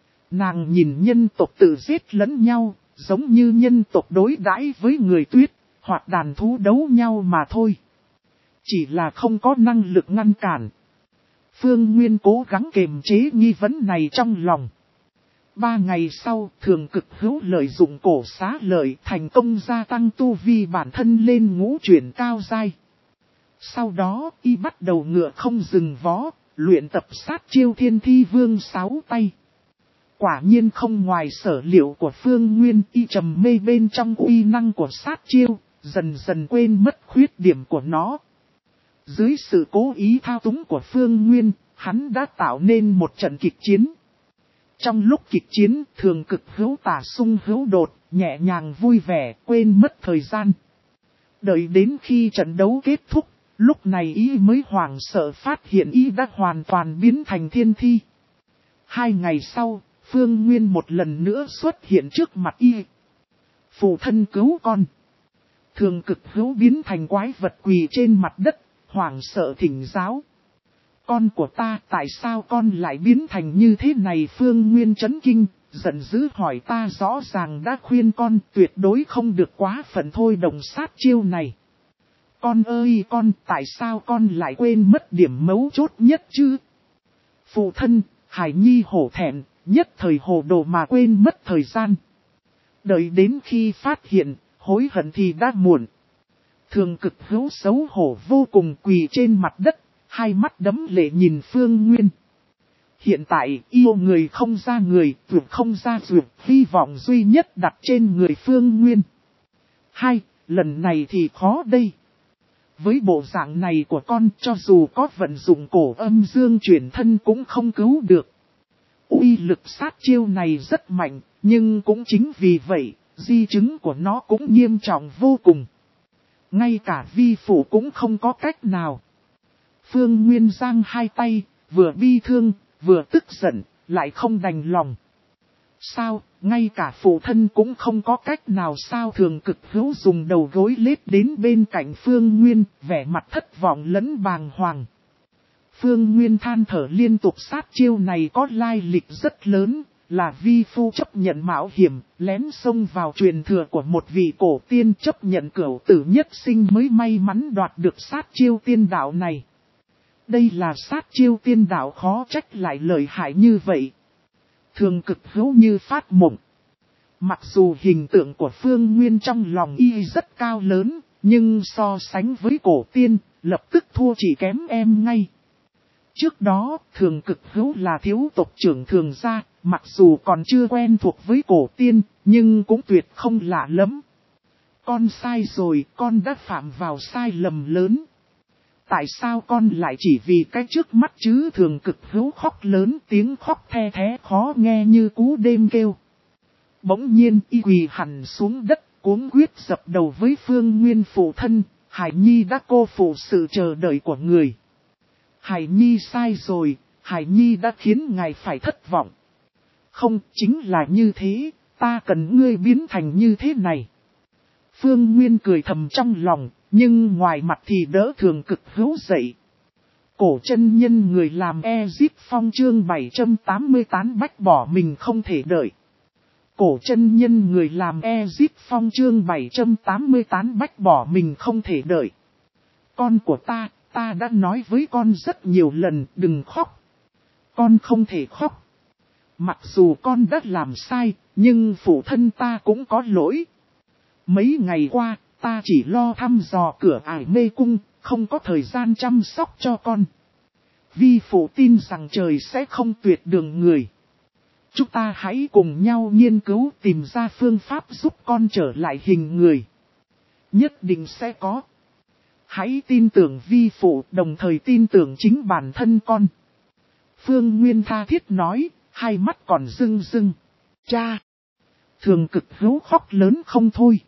S1: Nàng nhìn nhân tộc tự giết lẫn nhau, giống như nhân tộc đối đãi với người tuyết, hoặc đàn thú đấu nhau mà thôi. Chỉ là không có năng lực ngăn cản. Phương Nguyên cố gắng kiềm chế nghi vấn này trong lòng. Ba ngày sau, Thường Cực Hữu lợi dụng cổ xá lợi thành công gia tăng tu vi bản thân lên ngũ chuyển cao giai. Sau đó, y bắt đầu ngựa không dừng vó, luyện tập sát chiêu thiên thi vương sáu tay. Quả nhiên không ngoài sở liệu của Phương Nguyên, y trầm mê bên trong uy năng của sát chiêu, dần dần quên mất khuyết điểm của nó. Dưới sự cố ý thao túng của Phương Nguyên, hắn đã tạo nên một trận kịch chiến. Trong lúc kịch chiến, Thường Cực Hữu tả sung hữu đột, nhẹ nhàng vui vẻ, quên mất thời gian. Đợi đến khi trận đấu kết thúc, lúc này y mới hoảng sợ phát hiện y đã hoàn toàn biến thành thiên thi. Hai ngày sau, Phương Nguyên một lần nữa xuất hiện trước mặt y. Phụ thân cứu con. Thường Cực Hữu biến thành quái vật quỳ trên mặt đất, hoảng sợ thỉnh giáo. Con của ta, tại sao con lại biến thành như thế này? Phương Nguyên chấn kinh, giận dữ hỏi, ta rõ ràng đã khuyên con tuyệt đối không được quá phận thôi đồng sát chiêu này. Con ơi con, tại sao con lại quên mất điểm mấu chốt nhất chứ? Phụ thân, Hải Nhi hổ thẹn, nhất thời hồ đồ mà quên mất thời gian. Đợi đến khi phát hiện, hối hận thì đã muộn. Thường Cực Hữu xấu hổ vô cùng quỳ trên mặt đất, hai mắt đẫm lệ nhìn Phương Nguyên. Hiện tại, yêu người không ra người, vượt không ra vượt, hy vọng duy nhất đặt trên người Phương Nguyên. Hai, lần này thì khó đây. Với bộ dạng này của con, cho dù có vận dụng cổ âm dương chuyển thân cũng không cứu được. Uy lực sát chiêu này rất mạnh, nhưng cũng chính vì vậy, di chứng của nó cũng nghiêm trọng vô cùng. Ngay cả vi phụ cũng không có cách nào. Phương Nguyên giang hai tay, vừa bi thương, vừa tức giận, lại không đành lòng. Sao, ngay cả phụ thân cũng không có cách nào sao? Thường Cực Hữu dùng đầu gối lết đến bên cạnh Phương Nguyên, vẻ mặt thất vọng lẫn bàng hoàng. Phương Nguyên than thở liên tục, sát chiêu này có lai lịch rất lớn, là vi phu chấp nhận mạo hiểm, lén xông vào truyền thừa của một vị cổ tiên, chấp nhận cửu tử nhất sinh mới may mắn đoạt được sát chiêu tiên đạo này. Đây là sát chiêu tiên đạo, khó trách lại lợi hại như vậy. Thường Cực Hữu như phát mộng. Mặc dù hình tượng của Phương Nguyên trong lòng y rất cao lớn, nhưng so sánh với cổ tiên, lập tức thua chỉ kém em ngay. Trước đó, Thường Cực Hữu là thiếu tộc trưởng Thường gia, mặc dù còn chưa quen thuộc với cổ tiên, nhưng cũng tuyệt không lạ lắm. Con sai rồi, con đã phạm vào sai lầm lớn. Tại sao con lại chỉ vì cái trước mắt chứ? Thường Cực Hữu khóc lớn, tiếng khóc the thé khó nghe như cú đêm kêu. Bỗng nhiên y quỳ hẳn xuống đất, cuống quyết dập đầu với Phương Nguyên. Phụ thân, Hải Nhi đã cô phụ sự chờ đợi của người. Hải Nhi sai rồi, Hải Nhi đã khiến ngài phải thất vọng. Không, chính là như thế, ta cần ngươi biến thành như thế này. Phương Nguyên cười thầm trong lòng, nhưng ngoài mặt thì đỡ Thường Cực Hữu dậy. Cổ chân nhân người làm Ezip Phong chương bảy trăm tám mươi tám bách bỏ mình không thể đợi. Cổ chân nhân người làm Ezip Phong chương bảy trăm tám mươi tám bách bỏ mình không thể đợi. Con của ta, ta đã nói với con rất nhiều lần đừng khóc. Con không thể khóc. Mặc dù con đã làm sai, nhưng phụ thân ta cũng có lỗi. Mấy ngày qua, ta chỉ lo thăm dò cửa ải mê cung, không có thời gian chăm sóc cho con. Vi phụ tin rằng trời sẽ không tuyệt đường người. Chúng ta hãy cùng nhau nghiên cứu tìm ra phương pháp giúp con trở lại hình người. Nhất định sẽ có. Hãy tin tưởng vi phụ, đồng thời tin tưởng chính bản thân con. Phương Nguyên tha thiết nói, hai mắt còn rưng rưng. Cha! Thường Cực Hữu khóc lớn không thôi.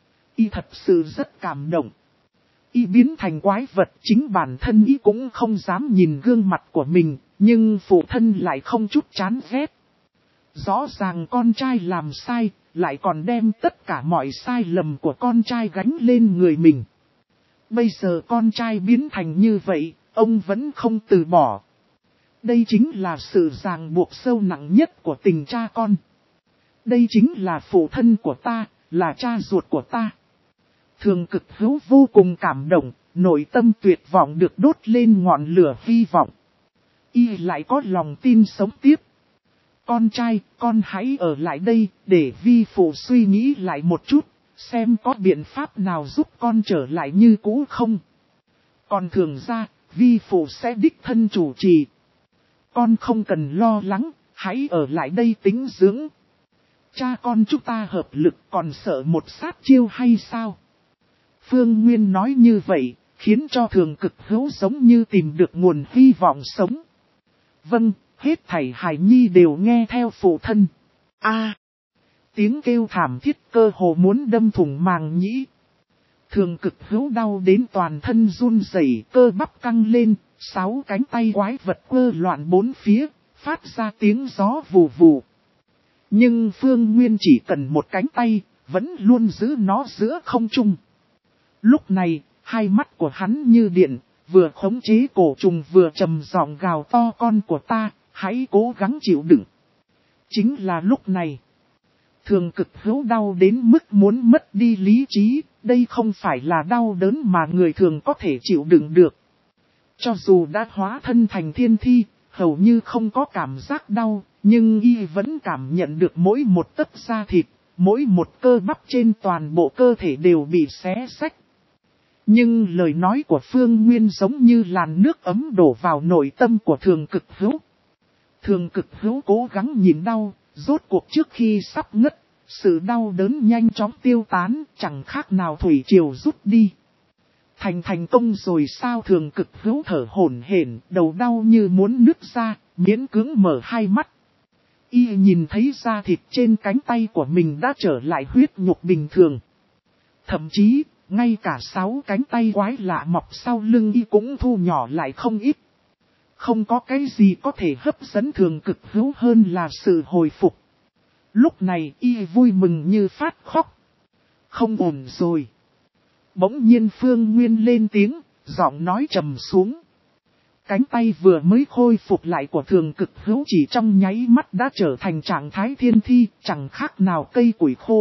S1: Y thật sự rất cảm động. Y biến thành quái vật, chính bản thân Y cũng không dám nhìn gương mặt của mình, nhưng phụ thân lại không chút chán ghét. Rõ ràng con trai làm sai, lại còn đem tất cả mọi sai lầm của con trai gánh lên người mình. Bây giờ con trai biến thành như vậy, ông vẫn không từ bỏ. Đây chính là sự ràng buộc sâu nặng nhất của tình cha con. Đây chính là phụ thân của ta, là cha ruột của ta. Thường Cực Hữu vô cùng cảm động, nội tâm tuyệt vọng được đốt lên ngọn lửa hy vọng. Y lại có lòng tin sống tiếp. Con trai, con hãy ở lại đây, để vi phụ suy nghĩ lại một chút, xem có biện pháp nào giúp con trở lại như cũ không. Còn thường ra, vi phụ sẽ đích thân chủ trì. Con không cần lo lắng, hãy ở lại đây tĩnh dưỡng. Cha con chúng ta hợp lực còn sợ một sát chiêu hay sao? Phương Nguyên nói như vậy, khiến cho Thường Cực Hữu giống như tìm được nguồn hy vọng sống. Vâng, hết thảy Hải Nhi đều nghe theo phụ thân. A, tiếng kêu thảm thiết cơ hồ muốn đâm thủng màng nhĩ. Thường Cực Hữu đau đến toàn thân run rẩy, cơ bắp căng lên, sáu cánh tay quái vật quơ loạn bốn phía, phát ra tiếng gió vù vù. Nhưng Phương Nguyên chỉ cần một cánh tay, vẫn luôn giữ nó giữa không trung. Lúc này, hai mắt của hắn như điện, vừa khống chế cổ trùng vừa trầm giọng gào to con của ta, hãy cố gắng chịu đựng. Chính là lúc này, Thường Cực Hữu đau đến mức muốn mất đi lý trí, đây không phải là đau đớn mà người thường có thể chịu đựng được. Cho dù đã hóa thân thành thiên thi, hầu như không có cảm giác đau, nhưng y vẫn cảm nhận được mỗi một tấc da thịt, mỗi một cơ bắp trên toàn bộ cơ thể đều bị xé xách. Nhưng lời nói của Phương Nguyên giống như làn nước ấm đổ vào nội tâm của Thường Cực Hữu. Thường Cực Hữu cố gắng nhìn đau, rốt cuộc trước khi sắp ngất, sự đau đớn nhanh chóng tiêu tán, chẳng khác nào thủy triều rút đi. Thành thành công rồi sao? Thường Cực Hữu thở hổn hển, đầu đau như muốn nứt ra, miễn cưỡng mở hai mắt. Y nhìn thấy da thịt trên cánh tay của mình đã trở lại huyết nhục bình thường. Thậm chí, ngay cả sáu cánh tay quái lạ mọc sau lưng Y cũng thu nhỏ lại không ít. Không có cái gì có thể hấp dẫn Thường Cực Hữu hơn là sự hồi phục. Lúc này Y vui mừng như phát khóc. Không ổn rồi. Bỗng nhiên Phương Nguyên lên tiếng, giọng nói trầm xuống. Cánh tay vừa mới khôi phục lại của Thường Cực Hữu chỉ trong nháy mắt đã trở thành trạng thái thiên thi, chẳng khác nào cây củi khô.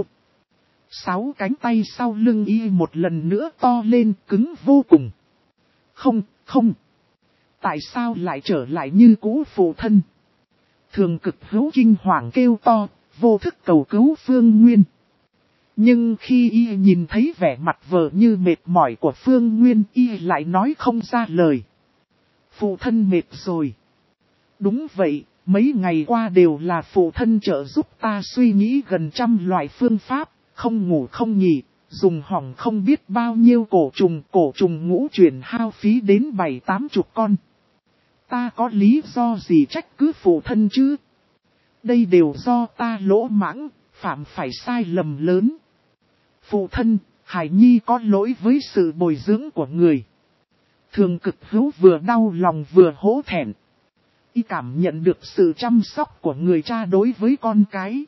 S1: Sáu cánh tay sau lưng Y một lần nữa to lên, cứng vô cùng. Không, không. Tại sao lại trở lại như cũ phụ thân? Thường Cực Hữu kinh hoàng kêu to, vô thức cầu cứu Phương Nguyên. Nhưng khi Y nhìn thấy vẻ mặt vờ như mệt mỏi của Phương Nguyên, Y lại nói không ra lời. Phụ thân mệt rồi. Đúng vậy, mấy ngày qua đều là phụ thân trợ giúp ta suy nghĩ gần trăm loại phương pháp, không ngủ không nghỉ, dùng hỏng không biết bao nhiêu cổ trùng, cổ trùng ngũ chuyển hao phí đến bảy tám chục con. Ta có lý do gì trách cứ phụ thân chứ? Đây đều do ta lỗ mãng, phạm phải sai lầm lớn. Phụ thân, Hải Nhi có lỗi với sự bồi dưỡng của người. Thường Cực Hữu vừa đau lòng vừa hổ thẹn. Y cảm nhận được sự chăm sóc của người cha đối với con cái.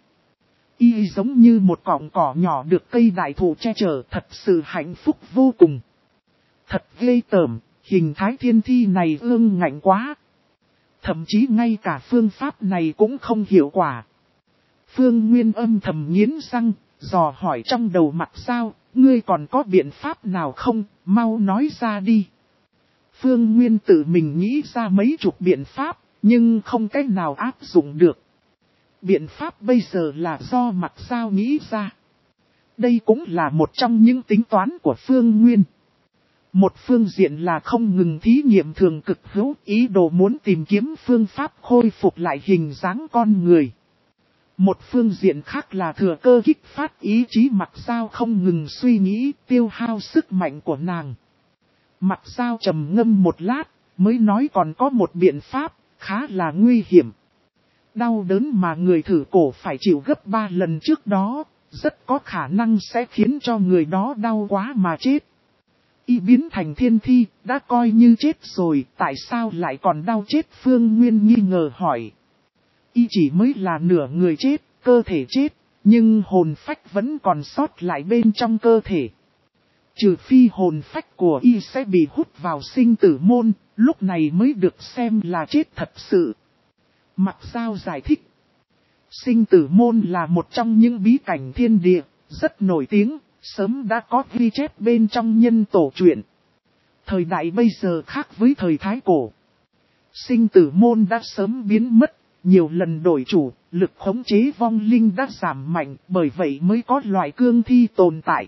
S1: Y giống như một cọng cỏ nhỏ được cây đại thụ che chở, thật sự hạnh phúc vô cùng. Thật ghê tởm, hình thái thiên thi này ương ngạnh quá. Thậm chí ngay cả phương pháp này cũng không hiệu quả. Phương Nguyên âm thầm nghiến răng, dò hỏi trong đầu Mặc Giao, ngươi còn có biện pháp nào không, mau nói ra đi. Phương Nguyên tự mình nghĩ ra mấy chục biện pháp, nhưng không cách nào áp dụng được. Biện pháp bây giờ là do Mặc Giao nghĩ ra. Đây cũng là một trong những tính toán của Phương Nguyên. Một phương diện là không ngừng thí nghiệm thường cực hữu, ý đồ muốn tìm kiếm phương pháp khôi phục lại hình dáng con người. Một phương diện khác là thừa cơ kích phát ý chí Mặc Giao không ngừng suy nghĩ, tiêu hao sức mạnh của nàng. Mặc Giao trầm ngâm một lát, mới nói còn có một biện pháp, khá là nguy hiểm. Đau đớn mà người thử cổ phải chịu gấp ba lần trước đó, rất có khả năng sẽ khiến cho người đó đau quá mà chết. Y biến thành thiên thi, đã coi như chết rồi, tại sao lại còn đau chết? Phương Nguyên nghi ngờ hỏi. Y chỉ mới là nửa người chết, cơ thể chết, nhưng hồn phách vẫn còn sót lại bên trong cơ thể. Trừ phi hồn phách của Y sẽ bị hút vào sinh tử môn, lúc này mới được xem là chết thật sự. Mặc Giao giải thích. Sinh tử môn là một trong những bí cảnh thiên địa, rất nổi tiếng, sớm đã có ghi chép bên trong nhân tổ truyện. Thời đại bây giờ khác với thời Thái Cổ. Sinh tử môn đã sớm biến mất, nhiều lần đổi chủ, lực khống chế vong linh đã giảm mạnh, bởi vậy mới có loại cương thi tồn tại.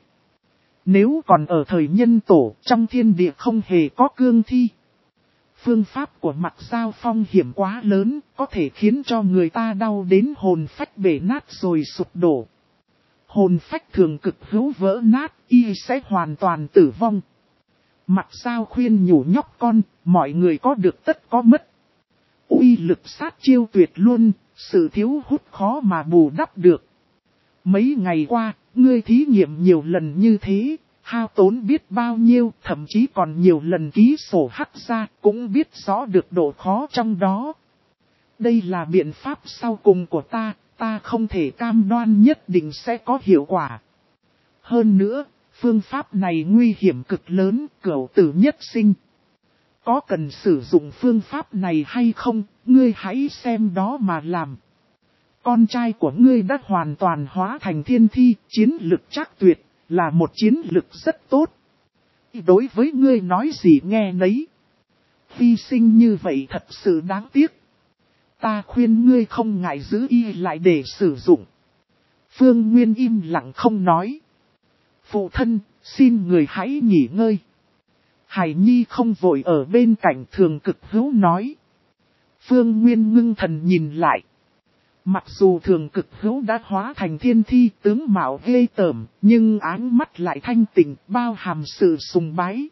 S1: Nếu còn ở thời nhân tổ, trong thiên địa không hề có cương thi. Phương pháp của Mặc Giao phong hiểm quá lớn, có thể khiến cho người ta đau đến hồn phách bể nát rồi sụp đổ. Hồn phách thường cực hữu vỡ nát, Y sẽ hoàn toàn tử vong. Mặc Giao khuyên nhủ nhóc con, mọi người có được tất có mất. Uy lực sát chiêu tuyệt luôn, sự thiếu hút khó mà bù đắp được. Mấy ngày qua, ngươi thí nghiệm nhiều lần như thế, hao tốn biết bao nhiêu, thậm chí còn nhiều lần ký sổ hắc ra, cũng biết rõ được độ khó trong đó. Đây là biện pháp sau cùng của ta, ta không thể cam đoan nhất định sẽ có hiệu quả. Hơn nữa, phương pháp này nguy hiểm cực lớn, cửu tử nhất sinh. Có cần sử dụng phương pháp này hay không, ngươi hãy xem đó mà làm. Con trai của ngươi đã hoàn toàn hóa thành thiên thi, chiến lực chắc tuyệt, là một chiến lực rất tốt. Đối với ngươi nói gì nghe nấy. Hy sinh như vậy thật sự đáng tiếc. Ta khuyên ngươi không ngại giữ Y lại để sử dụng. Phương Nguyên im lặng không nói. Phụ thân, xin người hãy nghỉ ngơi. Hải Nhi không vội ở bên cạnh thường cực hữu nói. Phương Nguyên ngưng thần nhìn lại. Mặc dù thường cực hữu đã hóa thành thiên thi tướng mạo ghê tởm, nhưng áng mắt lại thanh tịnh, bao hàm sự sùng bái.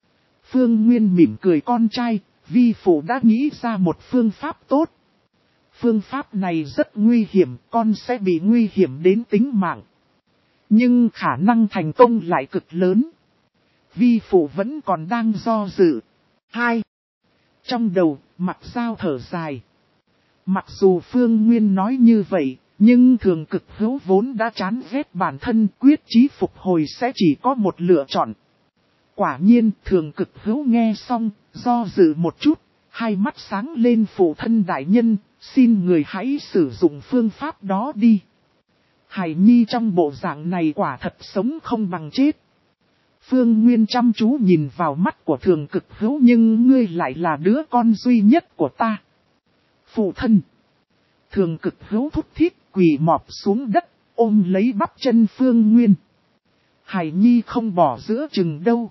S1: Phương Nguyên mỉm cười con trai, vi phụ đã nghĩ ra một phương pháp tốt. Phương pháp này rất nguy hiểm, con sẽ bị nguy hiểm đến tính mạng. Nhưng khả năng thành công lại cực lớn. Vi phụ vẫn còn đang do dự. Hai. Trong đầu, Mặc Giao thở dài. Mặc dù Phương Nguyên nói như vậy, nhưng thường cực hữu vốn đã chán ghét bản thân, quyết chí phục hồi sẽ chỉ có một lựa chọn. Quả nhiên, thường cực hữu nghe xong, do dự một chút, hai mắt sáng lên. Phụ thân đại nhân, xin người hãy sử dụng phương pháp đó đi. Hải Nhi trong bộ dạng này quả thật sống không bằng chết. Phương Nguyên chăm chú nhìn vào mắt của thường cực hữu, nhưng ngươi lại là đứa con duy nhất của ta. Phụ thân. Thường cực hữu thúc thiết quỳ mọp xuống đất, ôm lấy bắp chân Phương Nguyên. Hải Nhi không bỏ giữa chừng đâu.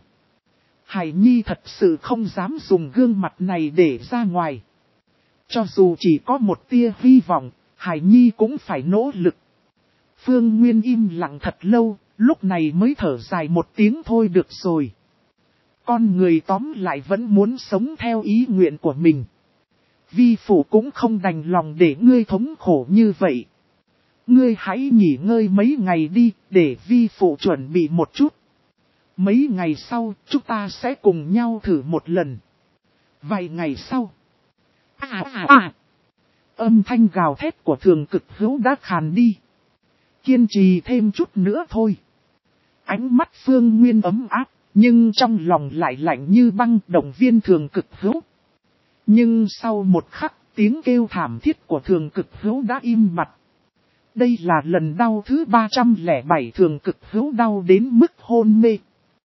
S1: Hải Nhi thật sự không dám dùng gương mặt này để ra ngoài. Cho dù chỉ có một tia hy vọng, Hải Nhi cũng phải nỗ lực. Phương Nguyên im lặng thật lâu, lúc này mới thở dài một tiếng thôi được rồi. Con người tóm lại vẫn muốn sống theo ý nguyện của mình. Vi phụ cũng không đành lòng để ngươi thống khổ như vậy. Ngươi hãy nghỉ ngơi mấy ngày đi, để vi phụ chuẩn bị một chút. Mấy ngày sau, chúng ta sẽ cùng nhau thử một lần. Vài ngày sau. À, à à à. Âm thanh gào thét của thường cực hữu đã khàn đi. Kiên trì thêm chút nữa thôi. Ánh mắt Phương Nguyên ấm áp, nhưng trong lòng lại lạnh như băng, động viên thường cực hữu. Nhưng sau một khắc, tiếng kêu thảm thiết của thường cực hữu đã im bặt. Đây là lần đau thứ ba trăm lẻ bảy thường cực hữu đau đến mức hôn mê.